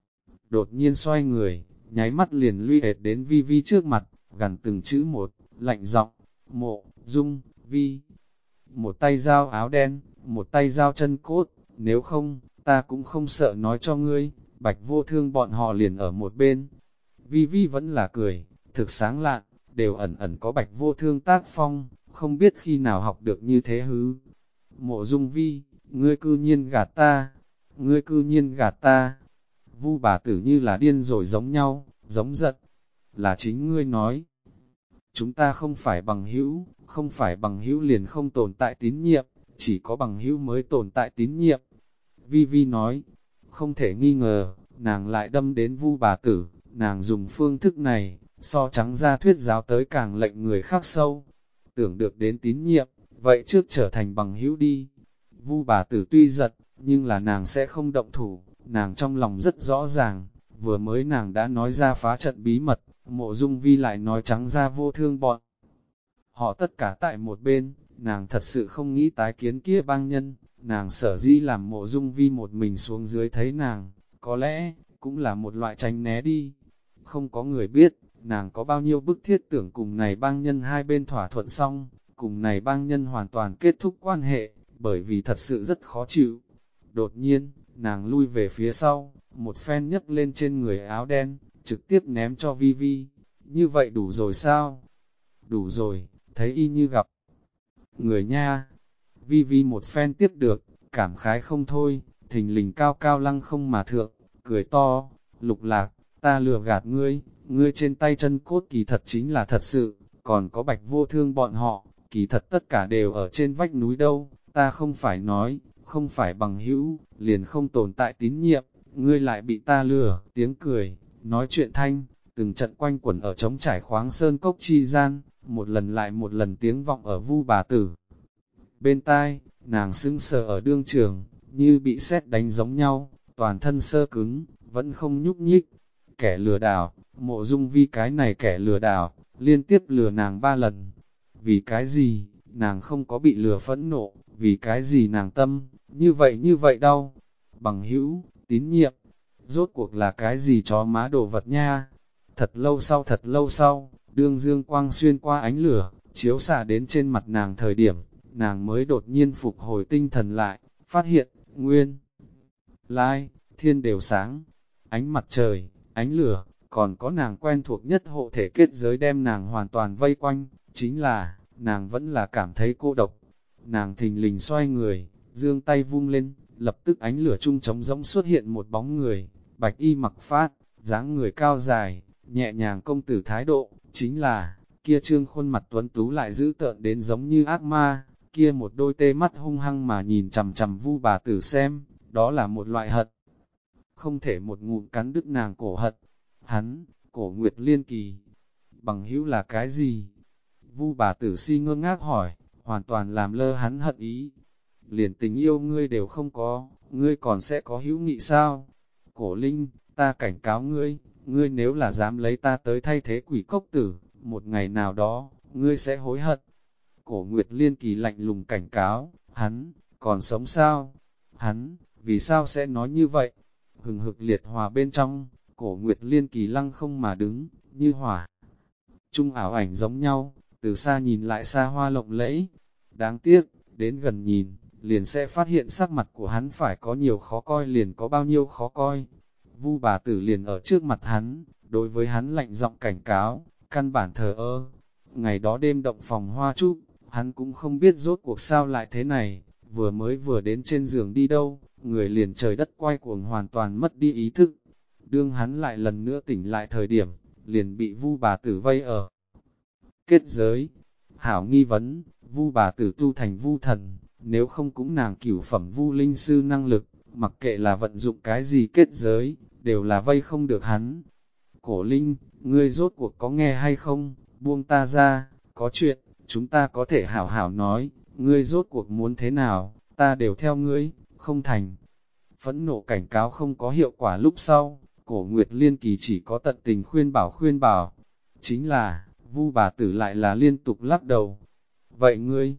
đột nhiên xoay người, nháy mắt liền lui hệt đến Vi Vi trước mặt, gần từng chữ một, lạnh giọng, Mộ Dung Vi. Một tay dao áo đen, một tay dao chân cốt, nếu không, ta cũng không sợ nói cho ngươi, Bạch Vô Thương bọn họ liền ở một bên. Vi Vi vẫn là cười, thực sáng lạn, đều ẩn ẩn có Bạch Vô Thương tác phong, không biết khi nào học được như thế hứ. Mộ Dung Vi, ngươi cư nhiên gạt ta, ngươi cư nhiên gạt ta. Vu bà tử như là điên rồi giống nhau, giống giận, là chính ngươi nói. Chúng ta không phải bằng hữu, không phải bằng hữu liền không tồn tại tín nhiệm, chỉ có bằng hữu mới tồn tại tín nhiệm. Vi Vi nói, không thể nghi ngờ, nàng lại đâm đến Vu bà tử, nàng dùng phương thức này, so trắng ra thuyết giáo tới càng lệnh người khác sâu. Tưởng được đến tín nhiệm, vậy trước trở thành bằng hữu đi. Vu bà tử tuy giận, nhưng là nàng sẽ không động thủ, nàng trong lòng rất rõ ràng, vừa mới nàng đã nói ra phá trận bí mật, Mộ Dung Vi lại nói trắng ra Vô Thương bọn. Họ tất cả tại một bên, nàng thật sự không nghĩ tái kiến kia bang nhân, nàng sở dĩ làm Mộ Dung Vi một mình xuống dưới thấy nàng, có lẽ, cũng là một loại tránh né đi. Không có người biết, nàng có bao nhiêu bức thiết tưởng cùng này bang nhân hai bên thỏa thuận xong, cùng này bang nhân hoàn toàn kết thúc quan hệ, bởi vì thật sự rất khó chịu. Đột nhiên, nàng lui về phía sau, một phen nhấc lên trên người áo đen, trực tiếp ném cho Vi Vi. Như vậy đủ rồi sao? Đủ rồi, thấy y như gặp người nha. Vi Vi một phen tiếp được, cảm khái không thôi, thình lình cao cao lăng không mà thượng, cười to, Lục Lạc, ta lừa gạt ngươi, ngươi trên tay chân cốt kỳ thật chính là thật sự, còn có Bạch Vô Thương bọn họ, kỳ thật tất cả đều ở trên vách núi đâu, ta không phải nói, không phải bằng hữu, liền không tồn tại tín nhiệm, ngươi lại bị ta lừa, tiếng cười, nói chuyện thanh, từng trận quanh quẩn ở trống trải khoáng sơn cốc chi gian, một lần lại một lần tiếng vọng ở Vu bà tử. Bên tai, nàng sững sờ ở đương trường, như bị sét đánh giống nhau, toàn thân sơ cứng, vẫn không nhúc nhích. Kẻ lừa đảo, Mộ Dung Vi cái này kẻ lừa đảo, liên tiếp lừa nàng 3 lần. Vì cái gì, nàng không có bị lừa phẫn nộ, vì cái gì nàng tâm, như vậy đau. Bằng hữu, tín nhiệm, rốt cuộc là cái gì chó má đồ vật nha. Thật lâu sau, đương dương quang xuyên qua ánh lửa, chiếu xạ đến trên mặt nàng thời điểm, nàng mới đột nhiên phục hồi tinh thần lại, phát hiện, nguyên lai, thiên đều sáng, ánh mặt trời, ánh lửa, còn có nàng quen thuộc nhất hộ thể kết giới đem nàng hoàn toàn vây quanh, chính là, nàng vẫn là cảm thấy cô độc. Nàng thình lình xoay người, dương tay vung lên, lập tức ánh lửa chung trống rỗng xuất hiện một bóng người, bạch y mặc phát, dáng người cao dài, nhẹ nhàng công tử thái độ, Chính là, kia trương khuôn mặt tuấn tú lại dữ tợn đến giống như ác ma, kia một đôi tê mắt hung hăng mà nhìn chằm chằm Vu bà tử xem, đó là một loại hận. Không thể một ngụm cắn đứt nàng cổ hận. Hắn, Cổ Nguyệt Liên Kỳ, bằng hữu là cái gì? Vu bà tử si ngơ ngác hỏi, hoàn toàn làm lơ hắn hận ý. Liền tình yêu ngươi đều không có, ngươi còn sẽ có hữu nghị sao? Cổ Linh, ta cảnh cáo ngươi, ngươi nếu là dám lấy ta tới thay thế quỷ cốc tử, một ngày nào đó, ngươi sẽ hối hận. Cổ Nguyệt Liên Kỳ lạnh lùng cảnh cáo, hắn, còn sống sao? Hắn, vì sao sẽ nói như vậy? Hừng hực liệt hòa bên trong, Cổ Nguyệt Liên Kỳ lăng không mà đứng, như hỏa. Trung ảo ảnh giống nhau, từ xa nhìn lại xa hoa lộng lẫy. Đáng tiếc, đến gần nhìn, liền sẽ phát hiện sắc mặt của hắn phải có nhiều khó coi liền có bao nhiêu khó coi. Vu bà tử liền ở trước mặt hắn, đối với hắn lạnh giọng cảnh cáo, căn bản thờ ơ. Ngày đó đêm động phòng hoa trúc, hắn cũng không biết rốt cuộc sao lại thế này, vừa đến trên giường đi đâu, người liền trời đất quay cuồng hoàn toàn mất đi ý thức. Đương hắn lại lần nữa tỉnh lại thời điểm, liền bị Vu bà tử vây ở kết giới. Hảo nghi vấn, Vu bà tử tu thành Vu thần, nếu không cũng nàng cửu phẩm Vu linh sư năng lực, mặc kệ là vận dụng cái gì kết giới, đều là vây không được hắn. Cổ Linh, ngươi rốt cuộc có nghe hay không, buông ta ra, có chuyện, chúng ta có thể hảo hảo nói, ngươi rốt cuộc muốn thế nào, ta đều theo ngươi, không thành. Phẫn nộ cảnh cáo không có hiệu quả lúc sau, Cổ Nguyệt Liên Kỳ chỉ có tận tình khuyên bảo. Chính là, Vu bà tử lại là liên tục lắc đầu. Vậy ngươi,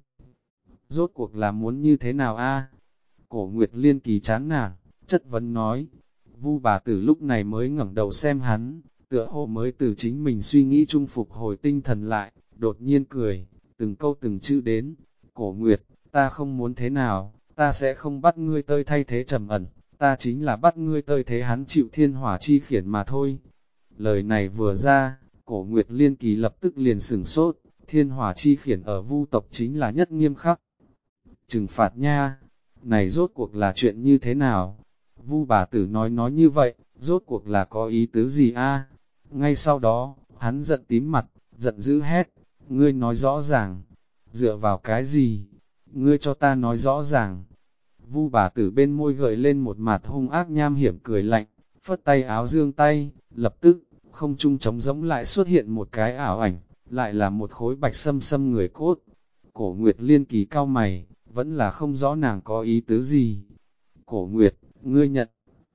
rốt cuộc là muốn như thế nào a? Cổ Nguyệt Liên Kỳ chán nản, chất vấn nói. Vu bà tử lúc này mới ngẩng đầu xem hắn, tựa hồ mới từ chính mình suy nghĩ trung phục hồi tinh thần lại, đột nhiên cười, từng câu từng chữ đến. Cổ Nguyệt, ta không muốn thế nào, ta sẽ không bắt ngươi tơi thay thế trầm ẩn, ta chính là bắt ngươi tơi thế hắn chịu thiên hỏa chi khiển mà thôi. Lời này vừa ra, Cổ Nguyệt Liên Kỳ lập tức liền sửng sốt, thiên hỏa chi khiển ở Vu tộc chính là nhất nghiêm khắc. Trừng phạt nha, này rốt cuộc là chuyện như thế nào? Vu bà tử nói như vậy, rốt cuộc là có ý tứ gì a? Ngay sau đó, hắn giận tím mặt, giận dữ hét, ngươi nói rõ ràng, dựa vào cái gì? Ngươi cho ta nói rõ ràng. Vu bà tử bên môi gợi lên một mặt hung ác nham hiểm cười lạnh, phất tay áo dương tay, lập tức, không trung trống rỗng lại xuất hiện một cái ảo ảnh, lại là một khối bạch sâm sâm người cốt. Cổ Nguyệt Liên Kỳ cao mày, vẫn là không rõ nàng có ý tứ gì. Cổ Nguyệt, ngươi nhận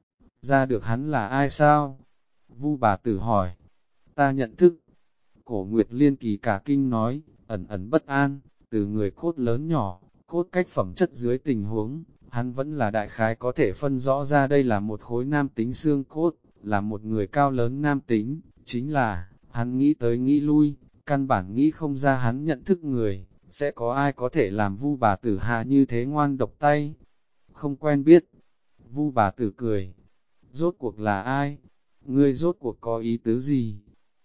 ra được hắn là ai sao? Vu bà tử hỏi. Ta nhận thức. Cổ Nguyệt Liên Kỳ cả kinh nói, ẩn ẩn bất an, từ người cốt lớn nhỏ, cốt cách phẩm chất dưới tình huống, hắn vẫn là đại khái có thể phân rõ ra đây là một khối nam tính xương cốt, là một người cao lớn nam tính, chính là, hắn nghĩ tới nghĩ lui, căn bản nghĩ không ra hắn nhận thức người, sẽ có ai có thể làm Vu bà tử hạ như thế ngoan độc tay. Không quen biết. Vu bà tử cười. Rốt cuộc là ai? Ngươi rốt cuộc có ý tứ gì?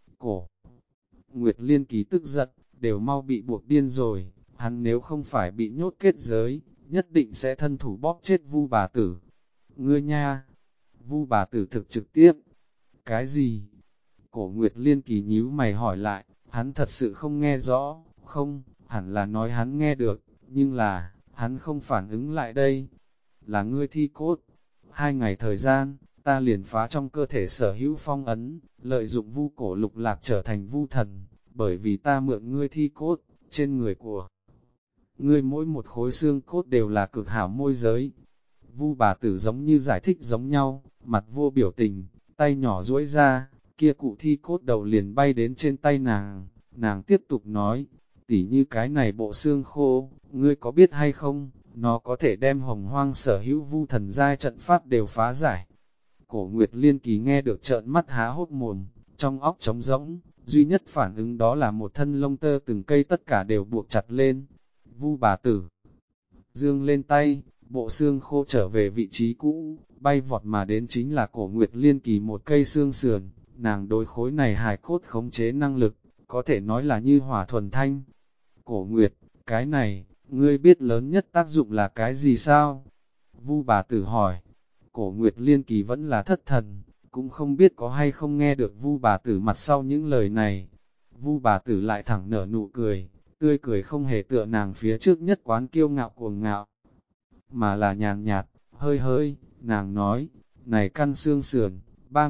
Cổ Nguyệt Liên Kỳ tức giận, đều mau bị buộc điên rồi, hắn nếu không phải bị nhốt kết giới, nhất định sẽ thân thủ bóp chết Vu bà tử. Ngươi nha! Vu bà tử thực trực tiếp. Cái gì? Cổ Nguyệt Liên Kỳ nhíu mày hỏi lại, hắn thật sự không nghe rõ, không, hẳn là nói hắn nghe được, nhưng là, hắn không phản ứng lại đây. Là ngươi thi cốt. 2 ngày thời gian, ta liền phá trong cơ thể sở hữu phong ấn, lợi dụng Vu cổ lục lạc trở thành Vu thần, bởi vì ta mượn ngươi thi cốt, trên người của ngươi mỗi một khối xương cốt đều là cực hảo môi giới. Vu bà tử giống như giải thích giống nhau, mặt vô biểu tình, tay nhỏ duỗi ra, kia cụ thi cốt đầu liền bay đến trên tay nàng tiếp tục nói, tỉ như cái này bộ xương khô, ngươi có biết hay không, nó có thể đem hồng hoang sở hữu Vu thần giai trận pháp đều phá giải. Cổ Nguyệt Liên Kỳ nghe được trợn mắt há hốt mồm, trong óc trống rỗng, duy nhất phản ứng đó là một thân lông tơ từng cây tất cả đều buộc chặt lên. Vu bà tử dương lên tay, bộ xương khô trở về vị trí cũ, bay vọt mà đến chính là Cổ Nguyệt Liên Kỳ một cây xương sườn, nàng đối khối này hài cốt khống chế năng lực, có thể nói là như hỏa thuần thanh. Cổ Nguyệt, cái này, ngươi biết lớn nhất tác dụng là cái gì sao? Vu bà tử hỏi. Cổ Nguyệt Liên Kỳ vẫn là thất thần, cũng không biết có hay không nghe được Vu bà tử mặt sau những lời này. Vu bà tử lại thẳng nở nụ cười, tươi cười không hề tựa nàng phía trước nhất quán kiêu ngạo cuồng ngạo, mà là nhàn nhạt, hơi hơi, nàng nói, này căn xương sườn,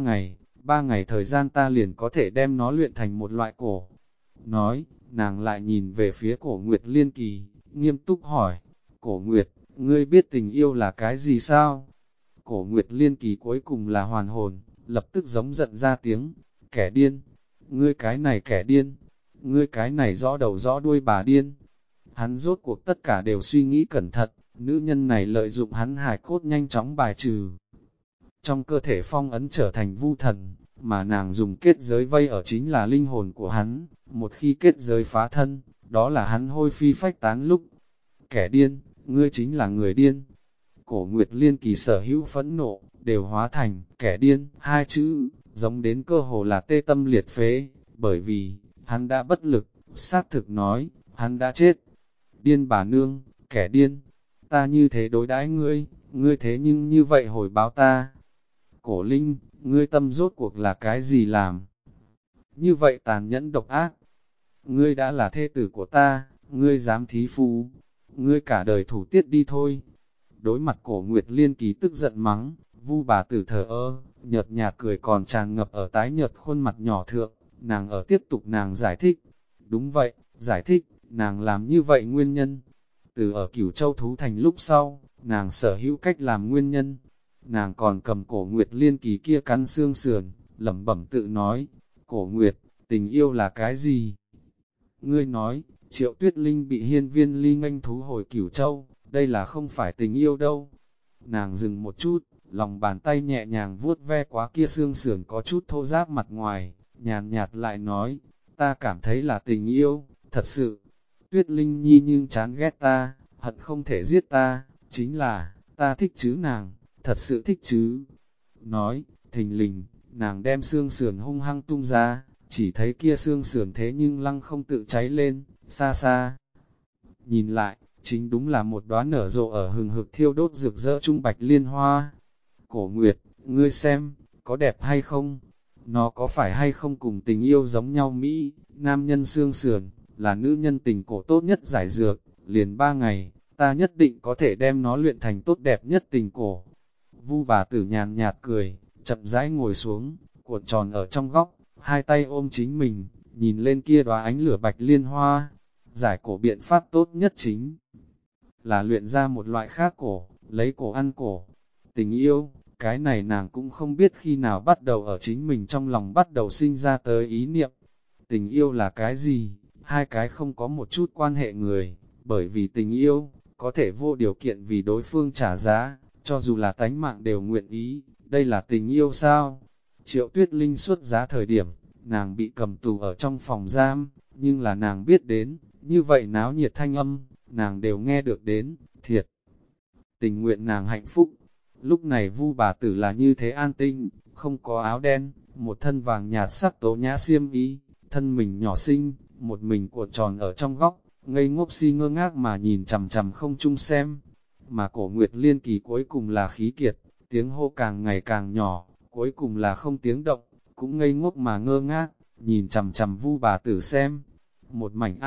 3 ngày thời gian ta liền có thể đem nó luyện thành một loại cổ. Nói, nàng lại nhìn về phía Cổ Nguyệt Liên Kỳ, nghiêm túc hỏi, Cổ Nguyệt, ngươi biết tình yêu là cái gì sao? Cổ Nguyệt Liên Kỳ cuối cùng là hoàn hồn, lập tức giống giận ra tiếng, kẻ điên, ngươi cái này kẻ điên, ngươi cái này rõ đầu rõ đuôi bà điên. Hắn rốt cuộc tất cả đều suy nghĩ cẩn thận, nữ nhân này lợi dụng hắn hài cốt nhanh chóng bài trừ. Trong cơ thể phong ấn trở thành vu thần, mà nàng dùng kết giới vây ở chính là linh hồn của hắn, một khi kết giới phá thân, đó là hắn hôi phi phách tán lúc. Kẻ điên, ngươi chính là người điên. Cổ Nguyệt Liên Kỳ sở hữu phẫn nộ, đều hóa thành, kẻ điên, hai chữ, giống đến cơ hồ là tê tâm liệt phế, bởi vì, hắn đã bất lực, xác thực nói, hắn đã chết. Điên bà nương, kẻ điên, ta như thế đối đãi ngươi, ngươi thế nhưng như vậy hồi báo ta. Cổ Linh, ngươi tâm rốt cuộc là cái gì làm? Như vậy tàn nhẫn độc ác. Ngươi đã là thê tử của ta, ngươi dám thí phu, ngươi cả đời thủ tiết đi thôi. Đối mặt Cổ Nguyệt Liên Kỳ tức giận mắng, Vu bà tử thờ ơ, nhợt nhạt cười còn tràn ngập ở tái nhợt khuôn mặt nhỏ thượng, nàng ở tiếp tục nàng giải thích. Đúng vậy, giải thích, nàng làm như vậy nguyên nhân. Từ ở Cửu Châu Thú Thành lúc sau, nàng sở hữu cách làm nguyên nhân. Nàng còn cầm Cổ Nguyệt Liên Kỳ kia cắn xương sườn, lẩm bẩm tự nói, Cổ Nguyệt, tình yêu là cái gì? Ngươi nói, Triệu Tuyết Linh bị Hiên Viên Ly nghênh thú hồi Cửu Châu, đây là không phải tình yêu đâu. Nàng dừng một chút, lòng bàn tay nhẹ nhàng vuốt ve quá kia xương sườn có chút thô ráp mặt ngoài, nhàn nhạt lại nói, ta cảm thấy là tình yêu, thật sự. Tuyết Linh Nhi nhưng chán ghét ta, hận không thể giết ta, chính là, ta thích chứ nàng, thật sự thích chứ. Nói, thình lình, nàng đem xương sườn hung hăng tung ra, chỉ thấy kia xương sườn thế nhưng lăng không tự cháy lên, xa xa. Nhìn lại, chính đúng là một đóa nở rộ ở hừng hực thiêu đốt rực rỡ trung bạch liên hoa. Cổ Nguyệt, ngươi xem, có đẹp hay không? Nó có phải hay không cùng tình yêu giống nhau Mỹ, nam nhân xương sườn, là nữ nhân tình cổ tốt nhất giải dược, liền 3 ngày, ta nhất định có thể đem nó luyện thành tốt đẹp nhất tình cổ. Vu bà tử nhàn nhạt cười, chậm rãi ngồi xuống, cuộn tròn ở trong góc, hai tay ôm chính mình, nhìn lên kia đóa ánh lửa bạch liên hoa. Giải cổ biện pháp tốt nhất chính là luyện ra một loại khác cổ, lấy cổ ăn cổ. Tình yêu, cái này nàng cũng không biết khi nào bắt đầu ở chính mình trong lòng bắt đầu sinh ra tới ý niệm. Tình yêu là cái gì? Hai cái không có một chút quan hệ người, bởi vì tình yêu, có thể vô điều kiện vì đối phương trả giá, cho dù là tánh mạng đều nguyện ý, đây là tình yêu sao? Triệu Tuyết Linh xuất giá thời điểm, nàng bị cầm tù ở trong phòng giam, nhưng là nàng biết đến, như vậy náo nhiệt thanh âm, nàng đều nghe được đến, thiệt. Tình nguyện nàng hạnh phúc. Lúc này Vu bà tử là như thế an tinh, không có áo đen, một thân vàng nhạt sắc tố nhã xiêm y, thân mình nhỏ xinh, một mình cuộn tròn ở trong góc, ngây ngốc si ngơ ngác mà nhìn chằm chằm không chung xem. Mà Cổ Nguyệt Liên Kỳ cuối cùng là khí kiệt, tiếng hô càng ngày càng nhỏ, cuối cùng là không tiếng động, cũng ngây ngốc mà ngơ ngác, nhìn chằm chằm Vu bà tử xem. Một mảnh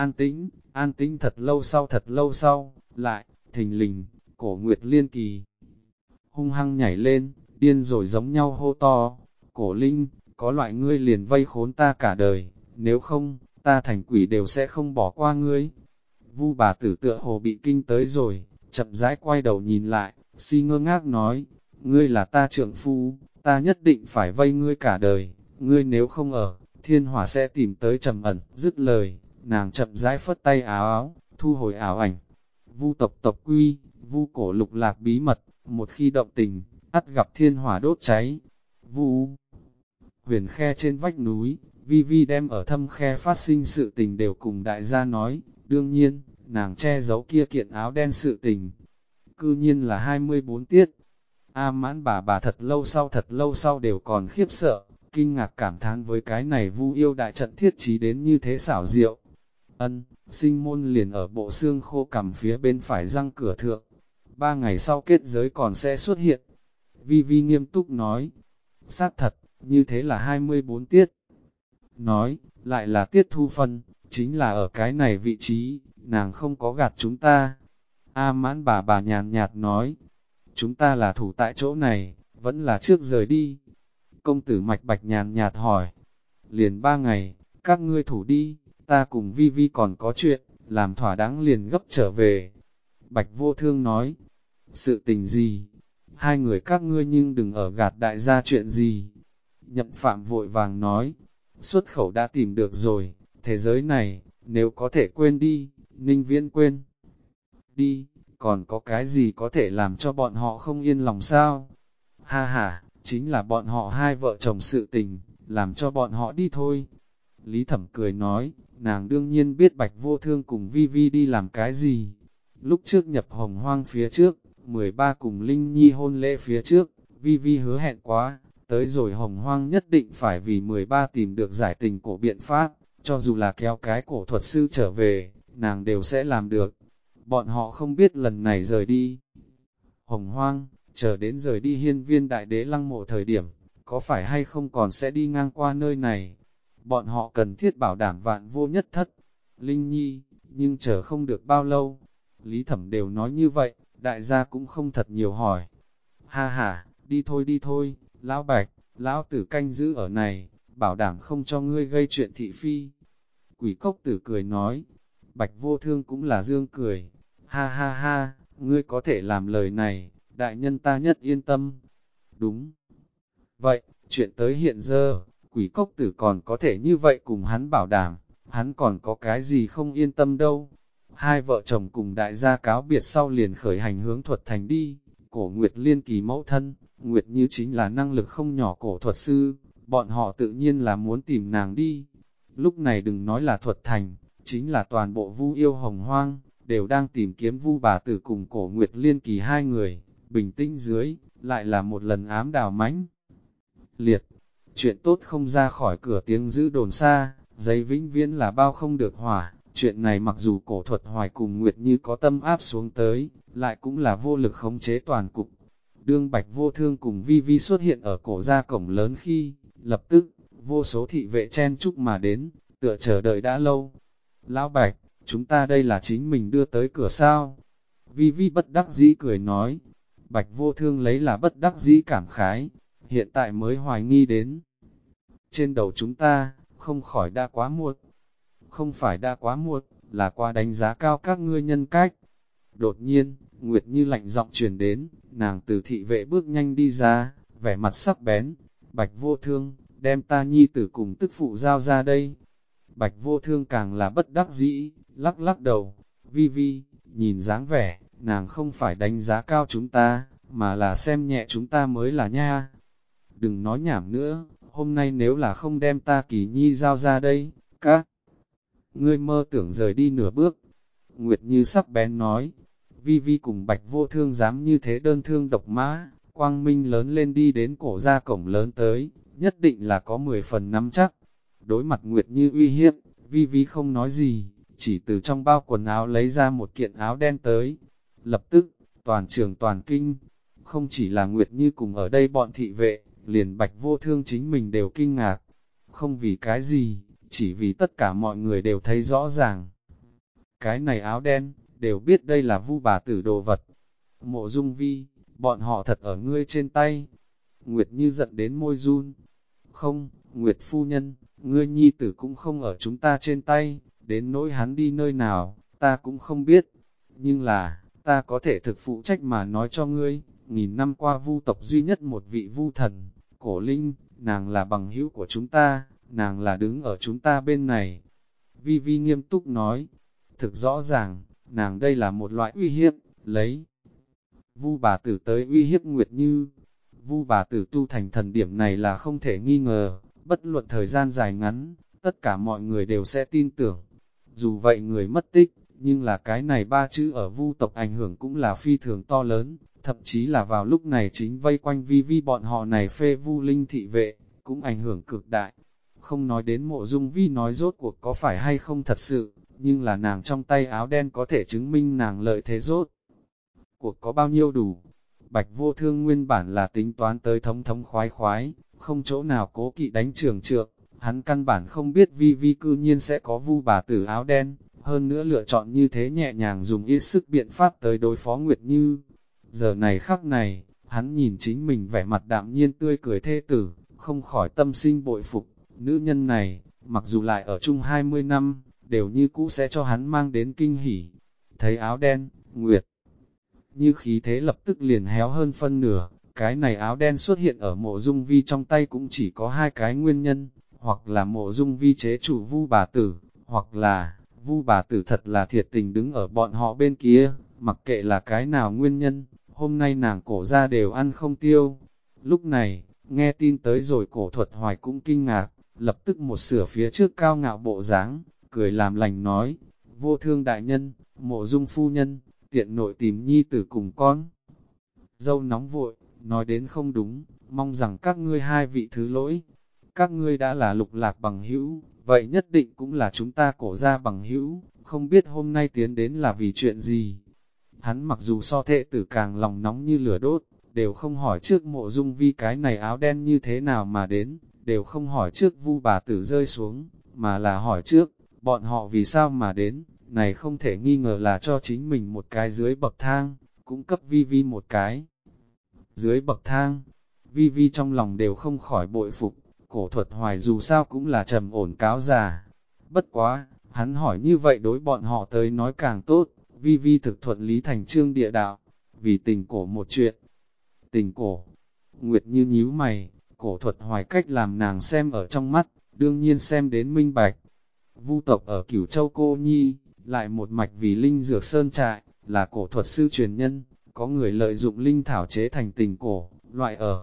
an tĩnh thật lâu sau, lại, thình lình, Cổ Nguyệt Liên Kỳ hung hăng nhảy lên, điên rồi giống nhau hô to, Cổ Linh, có loại ngươi liền vây khốn ta cả đời, nếu không, ta thành quỷ đều sẽ không bỏ qua ngươi. Vu bà tử tựa hồ bị kinh tới rồi, chậm rãi quay đầu nhìn lại, si ngơ ngác nói, ngươi là ta trượng phu, ta nhất định phải vây ngươi cả đời, ngươi nếu không ở, thiên hỏa sẽ tìm tới trầm ẩn, dứt lời, nàng chậm rãi phất tay áo áo, thu hồi ảo ảnh. Vu tộc quy, Vu cổ lục lạc bí mật, một khi động tình, ắt gặp thiên hỏa đốt cháy. Vu huyền khe trên vách núi, Vi Vi đem ở thâm khe phát sinh sự tình đều cùng đại gia nói, đương nhiên, nàng che giấu kia kiện áo đen sự tình. Cư nhiên là 24 tiết. A Mãn bà thật lâu sau đều còn khiếp sợ, kinh ngạc cảm thán với cái này Vu yêu đại trận thiết trí đến như thế xảo diệu. Sinh môn liền ở bộ xương khô cằm phía bên phải răng cửa thượng. 3 ngày sau kết giới còn sẽ xuất hiện. Vi Vi nghiêm túc nói, xác thật, như thế là 24 tiết. Nói, lại là Tiết Thu Phân, chính là ở cái này vị trí, nàng không có gạt chúng ta. A Mãn bà nhàn nhạt nói, chúng ta là thủ tại chỗ này, vẫn là trước rời đi. Công tử Mạch Bạch nhàn nhạt hỏi, liền 3 ngày, các ngươi thủ đi, ta cùng Vi Vi còn có chuyện, làm thỏa đáng liền gấp trở về. Bạch Vô Thương nói, sự tình gì? Hai người các ngươi nhưng đừng ở gạt đại gia chuyện gì. Nhậm Phạm vội vàng nói, xuất khẩu đã tìm được rồi, thế giới này, nếu có thể quên đi, Ninh Viễn quên đi, còn có cái gì có thể làm cho bọn họ không yên lòng sao? Ha ha, chính là bọn họ hai vợ chồng sự tình, làm cho bọn họ đi thôi. Lý Thẩm cười nói, nàng đương nhiên biết Bạch Vô Thương cùng Vi Vi đi làm cái gì. Lúc trước nhập Hồng Hoang phía trước, 13 cùng Linh Nhi hôn lễ phía trước, Vi Vi hứa hẹn quá, tới rồi Hồng Hoang nhất định phải vì 13 tìm được giải tình cổ biện pháp, cho dù là kéo cái cổ thuật sư trở về, nàng đều sẽ làm được. Bọn họ không biết lần này rời đi Hồng Hoang, chờ đến rời đi Hiên Viên Đại Đế lăng mộ thời điểm, có phải hay không còn sẽ đi ngang qua nơi này. Bọn họ cần thiết bảo đảm vạn vô nhất thất. Linh Nhi, nhưng chờ không được bao lâu. Lý Thẩm đều nói như vậy, đại gia cũng không thật nhiều hỏi. Ha ha, đi thôi, lão Bạch, lão tử canh giữ ở này, bảo đảm không cho ngươi gây chuyện thị phi. Quỷ cốc tử cười nói, Bạch Vô Thương cũng là dương cười. Ha ha ha, ngươi có thể làm lời này, đại nhân ta nhất yên tâm. Đúng. Vậy, chuyện tới hiện giờ, quỷ cốc tử còn có thể như vậy cùng hắn bảo đảm, hắn còn có cái gì không yên tâm đâu. Hai vợ chồng cùng đại gia cáo biệt sau liền khởi hành hướng thuật thành đi, cổ Nguyệt Liên kỳ mẫu thân, Nguyệt Như chính là năng lực không nhỏ cổ thuật sư, bọn họ tự nhiên là muốn tìm nàng đi. Lúc này đừng nói là thuật thành, chính là toàn bộ Vu Yêu Hồng Hoang, đều đang tìm kiếm Vu bà tử cùng cổ Nguyệt Liên kỳ hai người, bình tĩnh dưới, lại là một lần ám đào mãnh liệt. Chuyện tốt không ra khỏi cửa tiếng giữ đồn xa, giấy vĩnh viễn là bao không được hỏa. Chuyện này mặc dù cổ thuật hoài cùng Nguyệt Như có tâm áp xuống tới, lại cũng là vô lực khống chế toàn cục. Đương Bạch Vô Thương cùng Vi Vi xuất hiện ở cổ gia cổng lớn khi, lập tức, vô số thị vệ chen chúc mà đến, tựa chờ đợi đã lâu. Lão Bạch, chúng ta đây là chính mình đưa tới cửa sao? Vi Vi bất đắc dĩ cười nói. Bạch Vô Thương lấy là bất đắc dĩ cảm khái, hiện tại mới hoài nghi đến. Trên đầu chúng ta, không khỏi đã quá muộn. Không phải đã quá muộn, là qua đánh giá cao các ngươi nhân cách. Đột nhiên, Nguyệt Như lạnh giọng truyền đến, nàng từ thị vệ bước nhanh đi ra, vẻ mặt sắc bén. Bạch Vô Thương, đem ta nhi tử cùng tức phụ giao ra đây. Bạch Vô Thương càng là bất đắc dĩ, lắc lắc đầu. Vi Vi, nhìn dáng vẻ, nàng không phải đánh giá cao chúng ta, mà là xem nhẹ chúng ta mới là nha. Đừng nói nhảm nữa, hôm nay nếu là không đem ta Kỳ Nhi giao ra đây, các ngươi mơ tưởng rời đi nửa bước. Nguyệt Như sắc bén nói, Vi Vi cùng Bạch Vô Thương dám như thế đơn thương độc mã, quang minh lớn lên đi đến cổ ra cổng lớn tới, nhất định là có 10 phần nắm chắc. Đối mặt Nguyệt Như uy hiếp, Vi Vi không nói gì, chỉ từ trong bao quần áo lấy ra một kiện áo đen tới. Lập tức, toàn trường toàn kinh, không chỉ là Nguyệt Như cùng ở đây bọn thị vệ, liền Bạch Vô Thương chính mình đều kinh ngạc. Không vì cái gì, chỉ vì tất cả mọi người đều thấy rõ ràng. Cái này áo đen, đều biết đây là Vu bà tử đồ vật. Mộ Dung Vi, bọn họ thật ở ngươi trên tay. Nguyệt Như giận đến môi run. Không, Nguyệt phu nhân, ngươi nhi tử cũng không ở chúng ta trên tay, đến nỗi hắn đi nơi nào, ta cũng không biết. Nhưng là, ta có thể thực phụ trách mà nói cho ngươi, nghìn năm qua Vu tộc duy nhất một vị Vu thần, Cổ Linh, nàng là bằng hữu của chúng ta, nàng là đứng ở chúng ta bên này. Vi Vi nghiêm túc nói, thực rõ ràng, nàng đây là một loại uy hiếp, lấy Vu bà tử tới uy hiếp Nguyệt Như. Vu bà tử tu thành thần điểm này là không thể nghi ngờ, bất luận thời gian dài ngắn, tất cả mọi người đều sẽ tin tưởng. Dù vậy người mất tích, nhưng là cái này ba chữ ở Vu tộc ảnh hưởng cũng là phi thường to lớn, thậm chí là vào lúc này chính vây quanh Vi Vi bọn họ này phê Vu Linh thị vệ, cũng ảnh hưởng cực đại. Không nói đến Mộ Dung Vi nói rốt cuộc có phải hay không thật sự, nhưng là nàng trong tay áo đen có thể chứng minh nàng lợi thế rốt cuộc có bao nhiêu đủ. Bạch Vô Thương nguyên bản là tính toán tới thống thống khoái khoái, không chỗ nào cố kỵ đánh trường trượng, Hắn căn bản không biết Vi Vi cư nhiên sẽ có Vu bà tử áo đen, hơn nữa lựa chọn như thế nhẹ nhàng dùng ít sức biện pháp tới đối phó Nguyệt Như. Giờ này khắc này, hắn nhìn chính mình vẻ mặt đạm nhiên tươi cười thê tử, không khỏi tâm sinh bội phục, nữ nhân này, mặc dù lại ở chung 20 năm, đều như cũ sẽ cho hắn mang đến kinh hỉ. Thấy áo đen, Nguyệt Như khí thế lập tức liền héo hơn phân nửa, cái này áo đen xuất hiện ở Mộ Dung Vi trong tay cũng chỉ có hai cái nguyên nhân, hoặc là Mộ Dung Vi chế chủ Vu bà tử, hoặc là Vu bà tử thật là thiệt tình đứng ở bọn họ bên kia, mặc kệ là cái nào nguyên nhân, hôm nay nàng cổ ra đều ăn không tiêu. Lúc này, nghe tin tới rồi Cổ Thuật Hoài cũng kinh ngạc, lập tức một sửa phía trước cao ngạo bộ dáng, cười làm lành nói, Vô Thương đại nhân, Mộ Dung phu nhân, tiện nội tìm nhi tử cùng con. Dâu nóng vội, nói đến không đúng, mong rằng các ngươi hai vị thứ lỗi. Các ngươi đã là Lục Lạc bằng hữu, vậy nhất định cũng là chúng ta Cổ gia bằng hữu, không biết hôm nay tiến đến là vì chuyện gì. Hắn mặc dù so thệ tử càng lòng nóng như lửa đốt, đều không hỏi trước Mộ Dung Vi cái này áo đen như thế nào mà đến, đều không hỏi trước Vu bà tử rơi xuống, mà là hỏi trước, bọn họ vì sao mà đến, này không thể nghi ngờ là cho chính mình một cái dưới bậc thang, cũng cấp Vi Vi một cái dưới bậc thang. Vi Vi trong lòng đều không khỏi bội phục, Cổ Thuật Hoài dù sao cũng là trầm ổn cáo già. Bất quá, hắn hỏi như vậy đối bọn họ tới nói càng tốt, Vi Vi thực thuận lý thành chương địa đạo, vì tình cổ một chuyện. Tình cổ, Nguyệt Như nhíu mày, Cổ Thuật Hoài cách làm nàng xem ở trong mắt, đương nhiên xem đến minh bạch. Vu tộc ở Cửu Châu Cô Nhi, lại một mạch vì linh dược sơn trại, là cổ thuật sư truyền nhân, có người lợi dụng linh thảo chế thành tình cổ, loại ở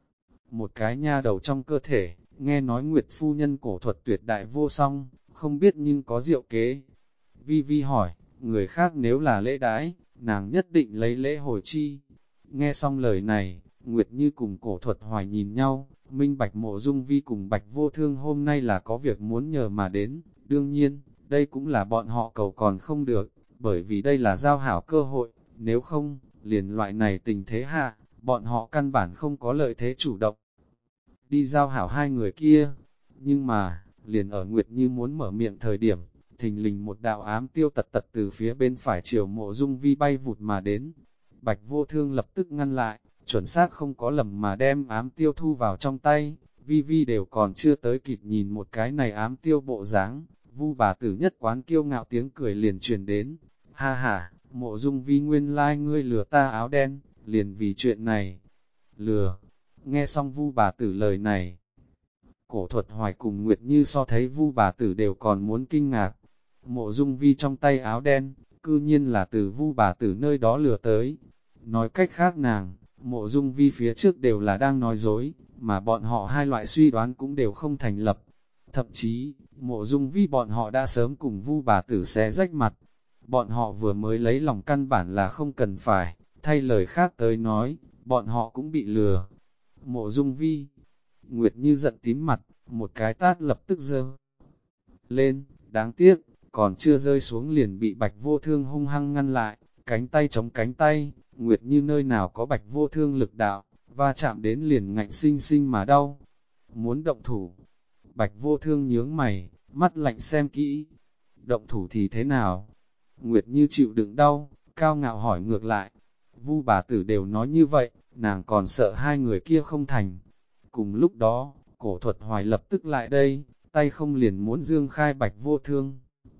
một cái nha đầu trong cơ thể, nghe nói Nguyệt phu nhân cổ thuật tuyệt đại vô song, không biết nhưng có diệu kế. Vi Vi hỏi, người khác nếu là lễ đãi, nàng nhất định lấy lễ hồi chi. Nghe xong lời này, Nguyệt Như cùng Cổ Thuật Hoài nhìn nhau, minh bạch Mộ Dung Vi cùng Bạch Vô Thương hôm nay là có việc muốn nhờ mà đến, đương nhiên, đây cũng là bọn họ cầu còn không được, bởi vì đây là giao hảo cơ hội, nếu không, liền loại này tình thế hạ, bọn họ căn bản không có lợi thế chủ động. Đi giao hảo hai người kia, nhưng mà, liền ở Nguyệt Như muốn mở miệng thời điểm, thình lình một đạo ám tiêu tật tật từ phía bên phải chiều Mộ Dung Vi bay vụt mà đến. Bạch Vô Thương lập tức ngăn lại, chuẩn xác không có lầm mà đem ám tiêu thu vào trong tay. Vi Vi đều còn chưa tới kịp nhìn một cái này ám tiêu bộ dáng, Vu bà tử nhất quán kiêu ngạo tiếng cười liền truyền đến. Ha ha, Mộ Dung Vi nguyên lai ngươi lừa ta áo đen, liền vì chuyện này. Lừa, nghe xong Vu bà tử lời này, Cổ Thuật Hoài cùng Nguyệt Như so thấy Vu bà tử đều còn muốn kinh ngạc. Mộ Dung Vi trong tay áo đen, cư nhiên là từ Vu bà tử nơi đó lừa tới. Nói cách khác nàng, Mộ Dung Vi phía trước đều là đang nói dối, mà bọn họ hai loại suy đoán cũng đều không thành lập. Thậm chí, Mộ Dung Vi bọn họ đã sớm cùng Vu bà tử xé rách mặt. Bọn họ vừa mới lấy lòng căn bản là không cần phải, thay lời khác tới nói, bọn họ cũng bị lừa. Mộ Dung Vi, Nguyệt Như giận tím mặt, một cái tát lập tức giơ lên, đáng tiếc, còn chưa rơi xuống liền bị Bạch Vô Thương hung hăng ngăn lại, cánh tay chống cánh tay, Nguyệt Như nơi nào có Bạch Vô Thương lực đạo, va chạm đến liền ngạnh sinh sinh mà đau. Muốn động thủ, Bạch Vô Thương nhướng mày, mắt lạnh xem kỹ, động thủ thì thế nào? Nguyệt Như chịu đựng đau, cao ngạo hỏi ngược lại, Vu bà tử đều nói như vậy, nàng còn sợ hai người kia không thành. Cùng lúc đó, Cổ Thuật Hoài lập tức lại đây, tay không liền muốn dương khai Bạch Vô Thương.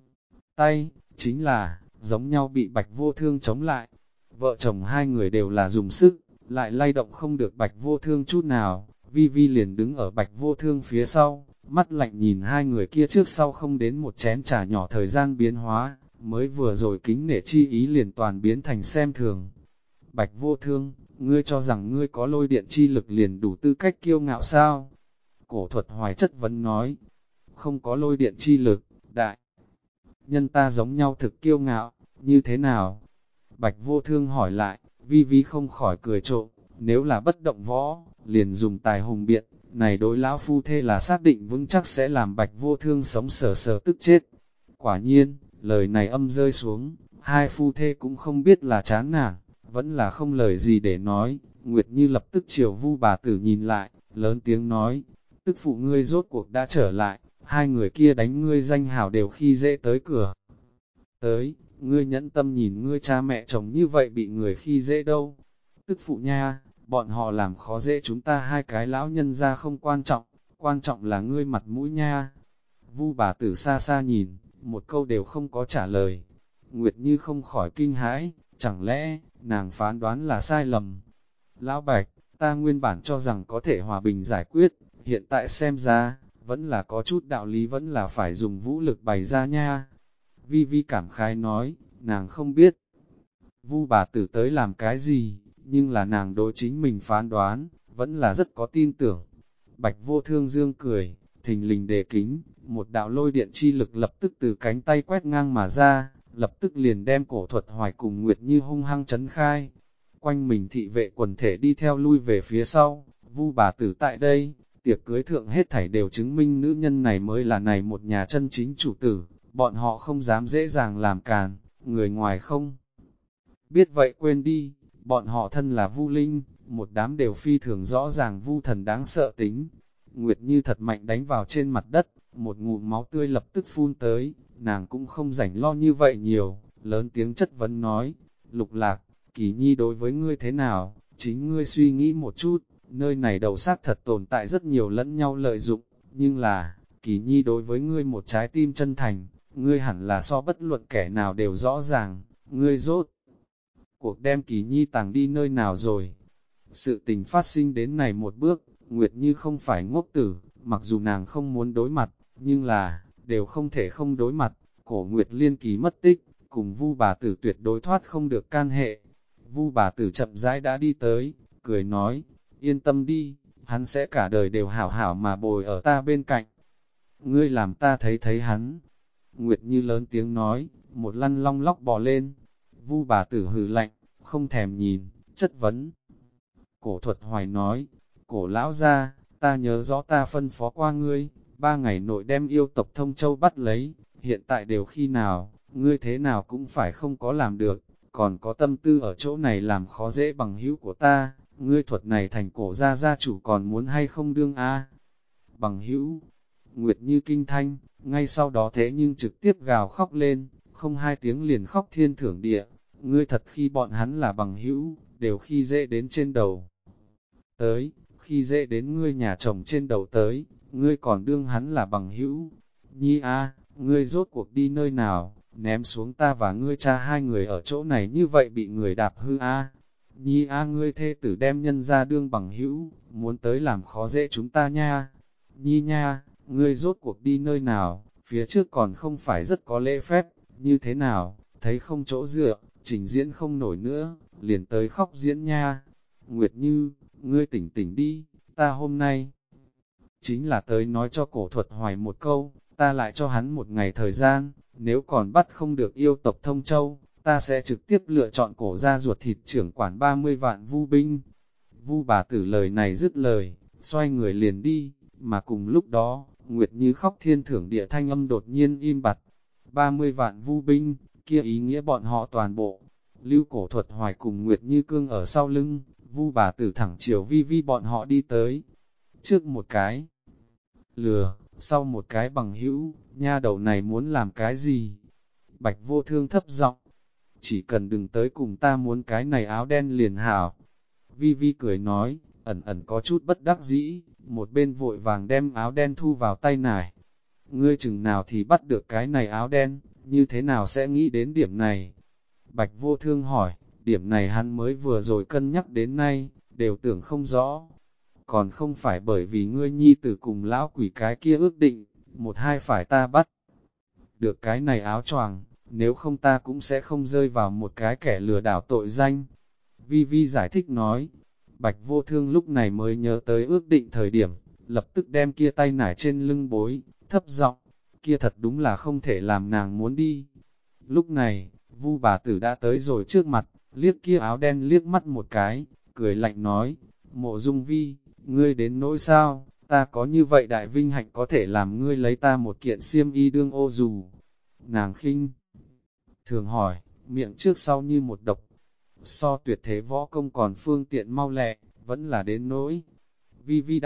Tay, chính là, giống nhau bị Bạch Vô Thương chống lại. Vợ chồng hai người đều là dùng sức, lại lay động không được Bạch Vô Thương chút nào. Vi Vi liền đứng ở Bạch Vô Thương phía sau, mắt lạnh nhìn hai người kia trước sau không đến một chén trà nhỏ thời gian biến hóa, mới vừa rồi kính nể chi ý liền toàn biến thành xem thường. Bạch Vô Thương, ngươi cho rằng ngươi có lôi điện chi lực liền đủ tư cách kiêu ngạo sao? Cổ Thuật Hoài chất vấn nói, không có lôi điện chi lực, đại nhân ta giống nhau thực kiêu ngạo, như thế nào? Bạch Vô Thương hỏi lại, Vi Vi không khỏi cười trộm, nếu là bất động võ, liền dùng tài hùng biện, này đối lão phu thê là xác định vững chắc sẽ làm Bạch Vô Thương sống sờ sờ tức chết. Quả nhiên, lời này âm rơi xuống, hai phu thê cũng không biết là chán nản, vẫn là không lời gì để nói. Nguyệt Như lập tức chiều Vu bà tử nhìn lại, lớn tiếng nói, tức phụ ngươi rốt cuộc đã trở lại, hai người kia đánh ngươi danh hào đều khi dễ tới cửa. Tới, ngươi nhẫn tâm nhìn ngươi cha mẹ chồng như vậy bị người khi dễ đâu. Tức phụ nha, bọn họ làm khó dễ chúng ta hai cái lão nhân ra không quan trọng là ngươi mặt mũi nha. Vu bà tử xa xa nhìn, một câu đều không có trả lời. Nguyệt Như không khỏi kinh hãi, chẳng lẽ, nàng phán đoán là sai lầm. Lão Bạch, ta nguyên bản cho rằng có thể hòa bình giải quyết, hiện tại xem ra, vẫn là có chút đạo lý, vẫn là phải dùng vũ lực bày ra nha. Vi Vi cảm khái nói, nàng không biết Vu bà tử tới làm cái gì, nhưng là nàng đối chính mình phán đoán, vẫn là rất có tin tưởng. Bạch Vô Thương dương cười, thình lình đề kính, một đạo lôi điện chi lực lập tức từ cánh tay quét ngang mà ra, lập tức liền đem Cổ Thuật Hoài cùng Nguyệt Như hung hăng chấn khai. Quanh mình thị vệ quần thể đi theo lui về phía sau, Vu bà tử tại đây, tiệc cưới thượng hết thảy đều chứng minh nữ nhân này mới là này một nhà chân chính chủ tử, bọn họ không dám dễ dàng làm càn, người ngoài không. Biết vậy quên đi, bọn họ thân là Vu Linh, một đám đều phi thường rõ ràng Vu thần đáng sợ tính. Nguyệt Như thật mạnh đánh vào trên mặt đất, một ngụm máu tươi lập tức phun tới, nàng cũng không rảnh lo như vậy nhiều, lớn tiếng chất vấn nói, Lục Lạc, Kỳ Nhi đối với ngươi thế nào, chính ngươi suy nghĩ một chút, nơi này đầu xác thật tồn tại rất nhiều lẫn nhau lợi dụng, nhưng là, Kỳ Nhi đối với ngươi một trái tim chân thành, ngươi hẳn là so bất luận kẻ nào đều rõ ràng, ngươi rốt cuộc đem Kỳ Nhi tàng đi nơi nào rồi. Sự tình phát sinh đến này một bước, Nguyệt Như không phải ngốc tử, mặc dù nàng không muốn đối mặt, nhưng là, đều không thể không đối mặt, Cổ Nguyệt Liên Kỳ mất tích, cùng Vu bà tử tuyệt đối thoát không được can hệ. Vu bà tử chậm rãi đã đi tới, cười nói, yên tâm đi, hắn sẽ cả đời đều hảo hảo mà bồi ở ta bên cạnh. Ngươi làm ta thấy hắn. Nguyệt Như lớn tiếng nói, một lăn long lóc bò lên. Vu bà tử hừ lạnh, không thèm nhìn, chất vấn. Cổ Thuật Hoài nói, Cổ lão gia, ta nhớ rõ ta phân phó qua ngươi, 3 ngày nội đem yêu tộc Thông Châu bắt lấy, hiện tại đều khi nào, ngươi thế nào cũng phải không có làm được, còn có tâm tư ở chỗ này làm khó dễ bằng hữu của ta, ngươi thuật này thành Cổ gia gia chủ còn muốn hay không đương a? Bằng hữu, Nguyệt Như kinh thanh, ngay sau đó thế nhưng trực tiếp gào khóc lên, không hai tiếng liền khóc thiên thưởng địa, ngươi thật khi bọn hắn là bằng hữu, đều khi dễ đến trên đầu. Tới, khi dễ đến ngươi nhà chồng trên đầu tới, ngươi còn đương hắn là bằng hữu. Nhi a, ngươi rốt cuộc đi nơi nào, ném xuống ta và ngươi cha hai người ở chỗ này như vậy bị người đạp hư a. Nhi a, ngươi thê tử đem nhân ra đương bằng hữu, muốn tới làm khó dễ chúng ta nha. Nhi nha, ngươi rốt cuộc đi nơi nào, phía trước còn không phải rất có lễ phép, như thế nào, thấy không chỗ dựa, trình diễn không nổi nữa, liền tới khóc diễn nha. Nguyệt Như, ngươi tỉnh tỉnh đi, ta hôm nay chính là tới nói cho Cổ Thuật Hoài một câu, ta lại cho hắn một ngày thời gian, nếu còn bắt không được yêu tộc Thông Châu, ta sẽ trực tiếp lựa chọn Cổ gia ruột thịt trưởng quản 30 vạn vu binh. Vu bà tử lời này dứt lời, xoay người liền đi, mà cùng lúc đó, Nguyệt Như khóc thiên thưởng địa thanh âm đột nhiên im bặt. 30 vạn vu binh, kia ý nghĩa bọn họ toàn bộ. Lưu Cổ Thuật Hoài cùng Nguyệt Như cương ở sau lưng, Vu bà tử thẳng chiều Vi Vi bọn họ đi tới. Trước một cái lừa, sau một cái bằng hữu, nha đầu này muốn làm cái gì? Bạch Vô Thương thấp giọng, chỉ cần đừng tới cùng ta muốn cái này áo đen liền hảo. Vi Vi cười nói, ẩn ẩn có chút bất đắc dĩ, một bên vội vàng đem áo đen thu vào tay nải. Ngươi chừng nào thì bắt được cái này áo đen, như thế nào sẽ nghĩ đến điểm này? Bạch Vô Thương hỏi, điểm này hắn mới vừa rồi cân nhắc đến nay, đều tưởng không rõ. Còn không phải bởi vì ngươi nhi tử cùng lão quỷ cái kia ước định, một hai phải ta bắt được cái này áo choàng, nếu không ta cũng sẽ không rơi vào một cái kẻ lừa đảo tội danh. Vi Vi giải thích nói, Bạch Vô Thương lúc này mới nhớ tới ước định thời điểm, lập tức đem kia tay nải trên lưng bối, thấp giọng, kia thật đúng là không thể làm nàng muốn đi. Lúc này, Vu bà tử đã tới rồi trước mặt, liếc kia áo đen liếc mắt một cái, cười lạnh nói, Mộ Dung Vi, ngươi đến nỗi sao, ta có như vậy đại vinh hạnh có thể làm ngươi lấy ta một kiện xiêm y đương ô dù. Nàng khinh thường hỏi, miệng trước sau như một độc, so tuyệt thế võ công còn phương tiện mau lẹ, vẫn là đến nỗi. Vi Vi đáp,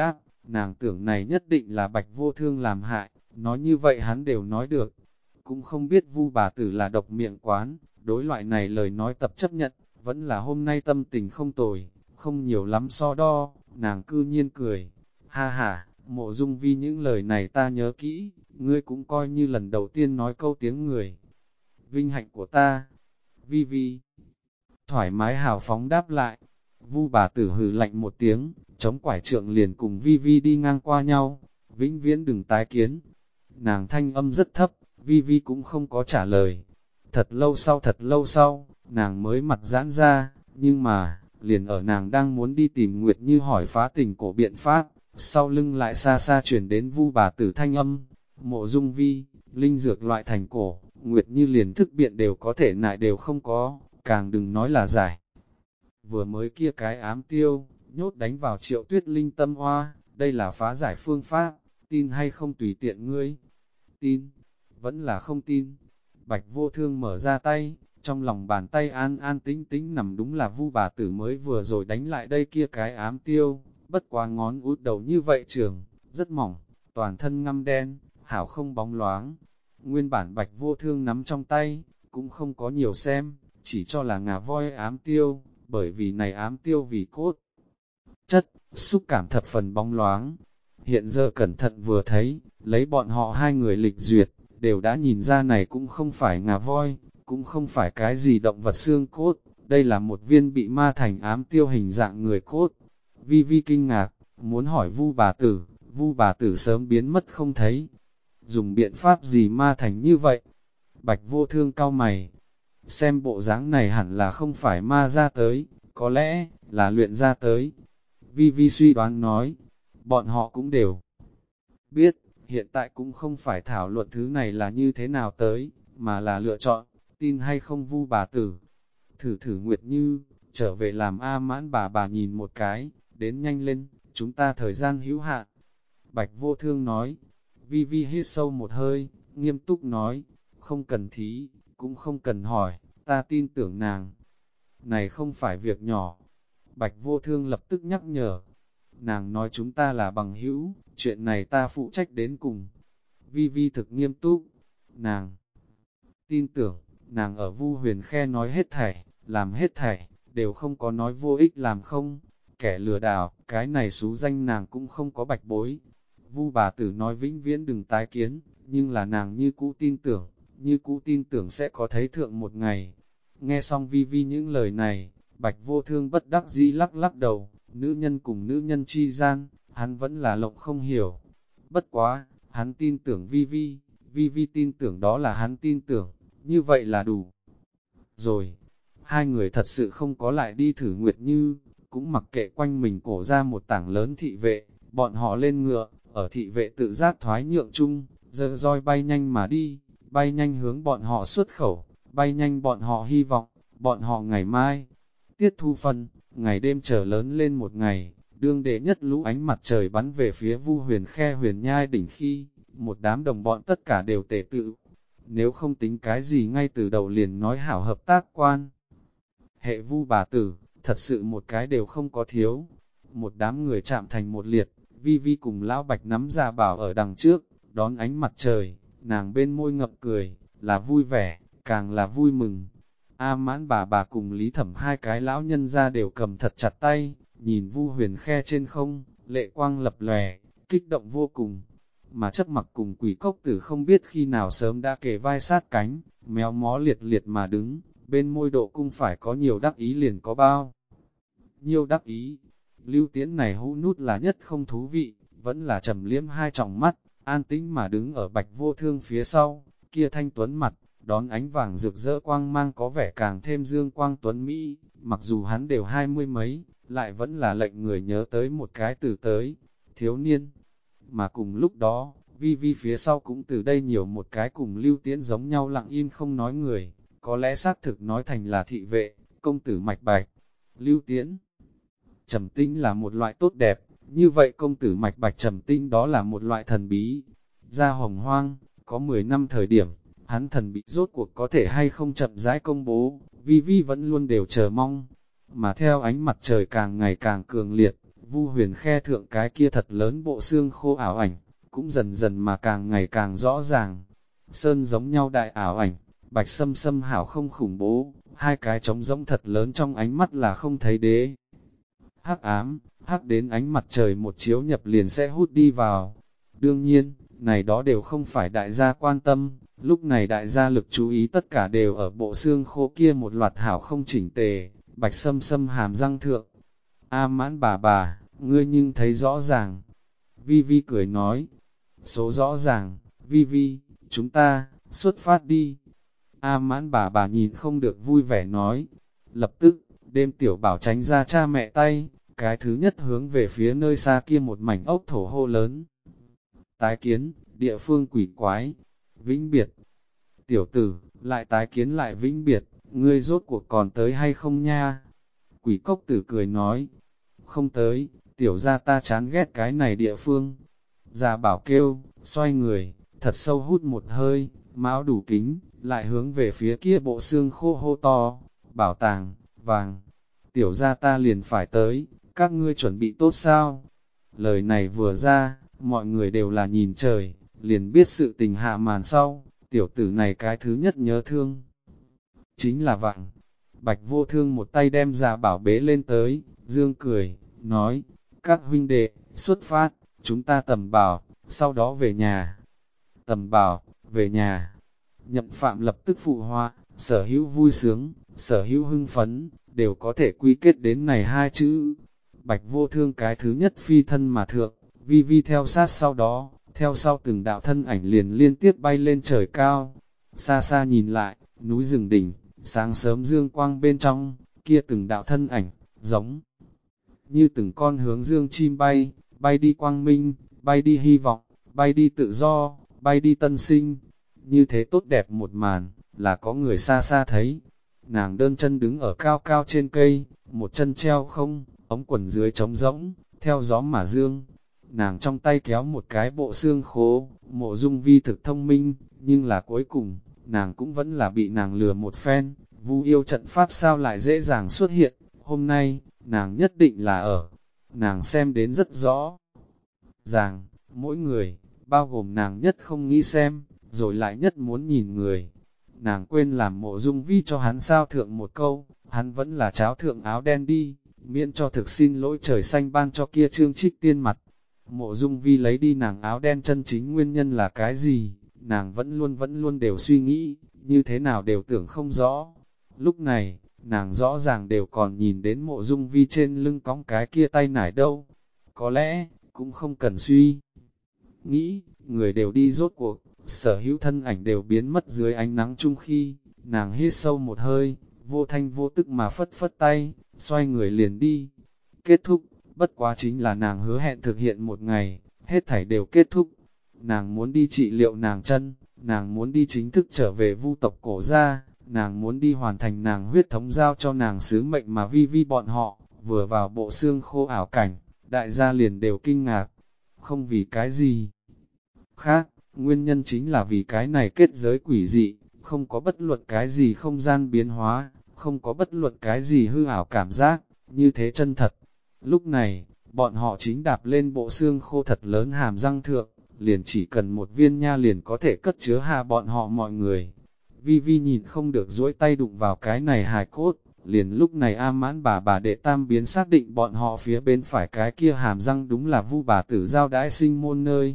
Nàng tưởng này nhất định là Bạch Vô Thương làm hại, nói như vậy hắn đều nói được. Cũng không biết Vu bà tử là độc miệng quán, đối loại này lời nói tập chấp nhận, vẫn là hôm nay tâm tình không tồi, không nhiều lắm so đo, nàng cư nhiên cười. Ha ha, Mộ Dung Vi những lời này ta nhớ kỹ, ngươi cũng coi như lần đầu tiên nói câu tiếng người. Vinh hạnh của ta, Vi Vi. Thoải mái hào phóng đáp lại, Vu bà tử hừ lạnh một tiếng, chống quải trượng liền cùng Vi Vi đi ngang qua nhau, vĩnh viễn đừng tái kiến. Nàng thanh âm rất thấp, Vi Vi cũng không có trả lời. Thật lâu sau, nàng mới mặt giãn ra, nhưng mà, liền ở nàng đang muốn đi tìm Nguyệt Như hỏi phá tình cổ biện pháp, sau lưng lại xa xa chuyển đến Vu bà tử thanh âm. Mộ Dung Vi, linh dược loại thành cổ, Nguyệt Như liền thức biện đều có thể nại đều không có, càng đừng nói là giải. Vừa mới kia cái ám tiêu, nhốt đánh vào Triệu Tuyết Linh tâm hoa, đây là phá giải phương pháp, tin hay không tùy tiện ngươi. Tin, vẫn là không tin. Bạch Vô Thương mở ra tay, trong lòng bàn tay an an tĩnh tĩnh nằm đúng là Vu bà tử mới vừa rồi đánh lại đây kia cái ám tiêu, bất quá ngón út đầu như vậy trường, rất mỏng, toàn thân ngăm đen, hảo không bóng loáng. Nguyên bản Bạch Vô Thương nắm trong tay, cũng không có nhiều xem, chỉ cho là ngà voi ám tiêu, bởi vì này ám tiêu vì cốt chất, xúc cảm thập phần bóng loáng. Hiện giờ cẩn thận vừa thấy, lấy bọn họ hai người lịch duyệt, đều đã nhìn ra này cũng không phải ngà voi, cũng không phải cái gì động vật xương cốt, đây là một viên bị ma thành ám tiêu hình dạng người cốt. Vi Vi kinh ngạc, muốn hỏi Vu bà tử sớm biến mất không thấy. Dùng biện pháp gì ma thành như vậy? Bạch Vô Thương cau mày, xem bộ dáng này hẳn là không phải ma ra tới, có lẽ là luyện ra tới. Vi Vi suy đoán nói, bọn họ cũng đều biết, hiện tại cũng không phải thảo luận thứ này là như thế nào tới, mà là lựa chọn, tin hay không Vu bà tử. Thử Nguyệt Như, trở về làm A Mãn bà nhìn một cái, đến nhanh lên, chúng ta thời gian hữu hạn. Bạch Vô Thương nói, Vi Vi hít sâu một hơi, nghiêm túc nói, không cần thí, cũng không cần hỏi, ta tin tưởng nàng. Này không phải việc nhỏ. Bạch Vô Thương lập tức nhắc nhở. Nàng nói chúng ta là bằng hữu, chuyện này ta phụ trách đến cùng. Vi Vi thực nghiêm túc. Nàng tin tưởng, nàng ở Vu Huyền Khe nói hết thảy, làm hết thảy, đều không có nói vô ích làm không. Kẻ lừa đảo, cái này xú danh nàng cũng không có bạch bối. Vu bà tử nói vĩnh viễn đừng tái kiến, nhưng là nàng như cũ tin tưởng sẽ có thấy thượng một ngày. Nghe xong Vi Vi những lời này, Bạch Vô Thương bất đắc dĩ lắc lắc đầu, nữ nhân cùng nữ nhân chi gian, hắn vẫn là lộng không hiểu. Bất quá, hắn tin tưởng Vi Vi tin tưởng đó là hắn tin tưởng, như vậy là đủ. Rồi, hai người thật sự không có lại đi thử Nguyệt Như, cũng mặc kệ quanh mình cổ ra một tảng lớn thị vệ, bọn họ lên ngựa, ở thị vệ tự giác thoái nhượng chung, giơ roi bay nhanh mà đi, bay nhanh hướng bọn họ xuất khẩu, bay nhanh bọn họ hy vọng, bọn họ ngày mai. Tiết thu phân, ngày đêm trở lớn lên một ngày, đương đệ nhất lũ ánh mặt trời bắn về phía Vu Huyền Khe Huyền Nhai đỉnh khi, một đám đồng bọn tất cả đều tề tự. Nếu không tính cái gì ngay từ đầu liền nói hảo hợp tác quan. Hệ Vu bà tử, thật sự một cái đều không có thiếu. Một đám người chạm thành một liệt, Vi Vi cùng Lão Bạch nắm ra bảo ở đằng trước, đón ánh mặt trời, nàng bên môi ngậm cười, là vui vẻ, càng là vui mừng. A Mãn bà cùng Lý Thẩm hai cái lão nhân ra đều cầm thật chặt tay, nhìn Vu Huyền Khe trên không, lệ quang lập lòe, kích động vô cùng. Mà chấp mặc cùng Quỷ Cốc Tử không biết khi nào sớm đã kề vai sát cánh, méo mó liệt liệt mà đứng, bên môi độ cung phải có nhiều đắc ý liền có bao. Nhiều đắc ý, Lưu Tiễn này hũ nút là nhất không thú vị, vẫn là trầm liếm hai tròng mắt, an tĩnh mà đứng ở Bạch Vô Thương phía sau, kia thanh tuấn mặt, đón ánh vàng rực rỡ quang mang có vẻ càng thêm dương quang tuấn Mỹ, mặc dù hắn đều 20 mấy, lại vẫn là lệnh người nhớ tới một cái từ tới, thiếu niên. Mà cùng lúc đó, Vi Vi phía sau cũng từ đây nhiều một cái cùng Lưu Tiễn giống nhau lặng im không nói người, có lẽ xác thực nói thành là thị vệ, công tử Mạch Bạch. Lưu Tiễn trầm tinh là một loại tốt đẹp, như vậy công tử Mạch Bạch trầm tinh đó là một loại thần bí. Ra Hồng Hoang, có 10 năm thời điểm, hắn thần bị rốt cuộc có thể hay không chậm rãi công bố, Vi Vi vẫn luôn đều chờ mong. Mà theo ánh mặt trời càng ngày càng cường liệt, Vu Huyền khe thượng cái kia thật lớn bộ xương khô ảo ảnh, cũng dần dần mà càng ngày càng rõ ràng. Sơn giống nhau đại ảo ảnh, Bạch Sâm Sâm hảo không khủng bố, hai cái trống rỗng thật lớn trong ánh mắt là không thấy đế. Hắc ám, hắc đến ánh mặt trời một chiếu nhập liền sẽ hút đi vào. Đương nhiên, này đó đều không phải đại gia quan tâm, lúc này đại gia lực chú ý tất cả đều ở bộ xương khô kia một loạt hảo không chỉnh tề, Bạch Sâm Sâm hàm răng thượng. A Mãn bà, ngươi nhưng thấy rõ ràng. Vi Vi cười nói, số rõ ràng, Vi Vi, chúng ta, xuất phát đi. A Mãn bà nhìn không được vui vẻ nói, lập tức, đêm tiểu bảo tránh ra cha mẹ tay, cái thứ nhất hướng về phía nơi xa kia một mảnh ốc thổ hô lớn. Tái kiến, địa phương quỷ quái, vĩnh biệt. Tiểu tử, lại tái kiến lại vĩnh biệt, ngươi rốt cuộc còn tới hay không nha? Quỷ cốc tử cười nói, không tới, tiểu ra ta chán ghét cái này địa phương. Già bảo kêu, xoay người, thật sâu hút một hơi, mão đủ kính, lại hướng về phía kia bộ xương khô hô to, bảo tàng, vàng. Tiểu ra ta liền phải tới, các ngươi chuẩn bị tốt sao? Lời này vừa ra, mọi người đều là nhìn trời, liền biết sự tình hạ màn sau, tiểu tử này cái thứ nhất nhớ thương. Chính là vàng. Bạch Vô Thương một tay đem Già Bảo bế lên tới, dương cười, nói, các huynh đệ, xuất phát, chúng ta tầm bảo, sau đó về nhà. Tầm bảo, về nhà. Nhậm Phạm lập tức phụ họa, sở hữu vui sướng, sở hữu hưng phấn, đều có thể quy kết đến này hai chữ. Bạch Vô Thương cái thứ nhất phi thân mà thượng, Vi Vi theo sát sau đó, theo sau từng đạo thân ảnh liền liên tiếp bay lên trời cao. Xa xa nhìn lại, núi rừng đỉnh, sáng sớm dương quang bên trong, kia từng đạo thân ảnh, giống như từng con hướng dương chim bay, bay đi quang minh, bay đi hy vọng, bay đi tự do, bay đi tân sinh. Như thế tốt đẹp một màn, là có người xa xa thấy. Nàng đơn chân đứng ở cao cao trên cây, một chân treo không, ống quần dưới trống rỗng, theo gió mà dương. Nàng trong tay kéo một cái bộ xương khố, Mộ Dung Vi thực thông minh, nhưng là cuối cùng, nàng cũng vẫn là bị nàng lừa một phen. Vu yêu trận pháp sao lại dễ dàng xuất hiện, hôm nay, nàng nhất định là ở. Nàng xem đến rất rõ ràng, mỗi người, bao gồm nàng nhất không nghĩ xem, rồi lại nhất muốn nhìn người. Nàng quên làm Mộ Dung Vi cho hắn sao thượng một câu, hắn vẫn là cháo thượng áo đen đi, miễn cho thực xin lỗi trời xanh ban cho kia Trương Trích Tiên mặt. Mộ Dung Vi lấy đi nàng áo đen chân chính nguyên nhân là cái gì, nàng vẫn luôn đều suy nghĩ, như thế nào đều tưởng không rõ. Lúc này, nàng rõ ràng đều còn nhìn đến Mộ Dung Vi trên lưng cõng cái kia tay nải đâu. Có lẽ, cũng không cần suy nghĩ, người đều đi rốt cuộc, sở hữu thân ảnh đều biến mất dưới ánh nắng chung khi, nàng hít sâu một hơi, vô thanh vô tức mà phất phất tay, xoay người liền đi. Kết thúc, bất quá chính là nàng hứa hẹn thực hiện một ngày, hết thảy đều kết thúc. Nàng muốn đi trị liệu nàng chân, nàng muốn đi chính thức trở về Vu tộc cổ gia, nàng muốn đi hoàn thành nàng huyết thống giao cho nàng sứ mệnh mà Vi Vi bọn họ, vừa vào bộ xương khô ảo cảnh, đại gia liền đều kinh ngạc, không vì cái gì khác, nguyên nhân chính là vì cái này kết giới quỷ dị, không có bất luận cái gì không gian biến hóa, không có bất luận cái gì hư ảo cảm giác, như thế chân thật. Lúc này, bọn họ chính đạp lên bộ xương khô thật lớn hàm răng thượng, liền chỉ cần một viên nha liền có thể cất chứa hạ bọn họ mọi người. Vi Vi nhìn không được duỗi tay đụng vào cái này hài cốt, liền lúc này A Mãn bà đệ tam biến xác định bọn họ phía bên phải cái kia hàm răng đúng là Vu bà tử giao đãi sinh môn nơi.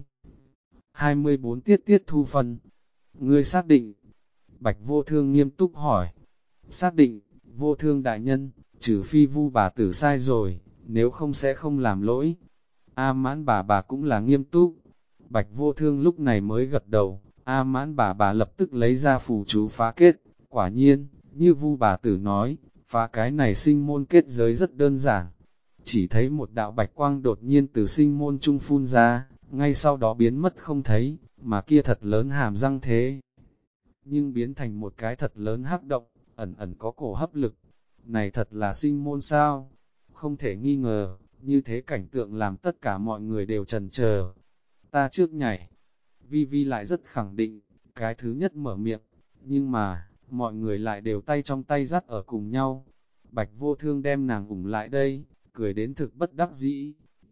24 tiết thu phân. Ngươi xác định? Bạch Vô Thương nghiêm túc hỏi. Xác định, Vô Thương đại nhân, trừ phi Vu bà tử sai rồi, nếu không sẽ không làm lỗi. A Mãn bà cũng là nghiêm túc. Bạch Vô Thương lúc này mới gật đầu, A Mãn bà lập tức lấy ra phù chú phá kết. Quả nhiên, như Vu bà tử nói, phá cái này sinh môn kết giới rất đơn giản. Chỉ thấy một đạo bạch quang đột nhiên từ sinh môn trung phun ra, ngay sau đó biến mất không thấy, mà kia thật lớn hàm răng thế. Nhưng biến thành một cái thật lớn hắc động, ẩn ẩn có cổ hấp lực. Này thật là sinh môn sao? Không thể nghi ngờ, như thế cảnh tượng làm tất cả mọi người đều chần chờ. Ta trước nhảy, Vi Vi lại rất khẳng định, cái thứ nhất mở miệng, nhưng mà, mọi người lại đều tay trong tay dắt ở cùng nhau. Bạch Vô Thương đem nàng ủng lại đây, cười đến thực bất đắc dĩ,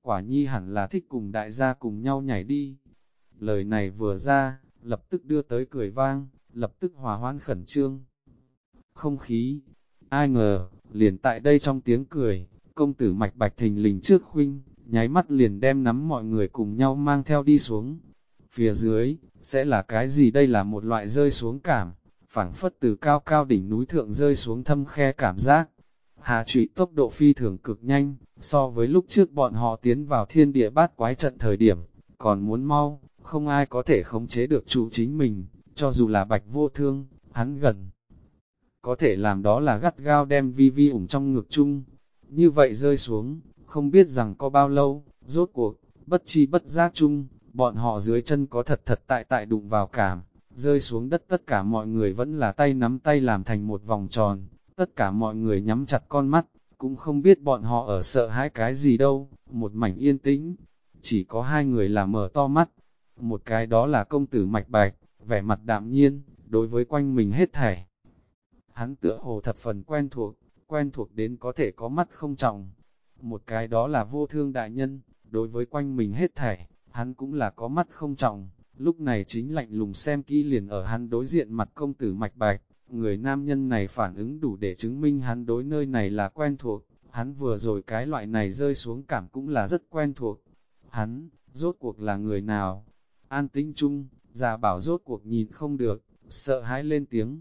quả nhi hẳn là thích cùng đại gia cùng nhau nhảy đi. Lời này vừa ra, lập tức đưa tới cười vang, lập tức hòa hoãn khẩn trương. Không khí, ai ngờ, liền tại đây trong tiếng cười, công tử Mạch Bạch thình lình trước khuynh, nháy mắt liền đem nắm mọi người cùng nhau mang theo đi xuống. Phía dưới, sẽ là cái gì? Đây là một loại rơi xuống cảm, phảng phất từ cao cao đỉnh núi thượng rơi xuống thâm khe cảm giác. Hạ trụy tốc độ phi thường cực nhanh, so với lúc trước bọn họ tiến vào thiên địa bát quái trận thời điểm, còn muốn mau, không ai có thể khống chế được chủ chính mình, cho dù là Bạch Vô Thương, hắn gần. Có thể làm đó là gắt gao đem Vi Vi ủng trong ngực chung. Như vậy rơi xuống, không biết rằng có bao lâu, rốt cuộc, bất chi bất giác chung, bọn họ dưới chân có thật thật tại đụng vào cảm, rơi xuống đất tất cả mọi người vẫn là tay nắm tay làm thành một vòng tròn, tất cả mọi người nhắm chặt con mắt, cũng không biết bọn họ ở sợ hãi cái gì đâu, một mảnh yên tĩnh, chỉ có hai người là mở to mắt, một cái đó là công tử Mạch Bạch, vẻ mặt đạm nhiên, đối với quanh mình hết thảy. Hắn tựa hồ thập phần quen thuộc đến có thể có mắt không trọng. Một cái đó là Vô Thương đại nhân, đối với quanh mình hết thảy, hắn cũng là có mắt không trọng. Lúc này chính lạnh lùng xem kỹ liền ở hắn đối diện mặt công tử Mạch Bạch, người nam nhân này phản ứng đủ để chứng minh hắn đối nơi này là quen thuộc, hắn vừa rồi cái loại này rơi xuống cảm cũng là rất quen thuộc. Hắn, rốt cuộc là người nào? An tĩnh chung, già bảo rốt cuộc nhìn không được, sợ hãi lên tiếng.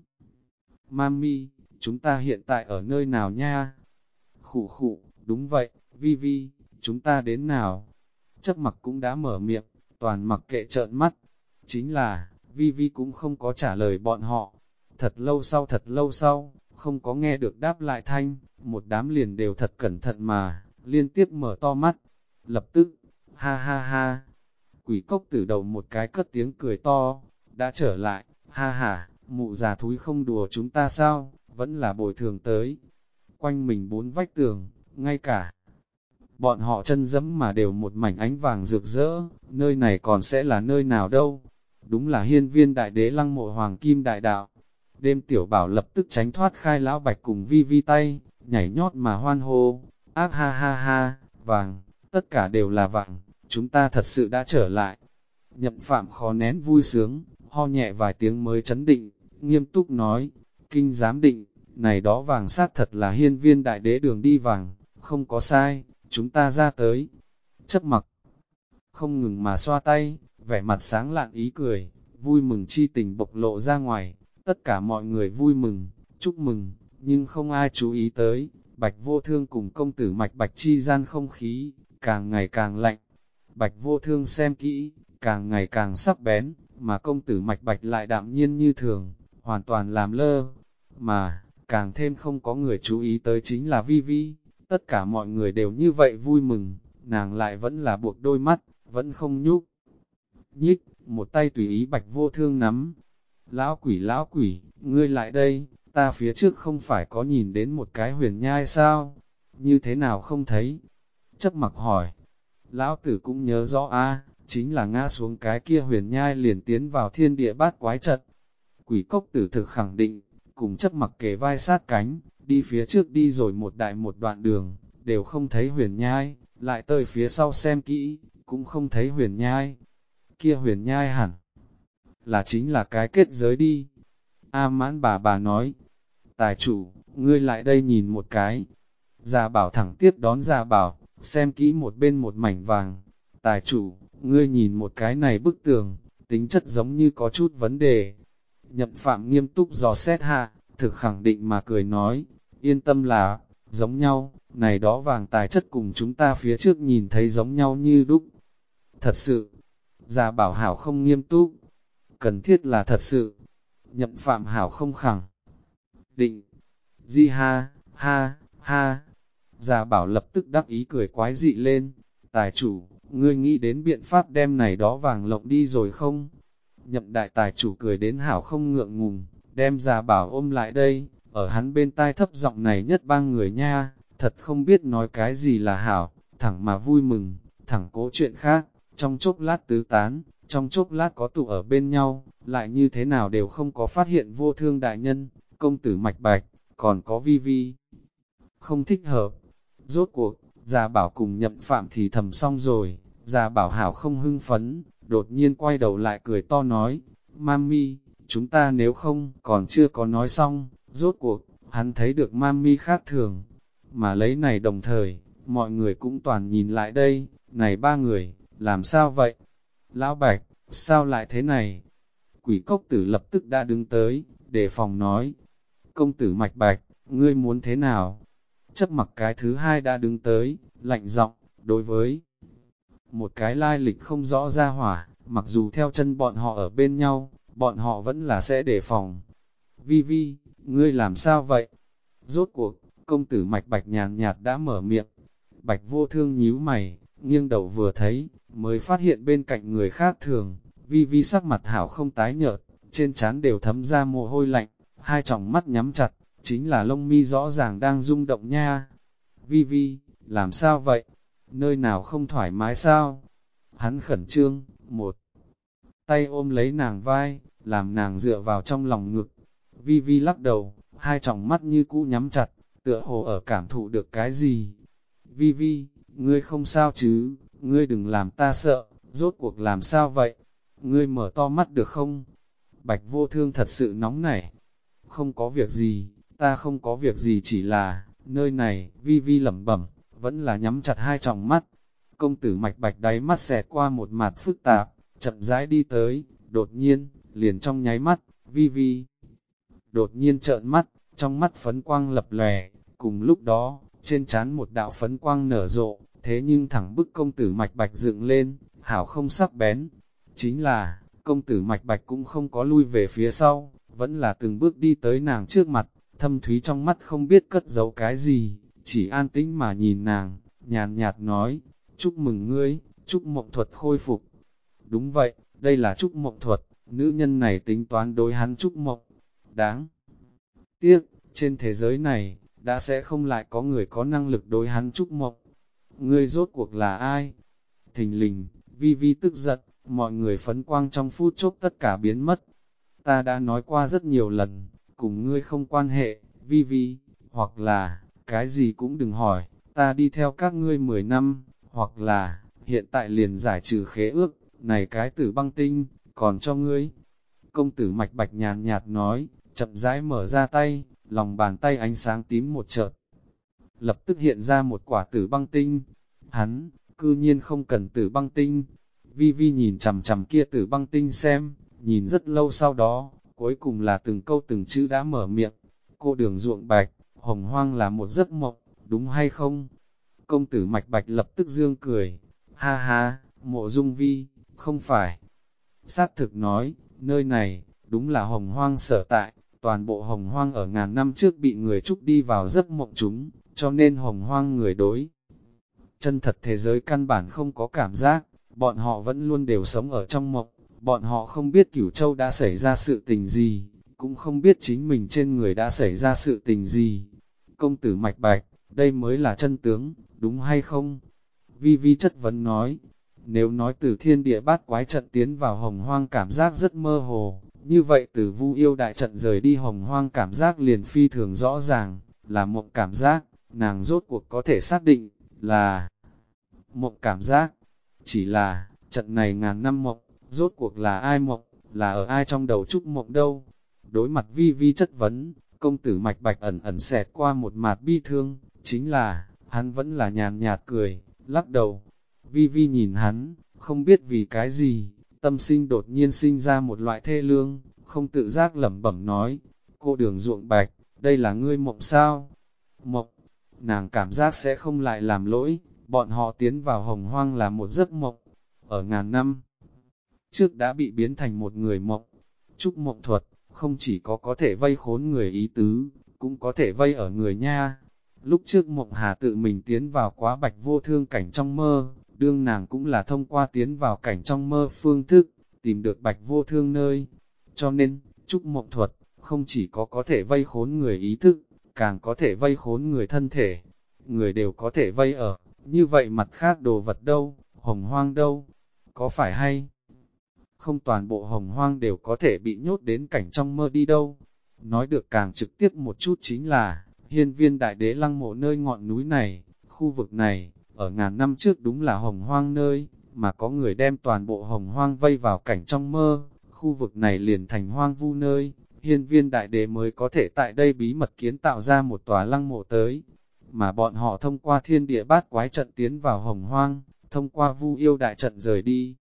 Mami, chúng ta hiện tại ở nơi nào nha? Khụ khụ, đúng vậy, Vi Vi, chúng ta đến nào? Chấp mặc cũng đã mở miệng, toàn mặc kệ trợn mắt. Chính là, Vi Vi cũng không có trả lời bọn họ. Thật lâu sau, không có nghe được đáp lại thanh, một đám liền đều thật cẩn thận mà, liên tiếp mở to mắt. Lập tức, ha ha ha, quỷ cốc từ đầu một cái cất tiếng cười to, đã trở lại, ha ha, mụ già thúi không đùa chúng ta sao, vẫn là bồi thường tới. Quanh mình bốn vách tường, ngay cả bọn họ chân dẫm mà đều một mảnh ánh vàng rực rỡ, nơi này còn sẽ là nơi nào đâu. Đúng là hiên viên đại đế lăng mộ hoàng kim đại đạo. Đêm tiểu bảo lập tức tránh thoát khai lão Bạch cùng Vi Vi tay, nhảy nhót mà hoan hô, ác ha ha ha, vàng, tất cả đều là vàng, chúng ta thật sự đã trở lại. Nhậm Phạm khó nén vui sướng, ho nhẹ vài tiếng mới chấn định, nghiêm túc nói, kinh giám định, này đó vàng sát thật là hiên viên đại đế đường đi vàng, không có sai, chúng ta ra tới. Chấp mặc, không ngừng mà xoa tay, vẻ mặt sáng lạn ý cười, vui mừng chi tình bộc lộ ra ngoài, tất cả mọi người vui mừng, chúc mừng, nhưng không ai chú ý tới, Bạch Vô Thương cùng công tử Mạch Bạch chi gian không khí, càng ngày càng lạnh. Bạch Vô Thương xem kỹ, càng ngày càng sắc bén, mà công tử Mạch Bạch lại đạm nhiên như thường, hoàn toàn làm lơ, mà, càng thêm không có người chú ý tới chính là Vi Vi, tất cả mọi người đều như vậy vui mừng, nàng lại vẫn là buộc đôi mắt, vẫn không nhúc nhích, một tay tùy ý Bạch Vô Thương nắm. Lão quỷ, ngươi lại đây, ta phía trước không phải có nhìn đến một cái huyền nhai sao, như thế nào không thấy? Chấp mặc hỏi, lão tử cũng nhớ rõ a, chính là ngã xuống cái kia huyền nhai liền tiến vào thiên địa bát quái trận. Quỷ cốc tử thực khẳng định, cùng chấp mặc kề vai sát cánh, đi phía trước đi rồi một đoạn đường, đều không thấy huyền nhai, lại tới phía sau xem kỹ, cũng không thấy huyền nhai. Kia huyền nhai hẳn là chính là cái kết giới đi. A Mãn bà nói, tài chủ, ngươi lại đây nhìn một cái. Già bảo thẳng tiếp đón già bảo, xem kỹ một bên một mảnh vàng. Tài chủ, ngươi nhìn một cái này bức tường, tính chất giống như có chút vấn đề. Nhậm Phạm nghiêm túc dò xét hạ, thực khẳng định mà cười nói, yên tâm là, giống nhau, này đó vàng tài chất cùng chúng ta phía trước nhìn thấy giống nhau như đúc. Thật sự, già bảo hảo không nghiêm túc, cần thiết là thật sự. Nhậm Phạm hảo không khẳng định, di ha, ha, già bảo lập tức đắc ý cười quái dị lên, tài chủ, ngươi nghĩ đến biện pháp đem này đó vàng lộng đi rồi không? Nhậm đại tài chủ cười đến hảo không ngượng ngùng, đem già bảo ôm lại đây, ở hắn bên tai thấp giọng này nhất bang người nha, thật không biết nói cái gì là hảo, thẳng mà vui mừng, thẳng cố chuyện khác, trong chốc lát tứ tán, trong chốc lát có tụ ở bên nhau, lại như thế nào đều không có phát hiện Vô Thương đại nhân, công tử Mạch Bạch, còn có Vi Vi. Không thích hợp. Rốt cuộc, Gia Bảo cùng Nhậm Phạm thì thầm xong rồi, Gia Bảo hảo không hưng phấn, đột nhiên quay đầu lại cười to nói, Mami, chúng ta nếu không, còn chưa có nói xong, rốt cuộc, hắn thấy được Mami khác thường, mà lấy này đồng thời, mọi người cũng toàn nhìn lại đây, này ba người, làm sao vậy? Lão Bạch, sao lại thế này? Quỷ cốc tử lập tức đã đứng tới, đề phòng nói, công tử Mạch Bạch, ngươi muốn thế nào? Chấp mặc cái thứ hai đã đứng tới, lạnh giọng, đối với một cái lai lịch không rõ ra hỏa, mặc dù theo chân bọn họ ở bên nhau, bọn họ vẫn là sẽ đề phòng. Vi Vi, ngươi làm sao vậy? Rốt cuộc, công tử Mạch Bạch nhàn nhạt đã mở miệng. Bạch Vô Thương nhíu mày, nghiêng đầu vừa thấy, mới phát hiện bên cạnh người khác thường, Vi Vi sắc mặt hảo không tái nhợt, trên trán đều thấm ra mồ hôi lạnh, hai tròng mắt nhắm chặt, chính là lông mi rõ ràng đang rung động nha. Vi Vi, làm sao vậy? Nơi nào không thoải mái sao? Hắn khẩn trương, một tay ôm lấy nàng vai, làm nàng dựa vào trong lòng ngực. Vi Vi lắc đầu, hai tròng mắt như cũ nhắm chặt, tựa hồ ở cảm thụ được cái gì. Vi Vi, ngươi không sao chứ, ngươi đừng làm ta sợ, rốt cuộc làm sao vậy? Ngươi mở to mắt được không? Bạch Vô Thương thật sự nóng nảy. Không có việc gì, ta không có việc gì, chỉ là, nơi này, Vi Vi lẩm bẩm, vẫn là nhắm chặt hai tròng mắt. Công tử Mạch Bạch đáy mắt xẹt qua một mặt phức tạp, chậm rãi đi tới, đột nhiên, liền trong nháy mắt, Vi Vi đột nhiên trợn mắt, trong mắt phấn quang lập lòe, cùng lúc đó, trên trán một đạo phấn quang nở rộ, thế nhưng thẳng bức công tử Mạch Bạch dựng lên, hảo không sắc bén. Chính là, công tử Mạch Bạch cũng không có lui về phía sau, vẫn là từng bước đi tới nàng trước mặt, thâm thúy trong mắt không biết cất giấu cái gì, chỉ an tĩnh mà nhìn nàng, nhàn nhạt nói, chúc mừng ngươi, chúc mộng thuật khôi phục. Đúng vậy, đây là chúc mộng thuật, nữ nhân này tính toán đối hắn chúc mộng. Đáng tiếc, trên thế giới này, đã sẽ không lại có người có năng lực đối hắn chúc mộng. Ngươi rốt cuộc là ai? Thình lình, Vi Vi tức giận, mọi người phấn quang trong phút chốc tất cả biến mất. Ta đã nói qua rất nhiều lần, cùng ngươi không quan hệ, Vi Vi, hoặc là, cái gì cũng đừng hỏi, ta đi theo các ngươi 10 năm, hoặc là, hiện tại liền giải trừ khế ước, này cái tử băng tinh, còn cho ngươi. Công tử Mạch Bạch nhàn nhạt nói, chậm rãi mở ra tay, lòng bàn tay ánh sáng tím một chợt. Lập tức hiện ra một quả tử băng tinh. Hắn, cư nhiên không cần tử băng tinh. Vi Vi nhìn chằm chằm kia tử băng tinh xem, nhìn rất lâu sau đó, cuối cùng là từng câu từng chữ đã mở miệng. Cô Đường Ruộng Bạch, hồng hoang là một giấc mộng, đúng hay không? Công tử Mạch Bạch lập tức dương cười. Ha ha, Mộ Dung Vi, không phải. Xác thực nói, nơi này, đúng là hồng hoang sở tại, toàn bộ hồng hoang ở ngàn năm trước bị người trúc đi vào giấc mộng chúng, cho nên hồng hoang người đối. Chân thật thế giới căn bản không có cảm giác, bọn họ vẫn luôn đều sống ở trong mộng, bọn họ không biết Cửu Châu đã xảy ra sự tình gì, cũng không biết chính mình trên người đã xảy ra sự tình gì. Công tử Mạch Bạch, đây mới là chân tướng, đúng hay không? Vi Vi chất vấn nói, nếu nói từ thiên địa bát quái trận tiến vào hồng hoang cảm giác rất mơ hồ, như vậy từ Vu Yêu đại trận rời đi hồng hoang cảm giác liền phi thường rõ ràng, là mộng cảm giác, nàng rốt cuộc có thể xác định, là mộng cảm giác. Chỉ là, trận này ngàn năm mộng, rốt cuộc là ai mộng, là ở ai trong đầu trúc mộng đâu? Đối mặt Vi Vi chất vấn, công tử Mạch Bạch ẩn ẩn xẹt qua một mạt bi thương, chính là, hắn vẫn là nhàn nhạt cười, lắc đầu. Vi Vi nhìn hắn, không biết vì cái gì, tâm sinh đột nhiên sinh ra một loại thê lương, không tự giác lẩm bẩm nói, cô Đường Ruộng Bạch, đây là ngươi mộng sao? Mộng, nàng cảm giác sẽ không lại làm lỗi, bọn họ tiến vào hồng hoang là một giấc mộng, ở ngàn năm trước đã bị biến thành một người mộng. Trúc mộng thuật, không chỉ có thể vây khốn người ý tứ, cũng có thể vây ở người nha. Lúc trước Mộng Hà tự mình tiến vào quá Bạch Vô Thương cảnh trong mơ, đương nàng cũng là thông qua tiến vào cảnh trong mơ phương thức, tìm được Bạch Vô Thương nơi. Cho nên, Trúc Mộng Thuật, không chỉ có thể vây khốn người ý thức, càng có thể vây khốn người thân thể. Người đều có thể vây ở, như vậy mặt khác đồ vật đâu, hồng hoang đâu, có phải hay? Không toàn bộ hồng hoang đều có thể bị nhốt đến cảnh trong mơ đi đâu. Nói được càng trực tiếp một chút chính là, hiên viên đại đế lăng mộ nơi ngọn núi này, Khu vực này, ở ngàn năm trước đúng là hồng hoang nơi, mà có người đem toàn bộ hồng hoang vây vào cảnh trong mơ, khu vực này liền thành hoang vu nơi, hiên viên đại đế mới có thể tại đây bí mật kiến tạo ra một tòa lăng mộ tới, mà bọn họ thông qua thiên địa bát quái trận tiến vào hồng hoang, thông qua vu yêu đại trận rời đi.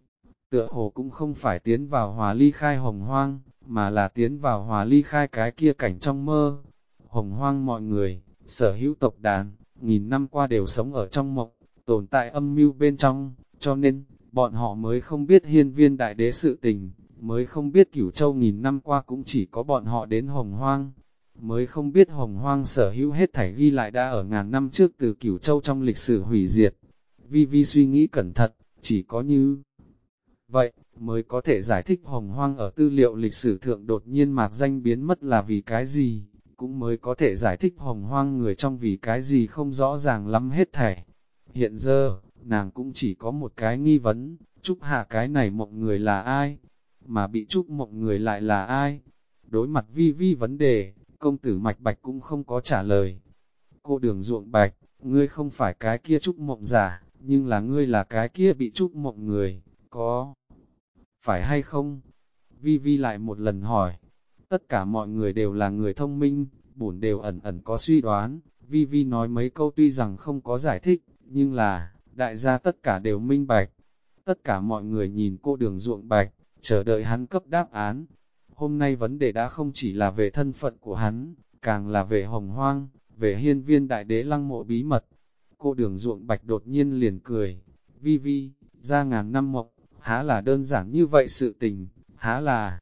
Tựa hồ cũng không phải tiến vào hòa ly khai hồng hoang, mà là tiến vào hòa ly khai cái kia cảnh trong mơ. Hồng hoang mọi người, sở hữu tộc đàn, nghìn năm qua đều sống ở trong mộng, tồn tại âm mưu bên trong, cho nên, bọn họ mới không biết hiên viên đại đế sự tình, mới không biết cửu châu nghìn năm qua cũng chỉ có bọn họ đến hồng hoang, mới không biết hồng hoang sở hữu hết thảy ghi lại đã ở ngàn năm trước từ cửu châu trong lịch sử hủy diệt. Vi Vi suy nghĩ cẩn thận, chỉ có như vậy, mới có thể giải thích hồng hoang ở tư liệu lịch sử thượng đột nhiên mạc danh biến mất là vì cái gì, cũng mới có thể giải thích hồng hoang người trong vì cái gì không rõ ràng lắm hết thảy. Hiện giờ, nàng cũng chỉ có một cái nghi vấn, Trúc Hạ cái này mộng người là ai, mà bị Trúc mộng người lại là ai? Đối mặt Vi Vi vấn đề, công tử Mạch Bạch cũng không có trả lời. Cô Đường Ruộng Bạch, ngươi không phải cái kia Trúc mộng giả, nhưng là ngươi là cái kia bị Trúc mộng người, có phải hay không? Vi Vi lại một lần hỏi. Tất cả mọi người đều là người thông minh, bổn đều ẩn ẩn có suy đoán. Vi Vi nói mấy câu tuy rằng không có giải thích, nhưng là, đại gia tất cả đều minh bạch. Tất cả mọi người nhìn cô Đường Ruộng Bạch, chờ đợi hắn cấp đáp án. Hôm nay vấn đề đã không chỉ là về thân phận của hắn, càng là về hồng hoang, về hiên viên đại đế lăng mộ bí mật. Cô Đường Ruộng Bạch đột nhiên liền cười. Vi Vi, ra ngàn năm mộng, há là đơn giản như vậy sự tình, há là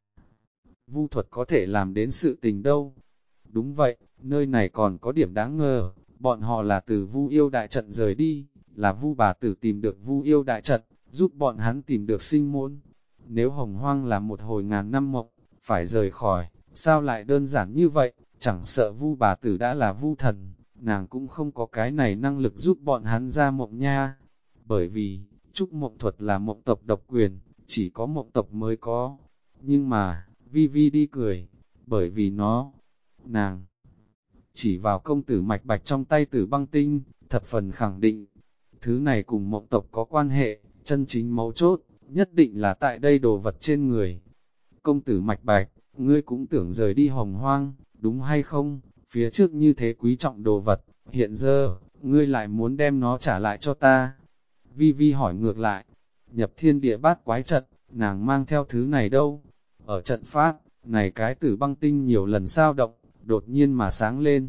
vu thuật có thể làm đến sự tình đâu. Đúng vậy, nơi này còn có điểm đáng ngờ, bọn họ là từ vu yêu đại trận rời đi, là vu bà tử tìm được vu yêu đại trận, giúp bọn hắn tìm được sinh môn. Nếu hồng hoang là một hồi ngàn năm mộng, phải rời khỏi, sao lại đơn giản như vậy, chẳng sợ vu bà tử đã là vu thần, nàng cũng không có cái này năng lực giúp bọn hắn ra mộng nha. Bởi vì, Trúc mộng thuật là mộng tộc độc quyền, chỉ có mộng tộc mới có. Nhưng mà, Vi Vi đi cười, bởi vì nàng chỉ vào công tử Mạch Bạch trong tay Tử Băng Tinh, thập phần khẳng định. Thứ này cùng mộng tộc có quan hệ, chân chính mấu chốt, nhất định là tại đây đồ vật trên người. Công tử Mạch Bạch, ngươi cũng tưởng rời đi hồng hoang, đúng hay không? Phía trước như thế quý trọng đồ vật, hiện giờ, ngươi lại muốn đem nó trả lại cho ta. Vi Vi hỏi ngược lại, nhập thiên địa bát quái trận, nàng mang theo thứ này đâu? Ở trận pháp, này cái Tử Băng Tinh nhiều lần sao động, đột nhiên mà sáng lên.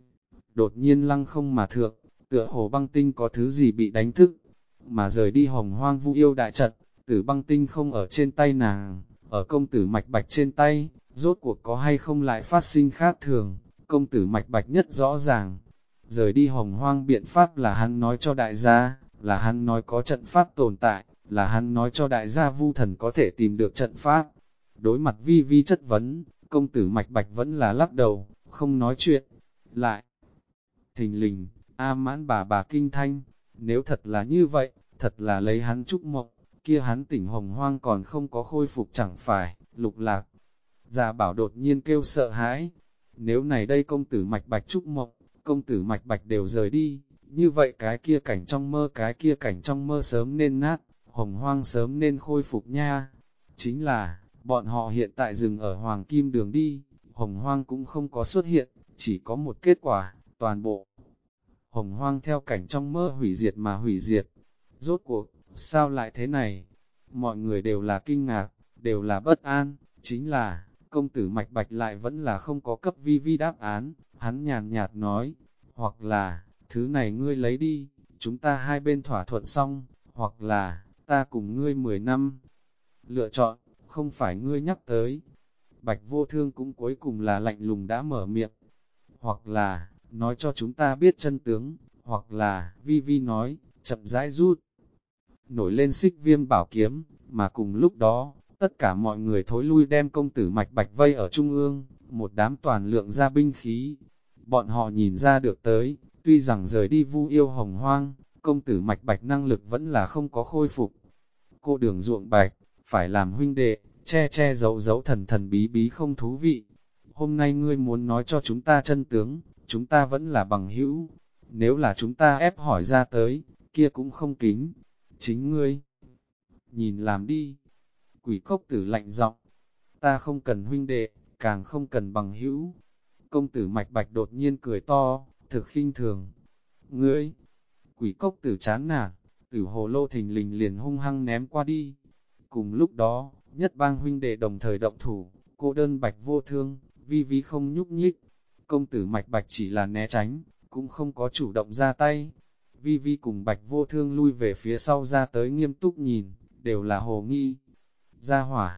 Đột nhiên lăng không mà thượng, tựa hồ băng tinh có thứ gì bị đánh thức, mà rời đi hồng hoang vu yêu đại trận, Tử Băng Tinh không ở trên tay nàng, ở công tử Mạch Bạch trên tay, rốt cuộc có hay không lại phát sinh khác thường, công tử Mạch Bạch nhất rõ ràng. Rời đi hồng hoang biện pháp là hắn nói cho đại gia, là hắn nói có trận pháp tồn tại, là hắn nói cho đại gia vu thần có thể tìm được trận pháp. Đối mặt Vi Vi chất vấn, công tử Mạch Bạch vẫn là lắc đầu, không nói chuyện. Lại, thình lình, A Mãn bà kinh thanh, nếu thật là như vậy, thật là lấy hắn Trúc mộng, kia hắn tỉnh hồng hoang còn không có khôi phục chẳng phải, Lục Lạc. Gia Bảo đột nhiên kêu sợ hãi, nếu này đây công tử Mạch Bạch Trúc mộng, công tử Mạch Bạch đều rời đi, như vậy cái kia cảnh trong mơ sớm nên nát, hồng hoang sớm nên khôi phục nha. Chính là, bọn họ hiện tại dừng ở Hoàng Kim Đường đi, hồng hoang cũng không có xuất hiện, chỉ có một kết quả, toàn bộ hồng hoang theo cảnh trong mơ hủy diệt mà hủy diệt. Rốt cuộc, sao lại thế này? Mọi người đều là kinh ngạc, đều là bất an, chính là, công tử Mạch Bạch lại vẫn là không có cấp Vi Vi đáp án, hắn nhàn nhạt nói, hoặc là, thứ này ngươi lấy đi, chúng ta hai bên thỏa thuận xong, hoặc là, ta cùng ngươi 10 năm. Lựa chọn, không phải ngươi nhắc tới. Bạch Vô Thương cũng cuối cùng là lạnh lùng đã mở miệng, hoặc là, nói cho chúng ta biết chân tướng, hoặc là, Vi Vi nói, chậm rãi rút. Nổi lên Xích Viêm bảo kiếm, mà cùng lúc đó, tất cả mọi người thối lui đem công tử Mạch Bạch vây ở trung ương, một đám toàn lượng ra binh khí. Bọn họ nhìn ra được tới, tuy rằng rời đi vu yêu hồng hoang, công tử Mạch Bạch năng lực vẫn là không có khôi phục. Cô Đường Ruộng Bạch, phải làm huynh đệ, che giấu giấu thần bí bí không thú vị. Hôm nay ngươi muốn nói cho chúng ta chân tướng, chúng ta vẫn là bằng hữu. nếu là chúng ta ép hỏi ra tới, kia cũng không kính, chính ngươi. Nhìn làm đi, quỷ cốc tử lạnh giọng, ta không cần huynh đệ, càng không cần bằng hữu. Công tử Mạch Bạch đột nhiên cười to, thực khinh thường. Ngươi, quỷ cốc tử chán nản, tử hồ lô thình lình liền hung hăng ném qua đi. Cùng lúc đó, nhất bang huynh đệ đồng thời động thủ, cô đơn Bạch vô thương, vi vi không nhúc nhích. Công tử Mạch Bạch chỉ là né tránh, cũng không có chủ động ra tay. Vi vi cùng Bạch vô thương lui về phía sau ra tới nghiêm túc nhìn, đều là hồ nghi. Ra hỏa.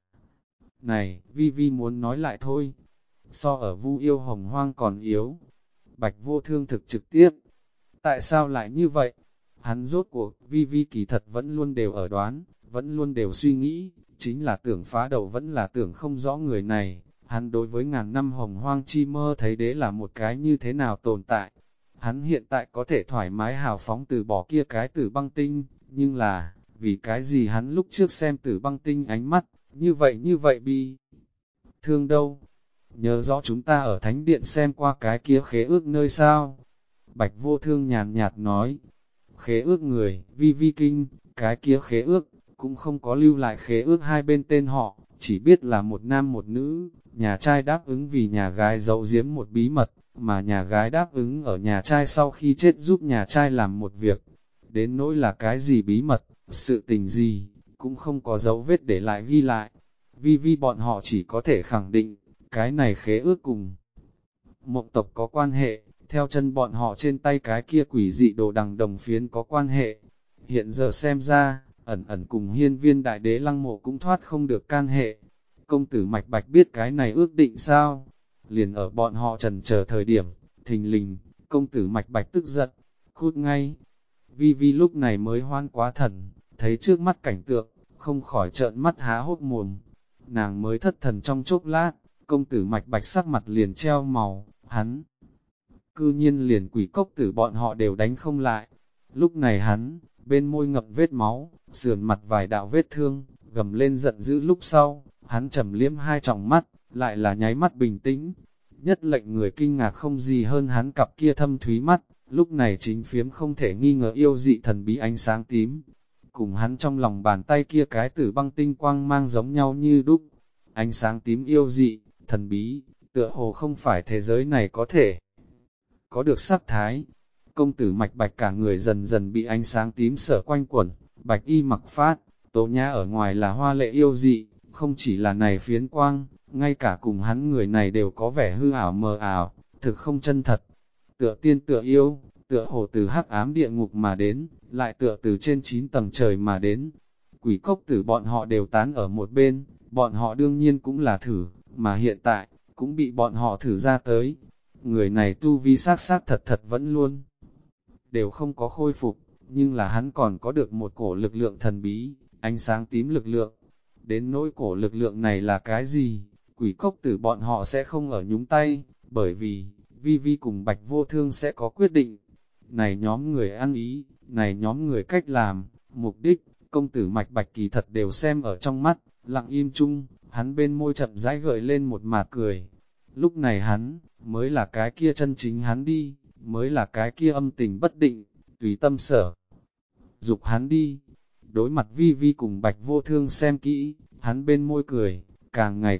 Này, vi vi muốn nói lại thôi. So ở Vu Yêu Hồng Hoang còn yếu. Bạch vô thương thực trực tiếp. Tại sao lại như vậy? Hắn rốt cuộc, vi vi kỳ thật vẫn luôn đều ở đoán, vẫn luôn đều suy nghĩ, chính là tưởng phá đầu vẫn là tưởng không rõ người này. Hắn đối với ngàn năm Hồng Hoang chi mơ thấy đế là một cái như thế nào tồn tại. Hắn hiện tại có thể thoải mái hào phóng từ bỏ kia cái Tử Băng Tinh, nhưng là, vì cái gì hắn lúc trước xem Tử Băng Tinh ánh mắt, như vậy bi. Thương đâu? Nhớ rõ chúng ta ở Thánh Điện xem qua cái kia khế ước nơi sao? Bạch vô thương nhàn nhạt nói, khế ước người, vi vi kinh, cái kia khế ước, cũng không có lưu lại khế ước hai bên tên họ, chỉ biết là một nam một nữ, nhà trai đáp ứng vì nhà gái giấu giếm một bí mật, mà nhà gái đáp ứng ở nhà trai sau khi chết giúp nhà trai làm một việc. Đến nỗi là cái gì bí mật, sự tình gì, cũng không có dấu vết để lại ghi lại. Vi vi bọn họ chỉ có thể khẳng định, cái này khế ước cùng mộng tộc có quan hệ, theo chân bọn họ trên tay cái kia quỷ dị đồ đằng đồng phiến có quan hệ. Hiện giờ xem ra, ẩn ẩn cùng hiên viên đại đế lăng mộ cũng thoát không được can hệ. Công tử Mạch Bạch biết cái này ước định sao? Liền ở bọn họ trần chờ thời điểm, thình lình, công tử Mạch Bạch tức giận, cút ngay. Vi vi lúc này mới hoan quá thần, thấy trước mắt cảnh tượng, không khỏi trợn mắt há hốt mồm. Nàng mới thất thần trong chốc lát, công tử Mạch Bạch sắc mặt liền treo màu, hắn. Cư nhiên liền quỷ cốc tử bọn họ đều đánh không lại. Lúc này hắn, bên môi ngậm vết máu, sườn mặt vài đạo vết thương, gầm lên giận dữ lúc sau, hắn trầm liếm hai tròng mắt, lại là nháy mắt bình tĩnh. Nhất lệnh người kinh ngạc không gì hơn hắn cặp kia thâm thúy mắt, lúc này chính phiếm không thể nghi ngờ yêu dị thần bí ánh sáng tím. Cùng hắn trong lòng bàn tay kia cái Tử Băng Tinh quang mang giống nhau như đúc. Ánh sáng tím yêu dị, thần bí, tựa hồ không phải thế giới này có thể có được sắc thái. Công tử Mạch Bạch cả người dần dần bị ánh sáng tím sở quanh quẩn, bạch y mặc phát, tố nhã ở ngoài là hoa lệ yêu dị, không chỉ là này phiến quang, ngay cả cùng hắn người này đều có vẻ hư ảo mờ ảo, thực không chân thật. Tựa tiên tựa yêu, tựa hồ từ hắc ám địa ngục mà đến, lại tựa từ trên 9 tầng trời mà đến. Quỷ cốc tử bọn họ đều tán ở một bên, bọn họ đương nhiên cũng là thử, mà hiện tại, cũng bị bọn họ thử ra tới. Người này tu vi xác thật thật vẫn luôn đều không có khôi phục, nhưng là hắn còn có được một cổ lực lượng thần bí, ánh sáng tím lực lượng. Đến nỗi cổ lực lượng này là cái gì, quỷ cốc tử bọn họ sẽ không ở nhúng tay, bởi vì, vi vi cùng Bạch vô thương sẽ có quyết định. Này nhóm người ăn ý, này nhóm người cách làm, mục đích, công tử Mạch Bạch kỳ thật đều xem ở trong mắt, lặng im chung, hắn bên môi chậm rãi gợi lên một mạt cười. Lúc này hắn, mới là cái kia chân chính hắn đi, mới là cái kia âm tình bất định, tùy tâm sở. Dục hắn đi, đối mặt vi vi cùng Bạch vô thương xem kỹ, hắn bên môi cười, càng ngày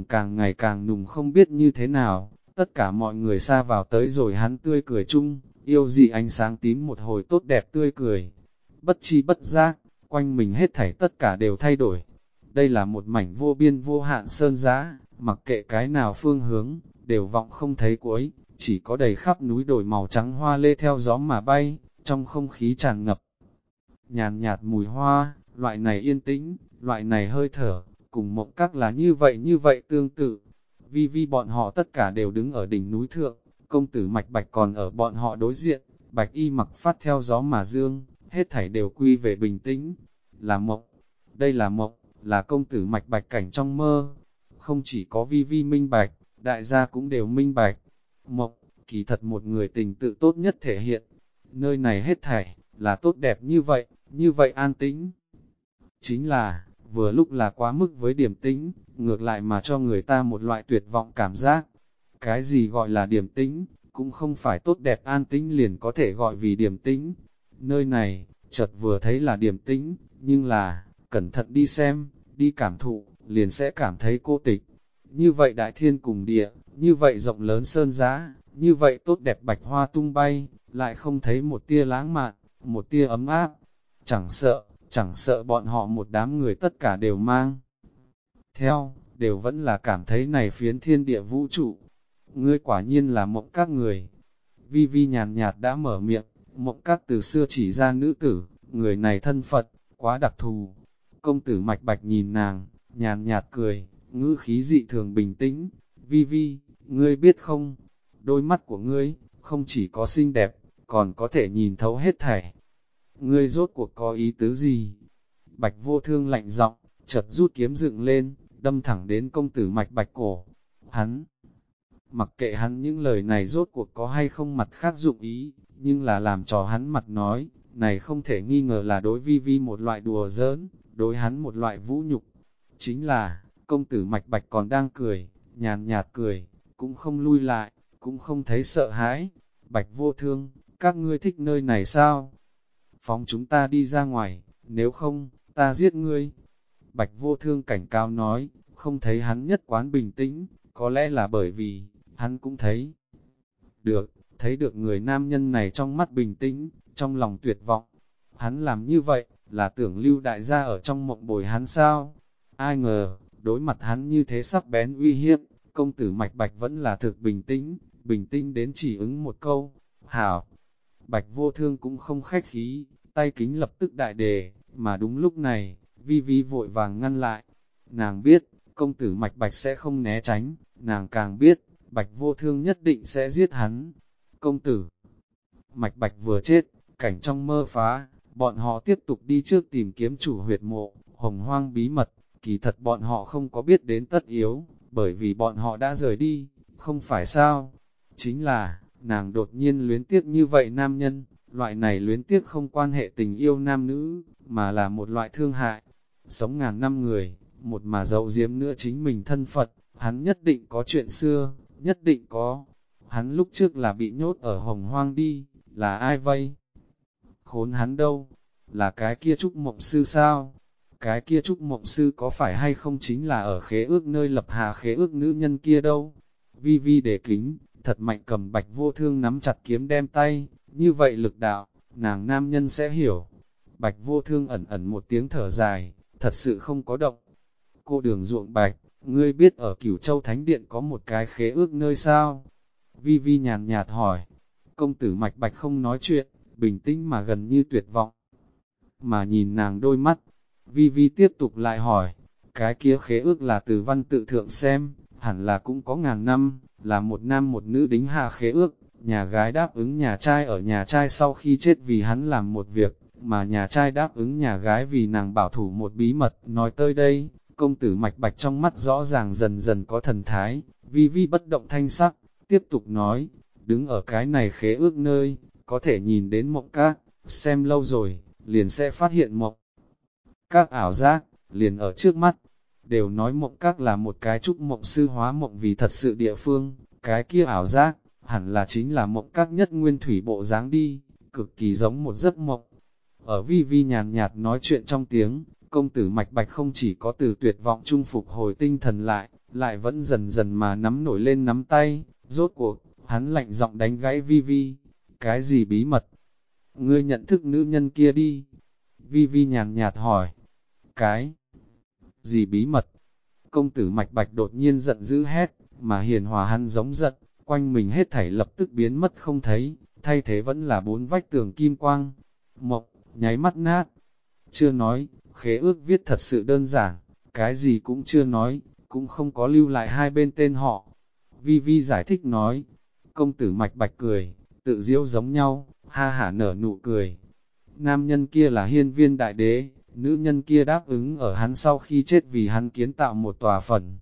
càng nùng không biết như thế nào, tất cả mọi người xa vào tới rồi hắn tươi cười chung, yêu dị ánh sáng tím một hồi tốt đẹp tươi cười. Bất chi bất giác, quanh mình hết thảy tất cả đều thay đổi. Đây là một mảnh vô biên vô hạn sơn giá, mặc kệ cái nào phương hướng, đều vọng không thấy cuối, chỉ có đầy khắp núi đồi màu trắng hoa lê theo gió mà bay, trong không khí tràn ngập. Nhàn nhạt mùi hoa, loại này yên tĩnh, loại này hơi thở, cùng mộng các là như vậy tương tự. Vi vi bọn họ tất cả đều đứng ở đỉnh núi thượng, công tử Mạch Bạch còn ở bọn họ đối diện, Bạch y mặc phát theo gió mà dương, hết thảy đều quy về bình tĩnh. Là mộng, đây là mộng, là công tử Mạch Bạch cảnh trong mơ. Không chỉ có vi vi minh bạch, đại gia cũng đều minh bạch. Mộng, kỳ thật một người tình tự tốt nhất thể hiện. Nơi này hết thảy, là tốt đẹp như vậy an tĩnh. Chính là, vừa lúc là quá mức với điểm tĩnh, ngược lại mà cho người ta một loại tuyệt vọng cảm giác. Cái gì gọi là điểm tĩnh, cũng không phải tốt đẹp an tĩnh liền có thể gọi vì điềm tĩnh. Nơi này, chợt vừa thấy là điềm tĩnh, nhưng là, cẩn thận đi xem, đi cảm thụ, liền sẽ cảm thấy cô tịch. Như vậy đại thiên cùng địa, như vậy rộng lớn sơn giá, như vậy tốt đẹp bạch hoa tung bay, lại không thấy một tia lãng mạn, một tia ấm áp. Chẳng sợ bọn họ một đám người tất cả đều mang theo, đều vẫn là cảm thấy này phiến thiên địa vũ trụ. Ngươi quả nhiên là Mộng Các người. Vi Vi nhàn nhạt đã mở miệng, Mộng Các từ xưa chỉ ra nữ tử, người này thân Phật, quá đặc thù. Công tử Mạch Bạch nhìn nàng, nhàn nhạt cười, ngữ khí dị thường bình tĩnh. Vi Vi, ngươi biết không, đôi mắt của ngươi, không chỉ có xinh đẹp, còn có thể nhìn thấu hết thảy. Ngươi rốt cuộc có ý tứ gì? Bạch Vô Thương lạnh giọng, chợt rút kiếm dựng lên, đâm thẳng đến công tử Mạch Bạch cổ. Hắn, mặc kệ hắn những lời này rốt cuộc có hay không mặt khác dụng ý, nhưng là làm cho hắn mặt nói, này không thể nghi ngờ là đối Vi Vi một loại đùa giỡn, đối hắn một loại vũ nhục. Chính là, công tử Mạch Bạch còn đang cười, nhàn nhạt cười, cũng không lui lại, cũng không thấy sợ hãi. Bạch Vô Thương, các ngươi thích nơi này sao? Phóng chúng ta đi ra ngoài, nếu không, ta giết ngươi. Bạch Vô Thương cảnh cáo nói, không thấy hắn nhất quán bình tĩnh, có lẽ là bởi vì, hắn cũng thấy được người nam nhân này trong mắt bình tĩnh, trong lòng tuyệt vọng. Hắn làm như vậy, là tưởng lưu đại gia ở trong mộng bồi hắn sao? Ai ngờ, đối mặt hắn như thế sắc bén uy hiếp, công tử Mạch Bạch vẫn là thực bình tĩnh đến chỉ ứng một câu, hảo. Bạch Vô Thương cũng không khách khí, tay kính lập tức đại đề, mà đúng lúc này, Vi Vi vội vàng ngăn lại. Nàng biết, công tử Mạch Bạch sẽ không né tránh, nàng càng biết, Bạch Vô Thương nhất định sẽ giết hắn. Công tử Mạch Bạch vừa chết, cảnh trong mơ phá, bọn họ tiếp tục đi trước tìm kiếm chủ huyệt mộ, hồng hoang bí mật, kỳ thật bọn họ không có biết đến tất yếu, bởi vì bọn họ đã rời đi, không phải sao? Chính là, nàng đột nhiên luyến tiếc như vậy nam nhân, loại này luyến tiếc không quan hệ tình yêu nam nữ, mà là một loại thương hại. Sống ngàn năm người, một mà giấu giếm nữa chính mình thân Phật, hắn nhất định có chuyện xưa, nhất định có. Hắn lúc trước là bị nhốt ở hồng hoang đi, là ai vây? Khốn hắn đâu? Là cái kia Trúc Mộng Sư sao? Cái kia Trúc Mộng Sư có phải hay không chính là ở khế ước nơi lập hà khế ước nữ nhân kia đâu? Vi Vi để kính, thật mạnh cầm Bạch Vô Thương nắm chặt kiếm đem tay, như vậy lực đạo, nàng nam nhân sẽ hiểu. Bạch Vô Thương ẩn ẩn một tiếng thở dài, thật sự không có động. Cô Đường Ruộng Bạch, ngươi biết ở Cửu Châu Thánh Điện có một cái khế ước nơi sao? Vi Vi nhàn nhạt hỏi. Công tử Mạch Bạch không nói chuyện, bình tĩnh mà gần như tuyệt vọng. Mà nhìn nàng đôi mắt, Vi Vi tiếp tục lại hỏi, cái kia khế ước là từ văn tự thượng xem, hẳn là cũng có ngàn năm, là một nam một nữ đính hạ khế ước, nhà gái đáp ứng nhà trai ở nhà trai sau khi chết vì hắn làm một việc, mà nhà trai đáp ứng nhà gái vì nàng bảo thủ một bí mật. Nói tới đây, công tử Mạch Bạch trong mắt rõ ràng dần dần có thần thái, Vi Vi bất động thanh sắc, tiếp tục nói, đứng ở cái này khế ước nơi, có thể nhìn đến Mộng Các, xem lâu rồi, liền sẽ phát hiện Mộng Các ảo giác, liền ở trước mắt. Đều nói Mộng Các là một cái Trúc Mộng Sư hóa mộng vì thật sự địa phương, cái kia ảo giác, hẳn là chính là Mộng Các nhất nguyên thủy bộ dáng đi, cực kỳ giống một giấc mộng. Ở Vi Vi nhàn nhạt nói chuyện trong tiếng, công tử Mạch Bạch không chỉ có từ tuyệt vọng trung phục hồi tinh thần lại vẫn dần dần mà nắm nổi lên nắm tay, rốt cuộc, hắn lạnh giọng đánh gãy Vi Vi. Cái gì bí mật? Ngươi nhận thức nữ nhân kia đi. Vi Vi nhàn nhạt hỏi. Cái gì bí mật? Công tử Mạch Bạch đột nhiên giận dữ hét, mà hiền hòa hắn giống giận, quanh mình hết thảy lập tức biến mất không thấy, thay thế vẫn là bốn vách tường kim quang. Mộng, nháy mắt nát. Chưa nói, khế ước viết thật sự đơn giản, cái gì cũng chưa nói, cũng không có lưu lại hai bên tên họ. Vi Vi giải thích nói. Công tử Mạch Bạch cười, tự diễu giống nhau, ha hả nở nụ cười. Nam nhân kia là Hiên Viên Đại Đế, nữ nhân kia đáp ứng ở hắn sau khi chết vì hắn kiến tạo một tòa phần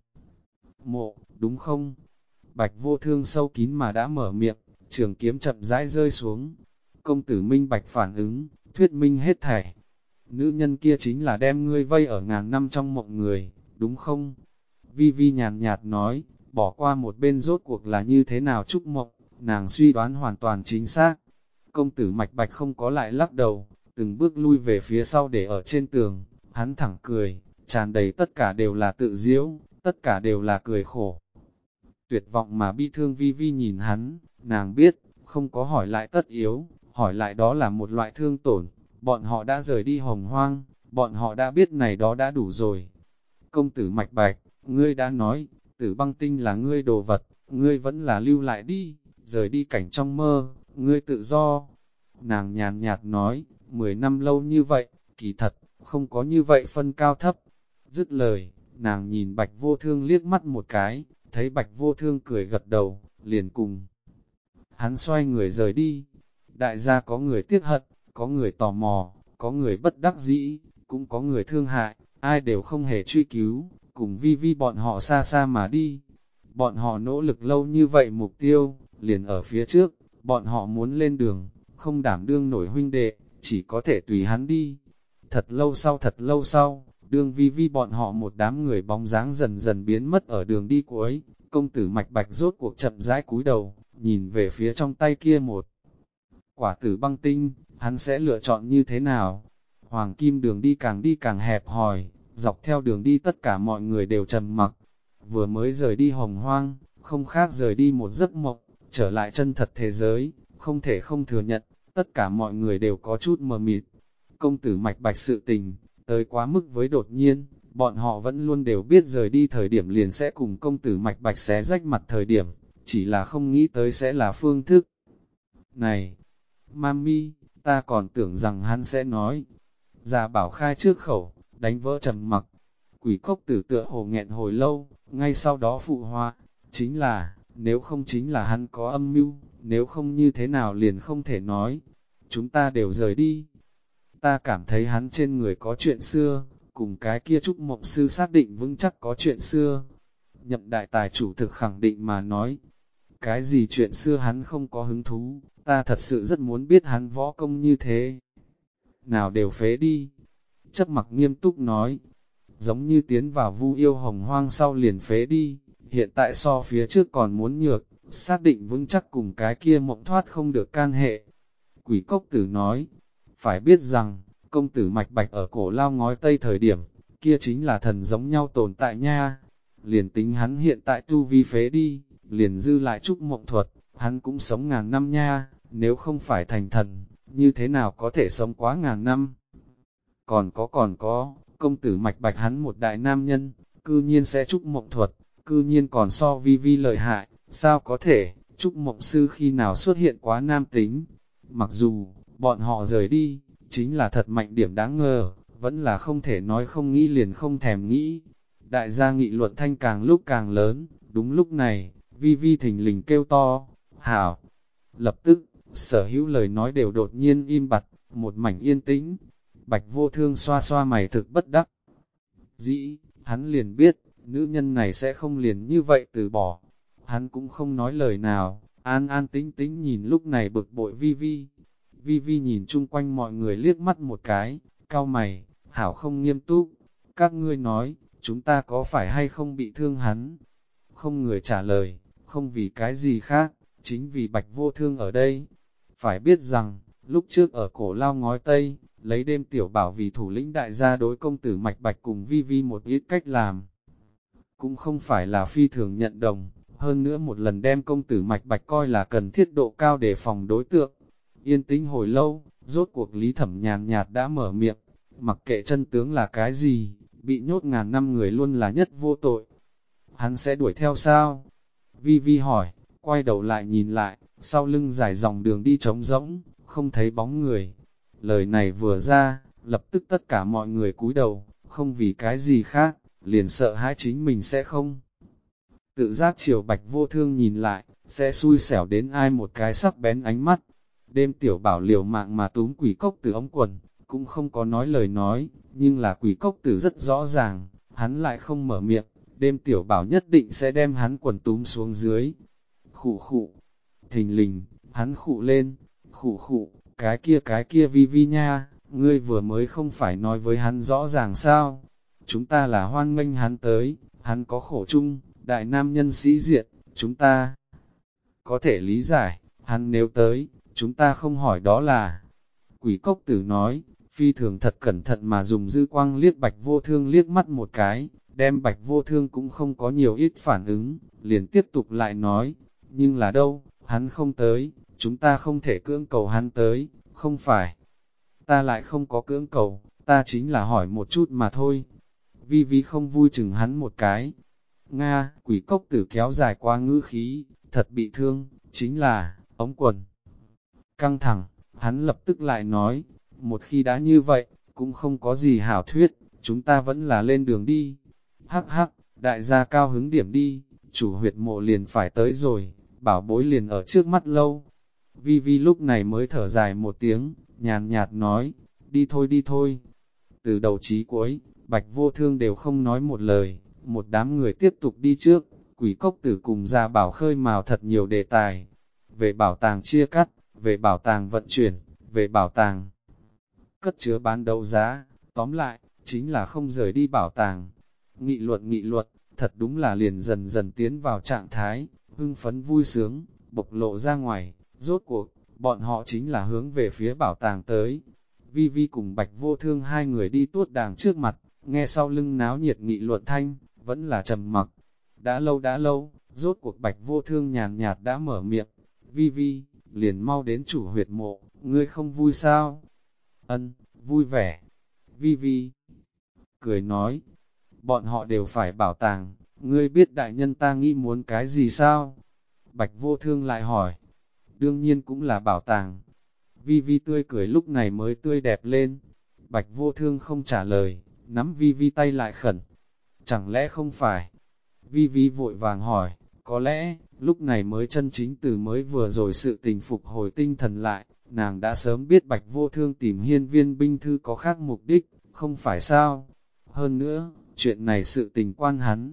mộ, đúng không? Bạch Vô Thương sâu kín mà đã mở miệng, trường kiếm chậm rãi rơi xuống. Công tử Minh Bạch phản ứng, thuyết minh hết thảy. Nữ nhân kia chính là đem ngươi vây ở ngàn năm trong mộng người, đúng không? Vi Vi nhàn nhạt nói, bỏ qua một bên rốt cuộc là như thế nào Trúc Mộng, nàng suy đoán hoàn toàn chính xác. Công tử Mạch Bạch không có lại lắc đầu, từng bước lui về phía sau để ở trên tường, hắn thẳng cười, tràn đầy tất cả đều là tự giễu, tất cả đều là cười khổ. Tuyệt vọng mà bi thương Vi Vi nhìn hắn, nàng biết, không có hỏi lại tất yếu, hỏi lại đó là một loại thương tổn, bọn họ đã rời đi Hồng Hoang, bọn họ đã biết này đó đã đủ rồi. Công tử Mạch Bạch, ngươi đã nói, Tử Băng Tinh là ngươi đồ vật, ngươi vẫn là lưu lại đi, rời đi cảnh trong mơ, ngươi tự do. Nàng nhàn nhạt nói, 10 năm lâu như vậy, kỳ thật, không có như vậy phân cao thấp. Dứt lời, nàng nhìn Bạch Vô Thương liếc mắt một cái, thấy Bạch Vô Thương cười gật đầu, liền cùng. Hắn xoay người rời đi. Đại gia có người tiếc hận, có người tò mò, có người bất đắc dĩ, cũng có người thương hại, ai đều không hề truy cứu, cùng Vi Vi bọn họ xa xa mà đi. Bọn họ nỗ lực lâu như vậy mục tiêu, liền ở phía trước, bọn họ muốn lên đường, không đảm đương nổi huynh đệ, chỉ có thể tùy hắn đi. Thật lâu sau, đương Vi Vi bọn họ một đám người bóng dáng dần dần biến mất ở đường đi cuối, công tử Mạch Bạch rốt cuộc chậm rãi cúi đầu, nhìn về phía trong tay kia một quả Tử Băng Tinh, hắn sẽ lựa chọn như thế nào? Hoàng kim đường đi càng hẹp hòi, dọc theo đường đi tất cả mọi người đều trầm mặc. Vừa mới rời đi Hồng Hoang, không khác rời đi một giấc mộng, trở lại chân thật thế giới, không thể không thừa nhận, tất cả mọi người đều có chút mờ mịt. Công tử Mạch Bạch sự tình, tới quá mức với đột nhiên, bọn họ vẫn luôn đều biết rời đi thời điểm liền sẽ cùng công tử Mạch Bạch xé rách mặt thời điểm, chỉ là không nghĩ tới sẽ là phương thức. Này, Mami, ta còn tưởng rằng hắn sẽ nói. Già Bảo khai trước khẩu, đánh vỡ trầm mặc. Quỷ cốc tử tựa hồ nghẹn hồi lâu, ngay sau đó phụ hoa, chính là, nếu không chính là hắn có âm mưu, nếu không như thế nào liền không thể nói. Chúng ta đều rời đi. Ta cảm thấy hắn trên người có chuyện xưa, cùng cái kia Trúc Mộng Sư xác định vững chắc có chuyện xưa. Nhậm đại tài chủ thực khẳng định mà nói, cái gì chuyện xưa hắn không có hứng thú, ta thật sự rất muốn biết hắn võ công như thế. Nào đều phế đi. Chấp mặc nghiêm túc nói, giống như tiến vào Vu Yêu Hồng Hoang sau liền phế đi, hiện tại so phía trước còn muốn nhược, xác định vững chắc cùng cái kia mộng thoát không được can hệ. Quỷ cốc tử nói, phải biết rằng, công tử Mạch Bạch ở cổ lao ngói tây thời điểm, kia chính là thần giống nhau tồn tại nha. Liền tính hắn hiện tại tu vi phế đi, liền dư lại Trúc Mộng Thuật, hắn cũng sống ngàn năm nha, nếu không phải thành thần, như thế nào có thể sống quá ngàn năm. Còn có, công tử Mạch Bạch hắn một đại nam nhân, cư nhiên sẽ Trúc Mộng Thuật, cư nhiên còn so Vi Vi lợi hại, sao có thể, Trúc Mộng Sư khi nào xuất hiện quá nam tính. Mặc dù, bọn họ rời đi, chính là thật mạnh điểm đáng ngờ, vẫn là không thể nói không nghĩ liền không thèm nghĩ. Đại gia nghị luận thanh càng lúc càng lớn, đúng lúc này, Vi Vi thình lình kêu to, hảo. Lập tức, sở hữu lời nói đều đột nhiên im bặt, một mảnh yên tĩnh. Bạch Vô Thương xoa xoa mày thực bất đắc. Dĩ, hắn liền biết, nữ nhân này sẽ không liền như vậy từ bỏ. Hắn cũng không nói lời nào, an an tĩnh tĩnh nhìn lúc này bực bội Vi Vi. Vi Vi nhìn chung quanh mọi người liếc mắt một cái, cau mày, hảo không nghiêm túc. Các ngươi nói, chúng ta có phải hay không bị thương hắn? Không người trả lời, không vì cái gì khác, chính vì Bạch Vô Thương ở đây. Phải biết rằng, lúc trước ở cổ lao ngói Tây, lấy đêm tiểu bảo vì thủ lĩnh đại gia đối công tử Mạch Bạch cùng Vi Vi một ít cách làm. Cũng không phải là phi thường nhận đồng, hơn nữa một lần đem công tử Mạch Bạch coi là cần thiết độ cao để phòng đối tượng. Yên tĩnh hồi lâu, rốt cuộc Lý Thẩm nhàn nhạt đã mở miệng, mặc kệ chân tướng là cái gì, bị nhốt ngàn năm người luôn là nhất vô tội. Hắn sẽ đuổi theo sao? Vi Vi hỏi, quay đầu lại nhìn lại, sau lưng dài dòng đường đi trống rỗng, không thấy bóng người. Lời này vừa ra, lập tức tất cả mọi người cúi đầu, không vì cái gì khác, liền sợ hãi chính mình sẽ không. Tự giác chiều Bạch Vô Thương nhìn lại, sẽ xui xẻo đến ai một cái sắc bén ánh mắt. Đêm tiểu bảo liều mạng mà túm quỷ cốc từ ống quần, cũng không có nói lời nói, nhưng là quỷ cốc tử rất rõ ràng, hắn lại không mở miệng, đêm tiểu bảo nhất định sẽ đem hắn quần túm xuống dưới. Khụ khụ, thình lình, hắn khụ lên, khụ khụ, cái kia Vi Vi nha, ngươi vừa mới không phải nói với hắn rõ ràng sao? Chúng ta là hoan nghênh hắn tới, hắn có khổ chung, đại nam nhân sĩ diện, chúng ta có thể lý giải, hắn nếu tới, chúng ta không hỏi đó là. Quỷ cốc tử nói, phi thường thật cẩn thận mà dùng dư quang liếc Bạch Vô Thương liếc mắt một cái, đem Bạch Vô Thương cũng không có nhiều ít phản ứng, liền tiếp tục lại nói, nhưng là đâu, hắn không tới, chúng ta không thể cưỡng cầu hắn tới, không phải. Ta lại không có cưỡng cầu, ta chính là hỏi một chút mà thôi. Vi Vi không vui chừng hắn một cái. Nga, quỷ cốc tử kéo dài qua ngữ khí, thật bị thương, chính là, ống quần. Căng thẳng, hắn lập tức lại nói, một khi đã như vậy, cũng không có gì hảo thuyết, chúng ta vẫn là lên đường đi. Hắc hắc, đại gia cao hứng điểm đi, chủ huyệt mộ liền phải tới rồi, bảo bối liền ở trước mắt lâu. Vi Vi lúc này mới thở dài một tiếng, nhàn nhạt nói, đi thôi đi thôi. Từ đầu chí cuối, Bạch Vô Thương đều không nói một lời, một đám người tiếp tục đi trước, quỷ cốc tử cùng ra bảo khơi mào thật nhiều đề tài. Về bảo tàng chia cắt, về bảo tàng vận chuyển, về bảo tàng cất chứa bán đấu giá, tóm lại, chính là không rời đi bảo tàng. Nghị luận, thật đúng là liền dần dần tiến vào trạng thái, hưng phấn vui sướng, bộc lộ ra ngoài, rốt cuộc, bọn họ chính là hướng về phía bảo tàng tới. Vi Vi cùng Bạch Vô Thương hai người đi tuốt đàng trước mặt, nghe sau lưng náo nhiệt nghị luận thanh, vẫn là trầm mặc. Đã lâu, rốt cuộc Bạch Vô Thương nhàn nhạt đã mở miệng, Vi Vi, liền mau đến chủ huyệt mộ, ngươi không vui sao? Ân, vui vẻ. Vi Vi cười nói, bọn họ đều phải bảo tàng, ngươi biết đại nhân ta nghĩ muốn cái gì sao? Bạch Vô Thương lại hỏi, đương nhiên cũng là bảo tàng. Vi Vi tươi cười lúc này mới tươi đẹp lên. Bạch Vô Thương không trả lời, nắm Vi Vi tay lại khẩn. Chẳng lẽ không phải? Vi Vi vội vàng hỏi, có lẽ, lúc này mới chân chính từ mới vừa rồi sự tình phục hồi tinh thần lại, nàng đã sớm biết Bạch Vô Thương tìm hiên viên binh thư có khác mục đích, không phải sao? Hơn nữa, chuyện này sự tình quan hắn.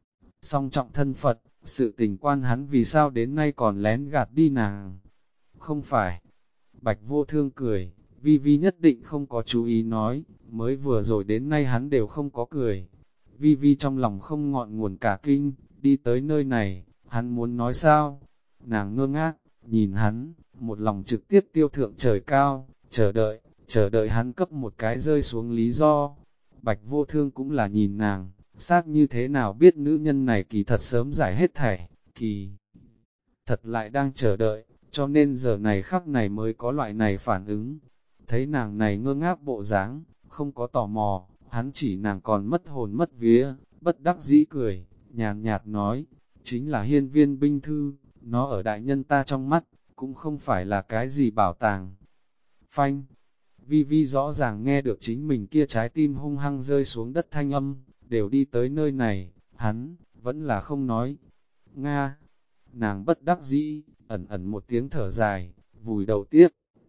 Song trọng thân Phật, sự tình quan hắn vì sao đến nay còn lén gạt đi nàng? Không phải. Bạch Vô Thương cười, Vi Vi nhất định không có chú ý nói, mới vừa rồi đến nay hắn đều không có cười. Vi Vi trong lòng không ngọn nguồn cả kinh, đi tới nơi này, hắn muốn nói sao? Nàng ngơ ngác, nhìn hắn, một lòng trực tiếp tiêu thượng trời cao, chờ đợi hắn cấp một cái rơi xuống lý do. Bạch Vô Thương cũng là nhìn nàng, xác như thế nào biết nữ nhân này kỳ thật sớm giải hết thảy, kỳ thật lại đang chờ đợi, cho nên giờ này khắc này mới có loại này phản ứng. Thấy nàng này ngơ ngác bộ dáng, không có tò mò, hắn chỉ nàng còn mất hồn mất vía, bất đắc dĩ cười, nhàn nhạt nói, chính là hiên viên binh thư, nó ở đại nhân ta trong mắt, cũng không phải là cái gì bảo tàng. Phanh, Vi Vi rõ ràng nghe được chính mình kia trái tim hung hăng rơi xuống đất thanh âm, đều đi tới nơi này, hắn, vẫn là không nói. Nga, nàng bất đắc dĩ, ẩn một tiếng thở dài, vùi đầu tiếp.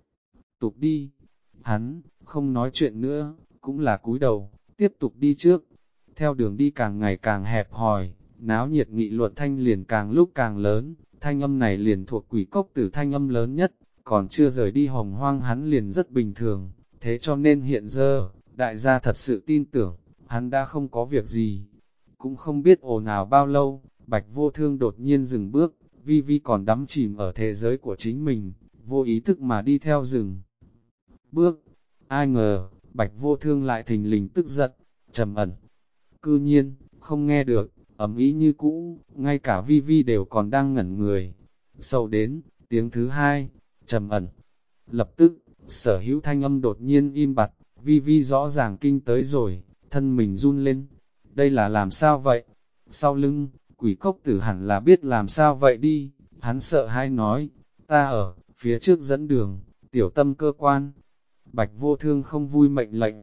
Tục đi, hắn, không nói chuyện nữa, cũng là cúi đầu, tiếp tục đi trước. Theo đường đi càng ngày càng hẹp hòi, náo nhiệt nghị luận thanh liền càng lúc càng lớn, thanh âm này liền thuộc quỷ cốc tử thanh âm lớn nhất, còn chưa rời đi hồng hoang hắn liền rất bình thường, thế cho nên hiện giờ, đại gia thật sự tin tưởng, hắn đã không có việc gì. Cũng không biết ồn ào bao lâu, Bạch Vô Thương đột nhiên dừng bước, Vi Vi còn đắm chìm ở thế giới của chính mình, vô ý thức mà đi theo rừng. Bước, ai ngờ, Bạch Vô Thương lại thình lình tức giận, trầm ẩn. Cư nhiên, không nghe được, ấm ý như cũ, ngay cả Vi Vi đều còn đang ngẩn người. Sau đến, tiếng thứ hai, trầm ẩn. Lập tức, sở hữu thanh âm đột nhiên im bặt, Vi Vi rõ ràng kinh tới rồi, thân mình run lên. Đây là làm sao vậy? Sau lưng, quỷ cốc tử hẳn là biết làm sao vậy đi, hắn sợ hãi nói, ta ở, phía trước dẫn đường, tiểu tâm cơ quan. Bạch Vô Thương không vui mệnh lệnh,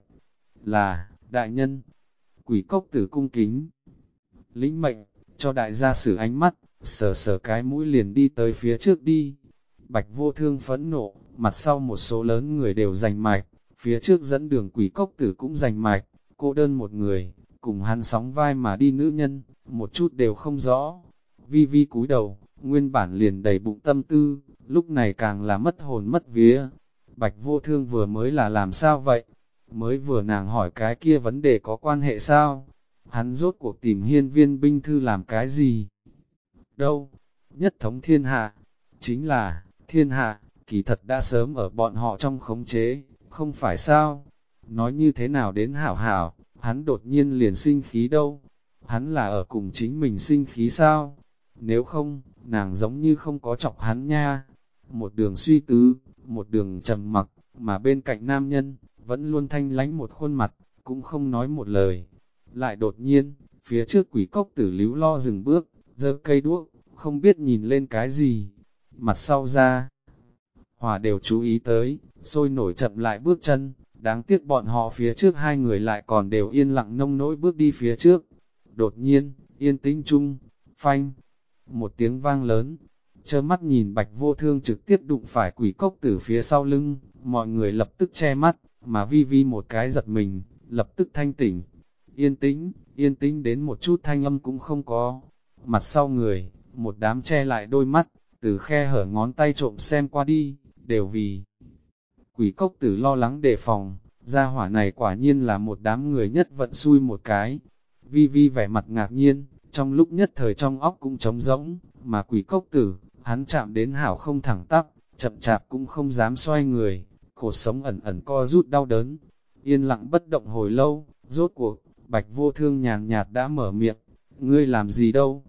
là, đại nhân, quỷ cốc tử cung kính. Lĩnh mệnh, cho đại gia sử ánh mắt, sờ cái mũi liền đi tới phía trước đi. Bạch Vô Thương phẫn nộ, mặt sau một số lớn người đều giành mạch, phía trước dẫn đường quỷ cốc tử cũng giành mạch, cô đơn một người, cùng hắn sóng vai mà đi nữ nhân, một chút đều không rõ. Vi Vi cúi đầu, nguyên bản liền đầy bụng tâm tư, lúc này càng là mất hồn mất vía. Bạch Vô Thương vừa mới là làm sao vậy? Mới vừa nàng hỏi cái kia vấn đề có quan hệ sao? Hắn rốt cuộc tìm hiên viên binh thư làm cái gì? Đâu? Nhất thống thiên hạ, Chính là, thiên hạ, kỳ thật đã sớm ở bọn họ trong khống chế, không phải sao? Nói như thế nào đến hảo hảo, hắn đột nhiên liền sinh khí đâu? Hắn là ở cùng chính mình sinh khí sao? Nếu không, nàng giống như không có chọc hắn nha. Một đường suy tư, một đường trầm mặc, mà bên cạnh nam nhân, vẫn luôn thanh lánh một khuôn mặt, cũng không nói một lời. Lại đột nhiên, phía trước quỷ cốc tử líu lo dừng bước, giơ cây đuốc, không biết nhìn lên cái gì. Mặt sau ra, Hòa đều chú ý tới, sôi nổi chậm lại bước chân, đáng tiếc bọn họ phía trước hai người lại còn đều yên lặng nông nỗi bước đi phía trước. Đột nhiên, yên tĩnh chung, phanh, một tiếng vang lớn, chơ mắt nhìn Bạch Vô Thương trực tiếp đụng phải quỷ cốc tử phía sau lưng, mọi người lập tức che mắt, mà Vi Vi một cái giật mình, lập tức thanh tỉnh. Yên tĩnh đến một chút thanh âm cũng không có. Mặt sau người, một đám che lại đôi mắt, từ khe hở ngón tay trộm xem qua đi, đều vì quỷ cốc tử lo lắng đề phòng, gia hỏa này quả nhiên là một đám người nhất vận xui một cái. Vi Vi vẻ mặt ngạc nhiên, trong lúc nhất thời trong óc cũng trống rỗng, mà quỷ cốc tử, hắn chạm đến hảo không thẳng tắp, chậm chạp cũng không dám xoay người, cổ sống ẩn ẩn co rút đau đớn. Yên lặng bất động hồi lâu, rốt cuộc, Bạch Vô Thương nhàn nhạt đã mở miệng, ngươi làm gì đâu?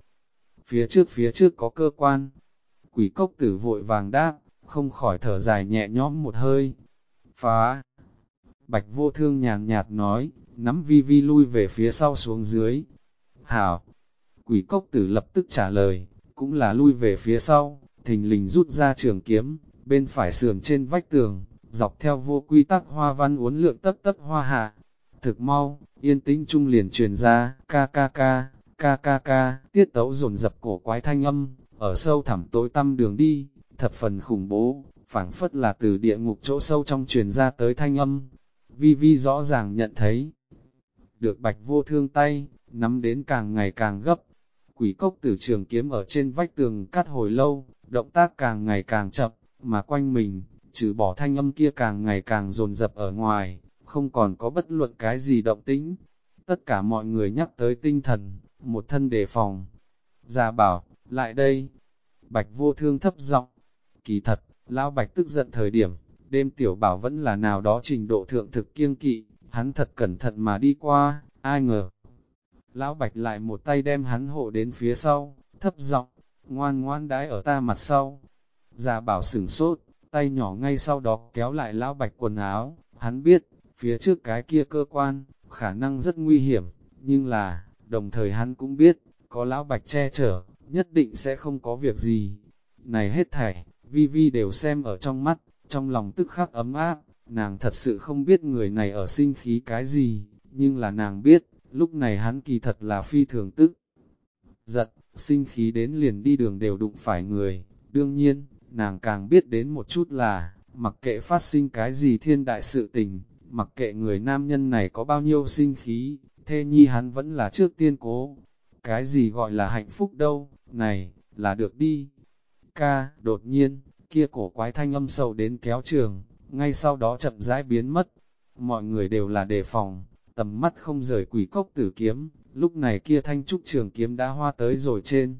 Phía trước có cơ quan. Quỷ cốc tử vội vàng đáp, không khỏi thở dài nhẹ nhõm một hơi. Phá! Bạch Vô Thương nhàn nhạt nói, nắm Vi Vi lui về phía sau xuống dưới. Hảo! Quỷ cốc tử lập tức trả lời, cũng là lui về phía sau, thình lình rút ra trường kiếm, bên phải sườn trên vách tường, dọc theo vô quy tắc hoa văn uốn lượn tấc tấc hoa hạ. Thực mau, yên tĩnh trung liền truyền ra, ca ca ca, ca ca ca, tiết tấu dồn dập cổ quái thanh âm, ở sâu thẳm tối tăm đường đi, thập phần khủng bố, phảng phất là từ địa ngục chỗ sâu trong truyền ra tới thanh âm. Vi Vi rõ ràng nhận thấy, được Bạch Vô Thương tay, nắm đến càng ngày càng gấp. Quỷ cốc tử trường kiếm ở trên vách tường cắt hồi lâu, động tác càng ngày càng chậm, mà quanh mình, trừ bỏ thanh âm kia càng ngày càng dồn dập ở ngoài, không còn có bất luận cái gì động tĩnh. Tất cả mọi người nhắc tới tinh thần, một thân đề phòng. Gia bảo, lại đây. Bạch Vô Thương thấp giọng. Kỳ thật, lão Bạch tức giận thời điểm, đêm tiểu bảo vẫn là nào đó trình độ thượng thực kiêng kỵ, hắn thật cẩn thận mà đi qua, ai ngờ. Lão Bạch lại một tay đem hắn hộ đến phía sau, thấp giọng, ngoan ngoan đái ở ta mặt sau. Gia bảo sửng sốt, tay nhỏ ngay sau đó kéo lại lão Bạch quần áo, hắn biết, phía trước cái kia cơ quan, khả năng rất nguy hiểm, nhưng là, đồng thời hắn cũng biết, có lão Bạch che chở, nhất định sẽ không có việc gì. Này hết thảy, Vi Vi đều xem ở trong mắt, trong lòng tức khắc ấm áp, nàng thật sự không biết người này ở sinh khí cái gì, nhưng là nàng biết, lúc này hắn kỳ thật là phi thường tức. Giận, sinh khí đến liền đi đường đều đụng phải người, đương nhiên, nàng càng biết đến một chút là, mặc kệ phát sinh cái gì thiên đại sự tình, mặc kệ người nam nhân này có bao nhiêu sinh khí, thê nhi hắn vẫn là trước tiên cố. Cái gì gọi là hạnh phúc đâu, này, là được đi. Ca, đột nhiên, kia cổ quái thanh âm sầu đến kéo trường, ngay sau đó chậm rãi biến mất. Mọi người đều là đề phòng, tầm mắt không rời quỷ cốc tử kiếm, lúc này kia thanh trúc trường kiếm đã hoa tới rồi trên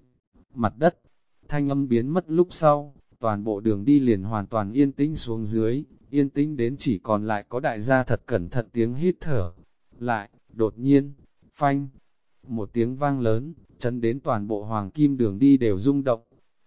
mặt đất. Thanh âm biến mất lúc sau, toàn bộ đường đi liền hoàn toàn yên tĩnh xuống dưới, yên tĩnh đến chỉ còn lại có đại gia thật cẩn thận tiếng hít thở. Lại, đột nhiên, phanh, một tiếng vang lớn, chấn đến toàn bộ hoàng kim đường đi đều rung động.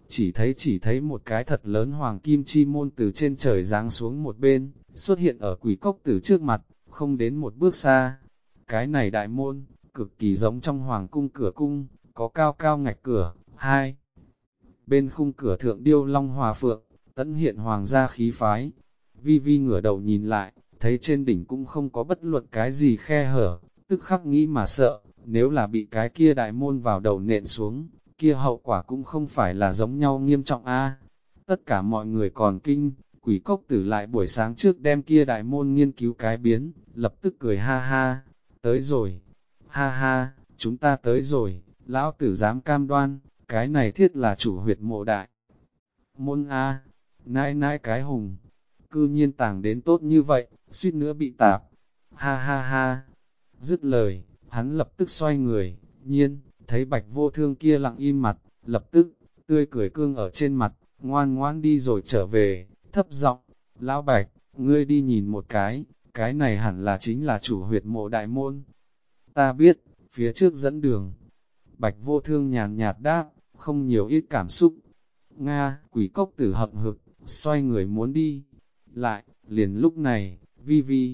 Chỉ thấy một cái thật lớn hoàng kim chi môn từ trên trời giáng xuống một bên, xuất hiện ở quỷ cốc tử trước mặt, không đến một bước xa. Cái này đại môn, cực kỳ giống trong hoàng cung cửa cung, có cao cao ngạch cửa, hai. Bên khung cửa thượng điêu long hòa phượng, tẫn hiện hoàng gia khí phái. Vi Vi ngửa đầu nhìn lại, thấy trên đỉnh cũng không có bất luận cái gì khe hở, tức khắc nghĩ mà sợ, nếu là bị cái kia đại môn vào đầu nện xuống, kia hậu quả cũng không phải là giống nhau nghiêm trọng a. Tất cả mọi người còn kinh, quỷ cốc tử lại buổi sáng trước đem kia đại môn nghiên cứu cái biến, lập tức cười ha ha, tới rồi, ha ha, chúng ta tới rồi, lão tử dám cam đoan, cái này thiết là chủ huyệt mộ đại. Môn a, nãi nãi cái hùng, cư nhiên tàng đến tốt như vậy, suýt nữa bị tạp, ha ha ha, dứt lời, hắn lập tức xoay người, nhiên, thấy Bạch Vô Thương kia lặng im mặt, lập tức, tươi cười cương ở trên mặt, ngoan ngoan đi rồi trở về, thấp giọng, Lão Bạch, ngươi đi nhìn một cái này hẳn là chính là chủ huyệt mộ đại môn. Ta biết, phía trước dẫn đường. Bạch Vô Thương nhàn nhạt đáp, không nhiều ít cảm xúc. Nga, quỷ cốc tử hậm hực, xoay người muốn đi. Lại, liền lúc này, Vi Vi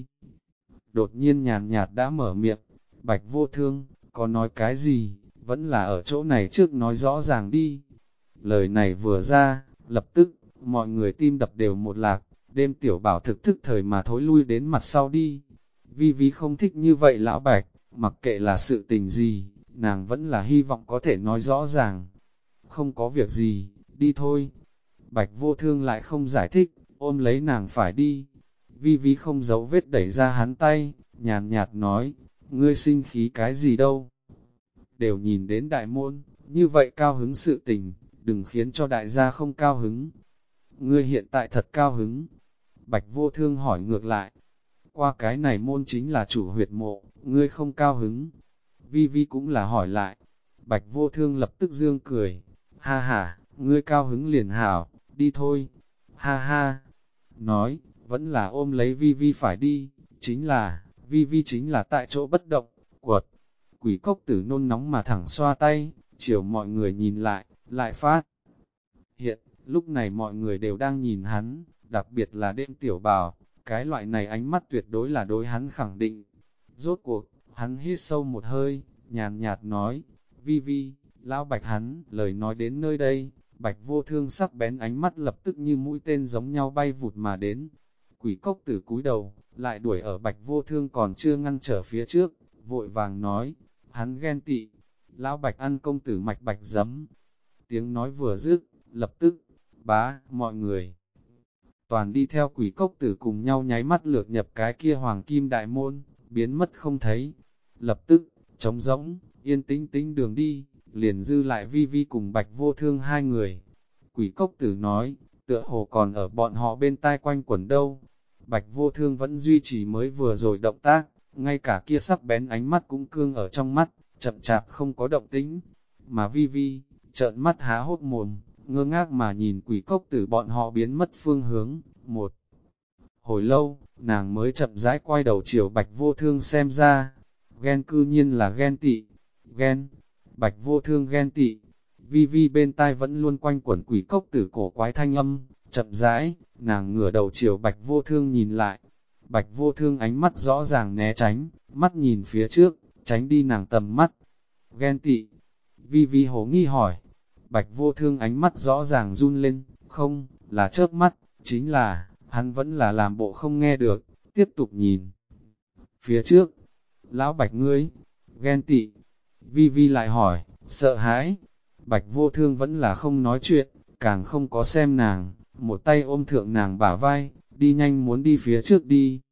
đột nhiên nhàn nhạt đã mở miệng. Bạch Vô Thương, có nói cái gì, vẫn là ở chỗ này trước nói rõ ràng đi. Lời này vừa ra, lập tức, mọi người tim đập đều một lạc, đêm tiểu bảo thực thức thời mà thối lui đến mặt sau đi. Vi Vi không thích như vậy lão Bạch, mặc kệ là sự tình gì, nàng vẫn là hy vọng có thể nói rõ ràng. Không có việc gì, đi thôi. Bạch Vô Thương lại không giải thích, ôm lấy nàng phải đi. Vi Vi không giấu vết đẩy ra hắn tay, nhàn nhạt nói, ngươi sinh khí cái gì đâu. Đều nhìn đến đại môn, như vậy cao hứng sự tình, đừng khiến cho đại gia không cao hứng. Ngươi hiện tại thật cao hứng. Bạch Vô Thương hỏi ngược lại, qua cái này môn chính là chủ huyệt mộ, ngươi không cao hứng. Vi Vi cũng là hỏi lại. Bạch Vô Thương lập tức dương cười, ha ha, ngươi cao hứng liền hảo, đi thôi. Ha ha, nói, vẫn là ôm lấy Vi Vi phải đi, chính là, Vi Vi chính là tại chỗ bất động, quật. Quỷ cốc tử nôn nóng mà thẳng xoa tay, chiều mọi người nhìn lại phát. Hiện, lúc này mọi người đều đang nhìn hắn, đặc biệt là đêm tiểu bào, cái loại này ánh mắt tuyệt đối là đối hắn khẳng định. Rốt cuộc, hắn hít sâu một hơi, nhàn nhạt nói, Vi Vi, lão Bạch hắn, lời nói đến nơi đây, Bạch Vô Thương sắc bén ánh mắt lập tức như mũi tên giống nhau bay vụt mà đến. Quỷ cốc tử cúi đầu, lại đuổi ở Bạch Vô Thương còn chưa ngăn trở phía trước, vội vàng nói, hắn ghen tị, lão Bạch ăn công tử mạch bạch giấm. Tiếng nói vừa dứt, lập tức, mọi người toàn đi theo quỷ cốc tử cùng nhau nháy mắt lược nhập cái kia hoàng kim đại môn, biến mất không thấy. Lập tức, trống rỗng, yên tĩnh tĩnh đường đi, liền dư lại Vi Vi cùng Bạch Vô Thương hai người. Quỷ cốc tử nói, tựa hồ còn ở bọn họ bên tai quanh quẩn đâu. Bạch Vô Thương vẫn duy trì mới vừa rồi động tác, ngay cả kia sắc bén ánh mắt cũng cương ở trong mắt, chậm chạp không có động tĩnh. Mà Vi Vi, trợn mắt há hốc mồm, ngơ ngác mà nhìn quỷ cốc tử bọn họ biến mất phương hướng. Một hồi lâu, nàng mới chậm rãi quay đầu chiều Bạch Vô Thương xem ra. Ghen cư nhiên là ghen tị. Ghen, Bạch Vô Thương ghen tị. Vi Vi bên tai vẫn luôn quanh quẩn quỷ cốc tử cổ quái thanh âm, chậm rãi, nàng ngửa đầu chiều Bạch Vô Thương nhìn lại. Bạch Vô Thương ánh mắt rõ ràng né tránh, mắt nhìn phía trước, tránh đi nàng tầm mắt. Ghen tị. Vi Vi hổ nghi hỏi. Bạch Vô Thương ánh mắt rõ ràng run lên, không, là chớp mắt, chính là, hắn vẫn là làm bộ không nghe được, tiếp tục nhìn. Phía trước, lão Bạch ngươi, ghen tị. Vi Vi lại hỏi, sợ hãi. Bạch Vô Thương vẫn là không nói chuyện, càng không có xem nàng, một tay ôm thượng nàng bả vai, đi nhanh muốn đi phía trước đi.